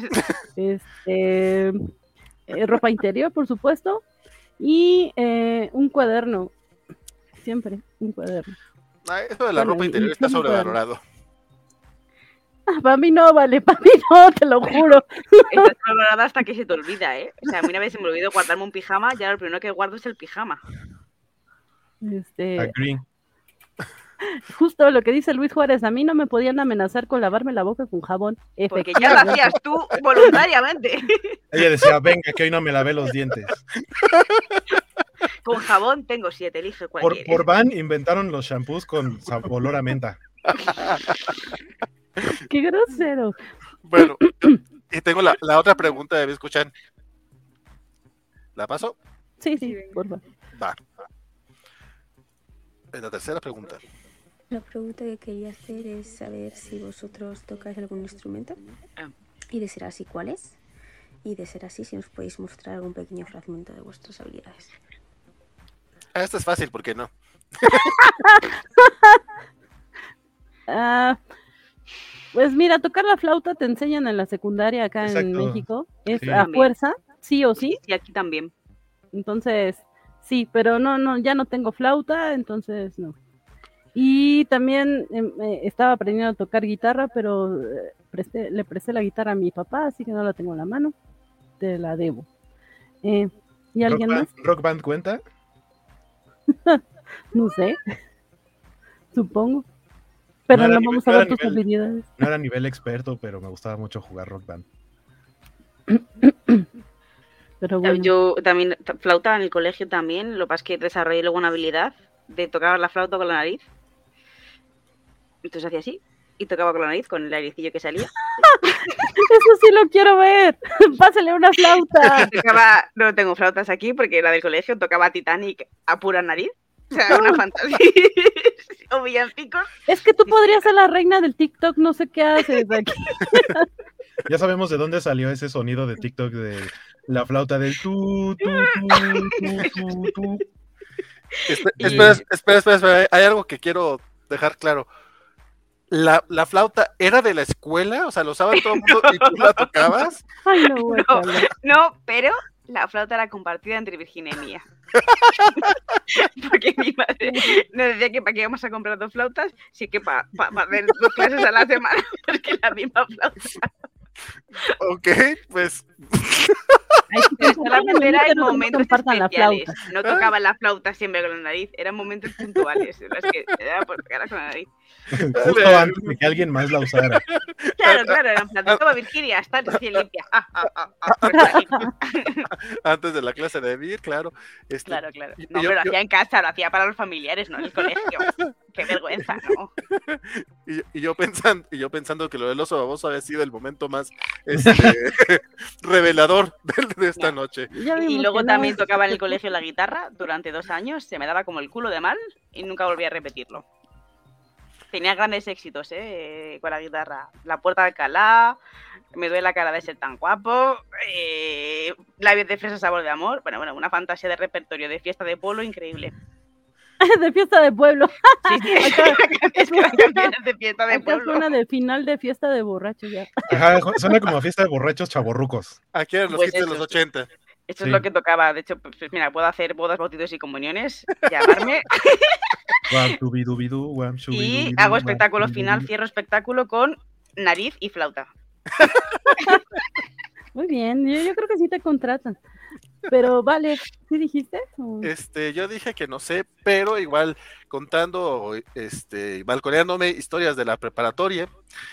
Ropa interior, por supuesto, y un cuaderno, siempre un cuaderno. eso de la Bueno, ropa interior y está un sobrevalorado. Para mí no, vale, para mí no, te lo juro. Estás valorada hasta que se te olvida, ¿eh? O sea, a mí una vez se me olvidó guardarme un pijama, ya lo primero que guardo es el pijama. Agree. Justo lo que dice Luis Juárez, a mí no me podían amenazar con lavarme la boca con jabón. Porque ya lo hacías tú voluntariamente. Ella decía, venga, que hoy no me lavé los dientes. Con jabón tengo 7, elige cuál Por quieres. Van inventaron los shampoos con olor a menta. Qué grosero. Bueno, y tengo la otra pregunta de escuchan. ¿La paso? Sí, por favor. Va. La tercera pregunta. La pregunta que quería hacer es saber si vosotros tocáis algún instrumento Ah. y de ser así, ¿cuál es? Y de ser así, si nos podéis mostrar algún pequeño fragmento de vuestras habilidades. Esto es fácil, ¿por qué no? Pues mira, tocar la flauta te enseñan en la secundaria acá en Exacto. México. Es Sí. a fuerza, sí o sí. Y aquí también. Entonces, sí, pero no, ya no tengo flauta, entonces no. Y también estaba aprendiendo a tocar guitarra, pero le presté la guitarra a mi papá, así que no la tengo en la mano. Te la debo. ¿Y alguien más? ¿Rock Band cuenta? No sé. Supongo. Pero No no, era vamos nivel- a no ver era tus nivel- habilidades. No era nivel experto, pero me gustaba mucho jugar Rock Band. Pero bueno. Yo también, flauta en el colegio también, lo que pasa es que desarrollé luego una habilidad de tocar la flauta con la nariz. Entonces hacía así, y tocaba con la nariz, con el airecillo que salía. Eso sí lo quiero ver. Pásale una flauta. No tengo flautas aquí porque la del colegio tocaba Titanic a pura nariz. O sea, una fantasía. O villancicos. Es que tú podrías ser la reina del TikTok, no sé qué haces aquí. Ya sabemos de dónde salió ese sonido de TikTok de la flauta del tu. Espera. Hay algo que quiero dejar claro. ¿La flauta era de la escuela? O sea, ¿lo usaba todo el mundo y tú la tocabas? Ay, no, guácala. No, pero la flauta era compartida entre Virginia y mía. Porque mi madre nos decía que para qué íbamos a comprar 2 flautas, sí que para hacer 2 clases a la semana, porque la misma flauta. Ok, pues. Era en momentos especiales. No tocaba la flauta siempre con la nariz, eran momentos puntuales en los que era por tocar con la nariz. Justo antes de que alguien más la usara. Claro, era en plan, toma Virginia, está recién limpia. Antes de la clase de Vir, claro. Claro. No, pero lo hacía en casa, lo hacía para los familiares, no en el colegio. Qué vergüenza, ¿no? Y yo pensando que lo del oso baboso había sido el momento más revelador de esta noche. Y luego también tocaba en el colegio la guitarra durante 2 años, se me daba como el culo de mal y nunca volví a repetirlo. Tenía grandes éxitos, con la guitarra. La puerta de Alcalá, me duele la cara de ser tan guapo, labios de fresa, sabor de amor. Bueno, una fantasía de repertorio de fiesta de pueblo increíble. De fiesta de pueblo. Sí. Es que canciones de fiesta de pueblo. Suena de final de fiesta de borrachos ya. Ajá, suena como fiesta de borrachos chavorrucos. Aquí eran los hits de los 80. Esto es lo que tocaba. De hecho, pues mira, puedo hacer bodas, bautizos y comuniones, llamarme. Y hago espectáculo final, cierro espectáculo con nariz y flauta. Muy bien, yo creo que sí te contratan. Pero vale, ¿sí dijiste? Yo dije que no sé, pero igual contando, balconeándome historias de la preparatoria,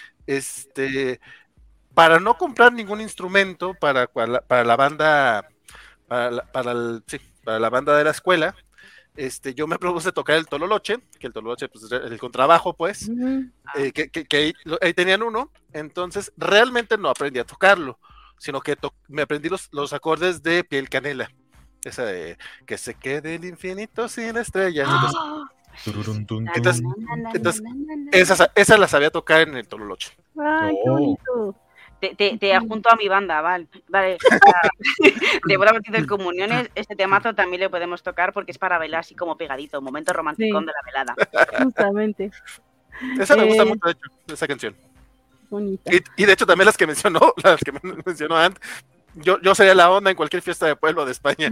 para no comprar ningún instrumento para la banda, para la banda de la escuela, yo me propuse tocar el tololoche, que el tololoche pues, es el contrabajo, pues, que ahí tenían uno, entonces realmente no aprendí a tocarlo, sino que me aprendí los acordes de Piel Canela, esa de que se quede el infinito sin estrellas. Entonces esa la sabía tocar en el tololoche. Ay, qué bonito. Te adjunto a mi banda, vale. De boda, bautizo y comuniones, este temazo también le podemos tocar porque es para bailar así como pegadito, un momento romántico de la velada. Justamente. Esa me gusta mucho, de hecho, esa canción. Bonita. Y de hecho también las que mencionó Ant, yo sería la onda en cualquier fiesta de pueblo de España.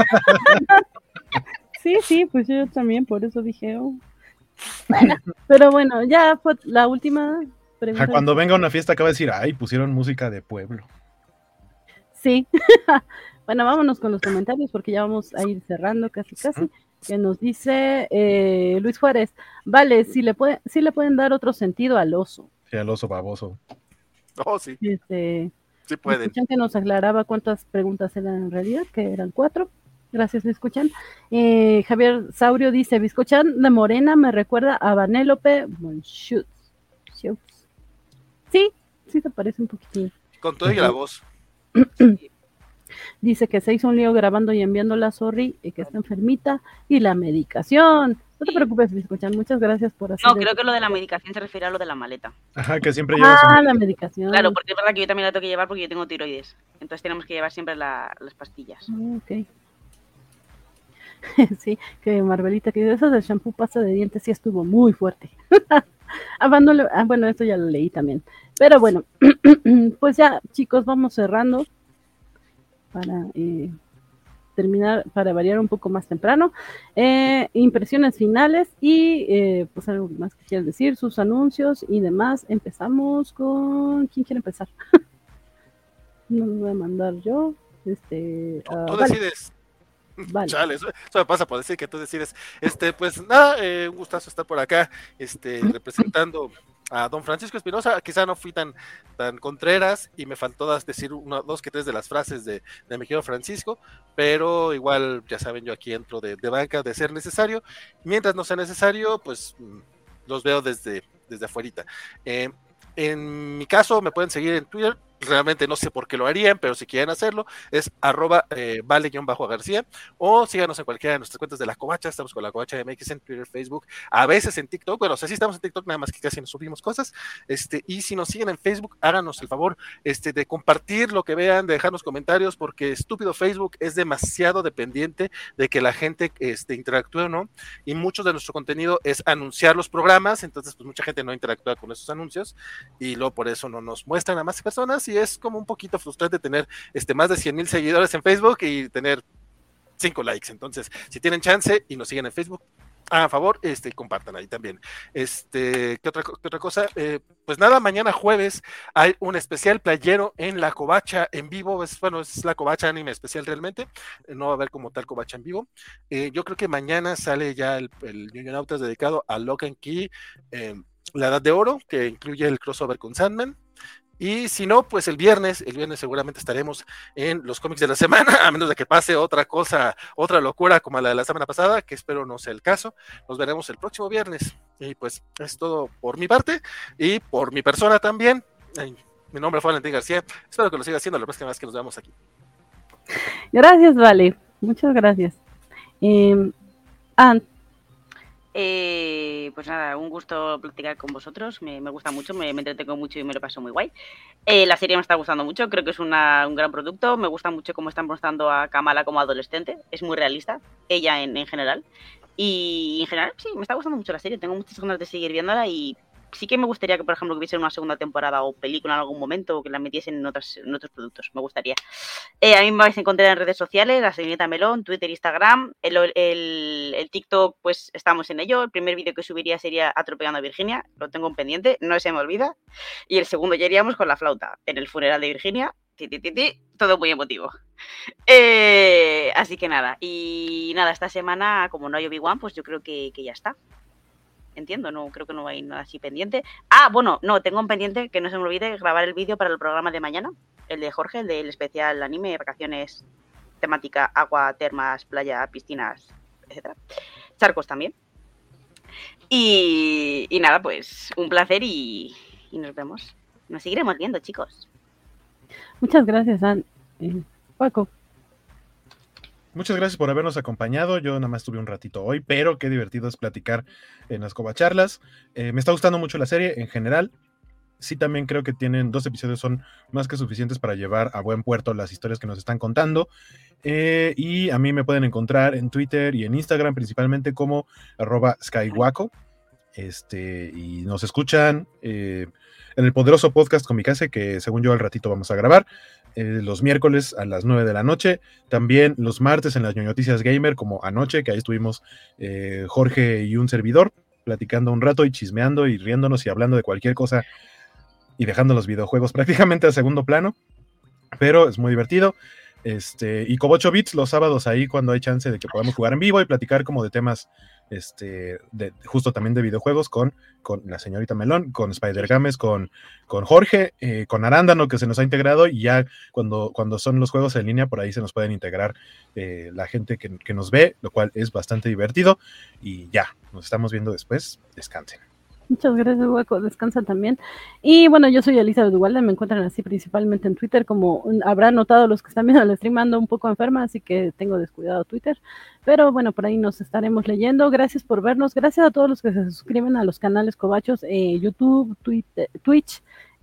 Sí, pues yo también, por eso dije, Bueno, pero bueno, ya fue la última pregunta. Cuando venga una fiesta acaba de decir, ay, pusieron música de pueblo. Sí. Bueno, vámonos con los comentarios porque ya vamos a ir cerrando casi. Que nos dice Luis Juárez, vale, si le pueden dar otro sentido al oso. Sí, al oso baboso. Oh, sí. Sí pueden. Escuchan que nos aclaraba cuántas preguntas eran en realidad, que eran 4. Gracias, Biscochan. Javier Saurio dice, Biscochan de Morena me recuerda a Vanélope Monchut. Sí, se parece un poquitín. Con todo y la voz. Dice que se hizo un lío grabando y enviándola a Sorry y que está enfermita y la medicación. No te preocupes, Biscochan, muchas gracias por hacer. No, creo que lo de la medicación se refiere a lo de la maleta. Ajá, que siempre llevas la medicación. Claro, porque es verdad que yo también la tengo que llevar porque yo tengo tiroides. Entonces tenemos que llevar siempre las pastillas. Ok. Sí, que Marvelita, que eso del shampoo pasta de dientes sí estuvo muy fuerte. Bueno, esto ya lo leí también. Pero bueno, pues ya, chicos, vamos cerrando para terminar, para variar un poco más temprano. Impresiones finales y pues algo más que quieran decir, sus anuncios y demás. Empezamos con... ¿Quién quiere empezar? No lo voy a mandar yo. Tú decides. Vale. Chale, eso me pasa por decir que tú decides. Pues nada, un gustazo estar por acá, representando a don Francisco Espinosa. Quizá no fui tan contreras y me faltó decir 1, 2, 3 de las frases de mi querido Francisco, pero igual, ya saben, yo aquí entro de banca de ser necesario. Mientras no sea necesario, pues los veo desde afuerita. En mi caso, me pueden seguir en Twitter. Realmente no sé por qué lo harían, pero si quieren hacerlo, es @vale_García, o síganos en cualquiera de nuestras cuentas de La Covacha. Estamos con La Covacha MX en Twitter, Facebook, a veces en TikTok. Bueno, o sea, sí estamos en TikTok, nada más que casi nos subimos cosas. Y si nos siguen en Facebook, háganos el favor de compartir lo que vean, de dejarnos comentarios, porque estúpido Facebook es demasiado dependiente de que la gente interactúe o no, y mucho de nuestro contenido es anunciar los programas. Entonces pues mucha gente no interactúa con esos anuncios y luego por eso no nos muestran a más personas sí es como un poquito frustrante tener más de 100,000 seguidores en Facebook y tener 5 likes. Entonces, si tienen chance y nos siguen en Facebook, a favor, compartan ahí también. ¿Qué otra cosa? Pues nada, mañana jueves hay un especial playero en la Covacha en vivo. Es la Covacha anime especial realmente. No va a haber como tal Covacha en vivo. Yo creo que mañana sale ya el Ñoñonautas dedicado a Lock and Key, la Edad de Oro, que incluye el crossover con Sandman. Y si no, pues el viernes seguramente estaremos en los cómics de la semana, a menos de que pase otra cosa, otra locura como la de la semana pasada, que espero no sea el caso. Nos veremos el próximo viernes. Y pues es todo por mi parte y por mi persona también. Mi nombre fue Valentín García. Espero que lo siga haciendo la próxima vez que nos veamos aquí. Gracias, Vale. Muchas gracias. Ann. Pues nada, un gusto platicar con vosotros, me gusta mucho, me entretengo mucho y me lo paso muy guay. La serie me está gustando mucho, creo que es un gran producto, me gusta mucho cómo están mostrando a Kamala como adolescente, es muy realista, ella en general, y en general sí, me está gustando mucho la serie, tengo muchas ganas de seguir viéndola y sí que me gustaría que, por ejemplo, que hubiese una segunda temporada o película en algún momento o que la metiesen en otros productos, me gustaría. A mí me vais a encontrar en redes sociales, la señorita Melón, Twitter, Instagram, el TikTok, pues estamos en ello. El primer vídeo que subiría sería atropellando a Virginia, lo tengo en pendiente, no se me olvida. Y el segundo ya iríamos con la flauta, en el funeral de Virginia, todo muy emotivo. Así que nada, esta semana, como no hay Obi-Wan, pues yo creo que ya está. Entiendo, no creo que no hay nada así pendiente. Bueno, no, tengo un pendiente que no se me olvide grabar el vídeo para el programa de mañana, el de Jorge, el del especial anime, vacaciones, temática, agua, termas, playa, piscinas, etcétera. Charcos también. Y nada, pues un placer y nos vemos. Nos seguiremos viendo, chicos. Muchas gracias, Ann. Paco. Muchas gracias por habernos acompañado. Yo nada más tuve un ratito hoy, pero qué divertido es platicar en las Covacharlas. Me está gustando mucho la serie en general. Sí, también creo que tienen 2 episodios, son más que suficientes para llevar a buen puerto las historias que nos están contando. Y a mí me pueden encontrar en Twitter y en Instagram principalmente como @skywaco. Y nos escuchan en el poderoso podcast Comicase, que según yo al ratito vamos a grabar. Los miércoles a las 9 de la noche, también los martes en las Ñoñoticias Gamer, como anoche, que ahí estuvimos Jorge y un servidor, platicando un rato y chismeando y riéndonos y hablando de cualquier cosa y dejando los videojuegos prácticamente a segundo plano, pero es muy divertido. Y Cobocho Beats los sábados ahí cuando hay chance de que podamos jugar en vivo y platicar como de temas justo también de videojuegos con la señorita Melón, con Spider Games, con Jorge, con Arándano, que se nos ha integrado, y ya cuando son los juegos en línea por ahí se nos pueden integrar la gente que nos ve, lo cual es bastante divertido. Y ya, nos estamos viendo después. Descansen. Muchas gracias, Hueco. Descansa también. Y bueno, yo soy Elizabeth Ugalde, me encuentran así principalmente en Twitter, como habrán notado los que están viendo el stream, ando un poco enferma, así que tengo descuidado Twitter. Pero bueno, por ahí nos estaremos leyendo. Gracias por vernos. Gracias a todos los que se suscriben a los canales Covachos, YouTube, Twitch,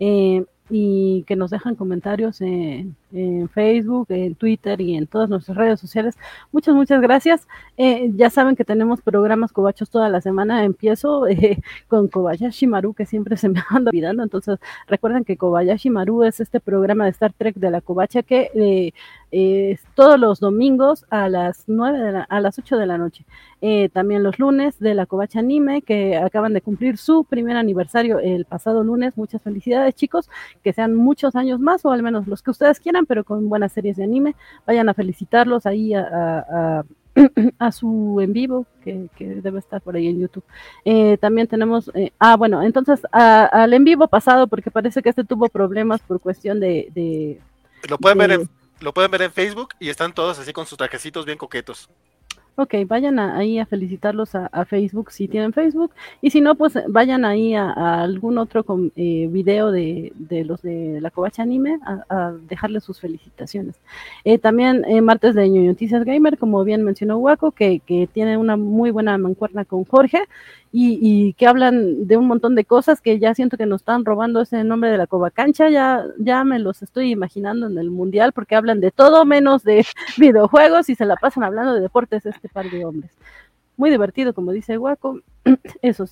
y que nos dejan comentarios en Facebook, en Twitter y en todas nuestras redes sociales. Muchas gracias. Ya saben que tenemos programas Covachos toda la semana. Empiezo con Kobayashi Maru, que siempre se me anda olvidando. Entonces recuerden que Kobayashi Maru es este programa de Star Trek de la Covacha que todos los domingos a las 8 de la noche. También los lunes de la Covacha Anime, que acaban de cumplir su primer aniversario el pasado lunes. Muchas felicidades, chicos, que sean muchos años más, o al menos los que ustedes quieran, pero con buenas series de anime. Vayan a felicitarlos ahí a su en vivo, que debe estar por ahí en YouTube. También tenemos, bueno, entonces al en vivo pasado, porque parece que tuvo problemas por cuestión de lo pueden ver en Facebook y están todos así con sus trajecitos bien coquetos. Ok, vayan ahí a felicitarlos a Facebook si tienen Facebook, y si no, pues vayan ahí a algún otro video de los de la Covacha Anime a dejarles sus felicitaciones. También martes de Ñoñoticias Gamer, como bien mencionó Waco, que tiene una muy buena mancuerna con Jorge, y que hablan de un montón de cosas que ya siento que nos están robando ese nombre de la Covacancha. Ya me los estoy imaginando en el Mundial, porque hablan de todo menos de videojuegos y se la pasan hablando de deportes par de hombres. Muy divertido, como dice Waco, eso sí.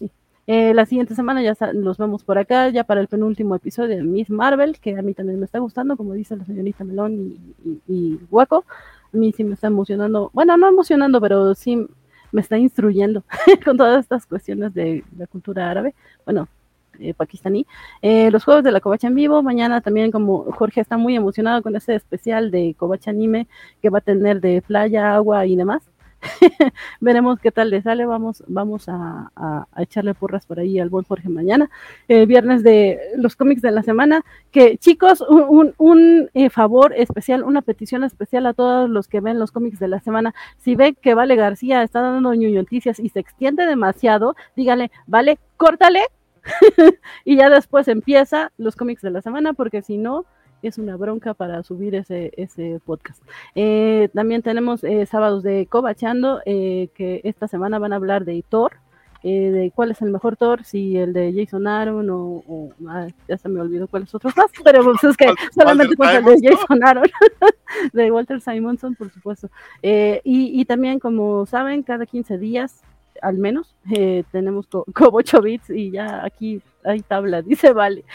La siguiente semana ya nos vemos por acá, ya para el penúltimo episodio de Miss Marvel, que a mí también me está gustando, como dice la señorita Melón y Guaco. A mí sí me está emocionando, bueno, no emocionando, pero sí me está instruyendo con todas estas cuestiones de la cultura árabe, bueno, pakistaní. Los juegos de la Covacha en vivo, mañana también, como Jorge está muy emocionado con este especial de Covacha Anime que va a tener de playa, agua y demás. Veremos qué tal le sale, vamos a echarle porras por ahí al buen Jorge mañana. Viernes de los cómics de la semana, que chicos, un favor especial, una petición especial a todos los que ven los cómics de la semana. Si ven que Vale García está dando noticias y se extiende demasiado, díganle, Vale, córtale y ya después empieza los cómics de la semana, porque si no es una bronca para subir ese podcast. También tenemos sábados de Cobachando, que esta semana van a hablar de Thor, de cuál es el mejor Thor, si el de Jason Aaron ya se me olvidó cuáles otros más, pero pues es que solamente cuenta el de Jason Aaron, de Walter Simonson, por supuesto. Y también, como saben, cada 15 días al menos tenemos como 8 bits y ya aquí hay tabla, dice Vale.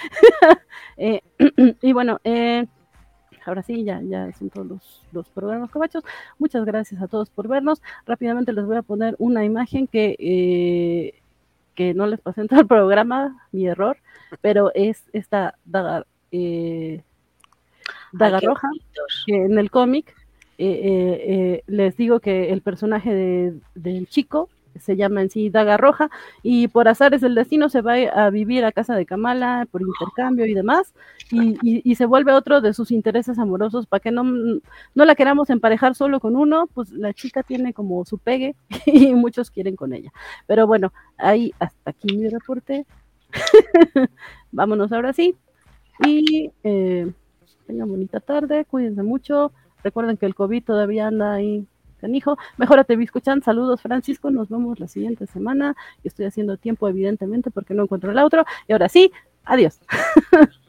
Y bueno, ahora sí, ya son todos los programas cobachos. Muchas gracias a todos por vernos. Rápidamente les voy a poner una imagen que no les pasé en todo el programa, mi error, pero es esta daga roja, que en el cómic les digo que el personaje del chico se llama en sí Daga Roja, y por azares del destino se va a vivir a casa de Kamala por intercambio y demás, y se vuelve otro de sus intereses amorosos. Para que no la queramos emparejar solo con uno, pues la chica tiene como su pegue y muchos quieren con ella. Pero bueno, ahí hasta aquí mi reporte. Vámonos ahora sí, y tengan bonita tarde, cuídense mucho, recuerden que el COVID todavía anda ahí canijo. Mejórate, Biscochan. Saludos, Francisco. Nos vemos la siguiente semana. Estoy haciendo tiempo, evidentemente, porque no encuentro el outro. Y ahora sí, adiós.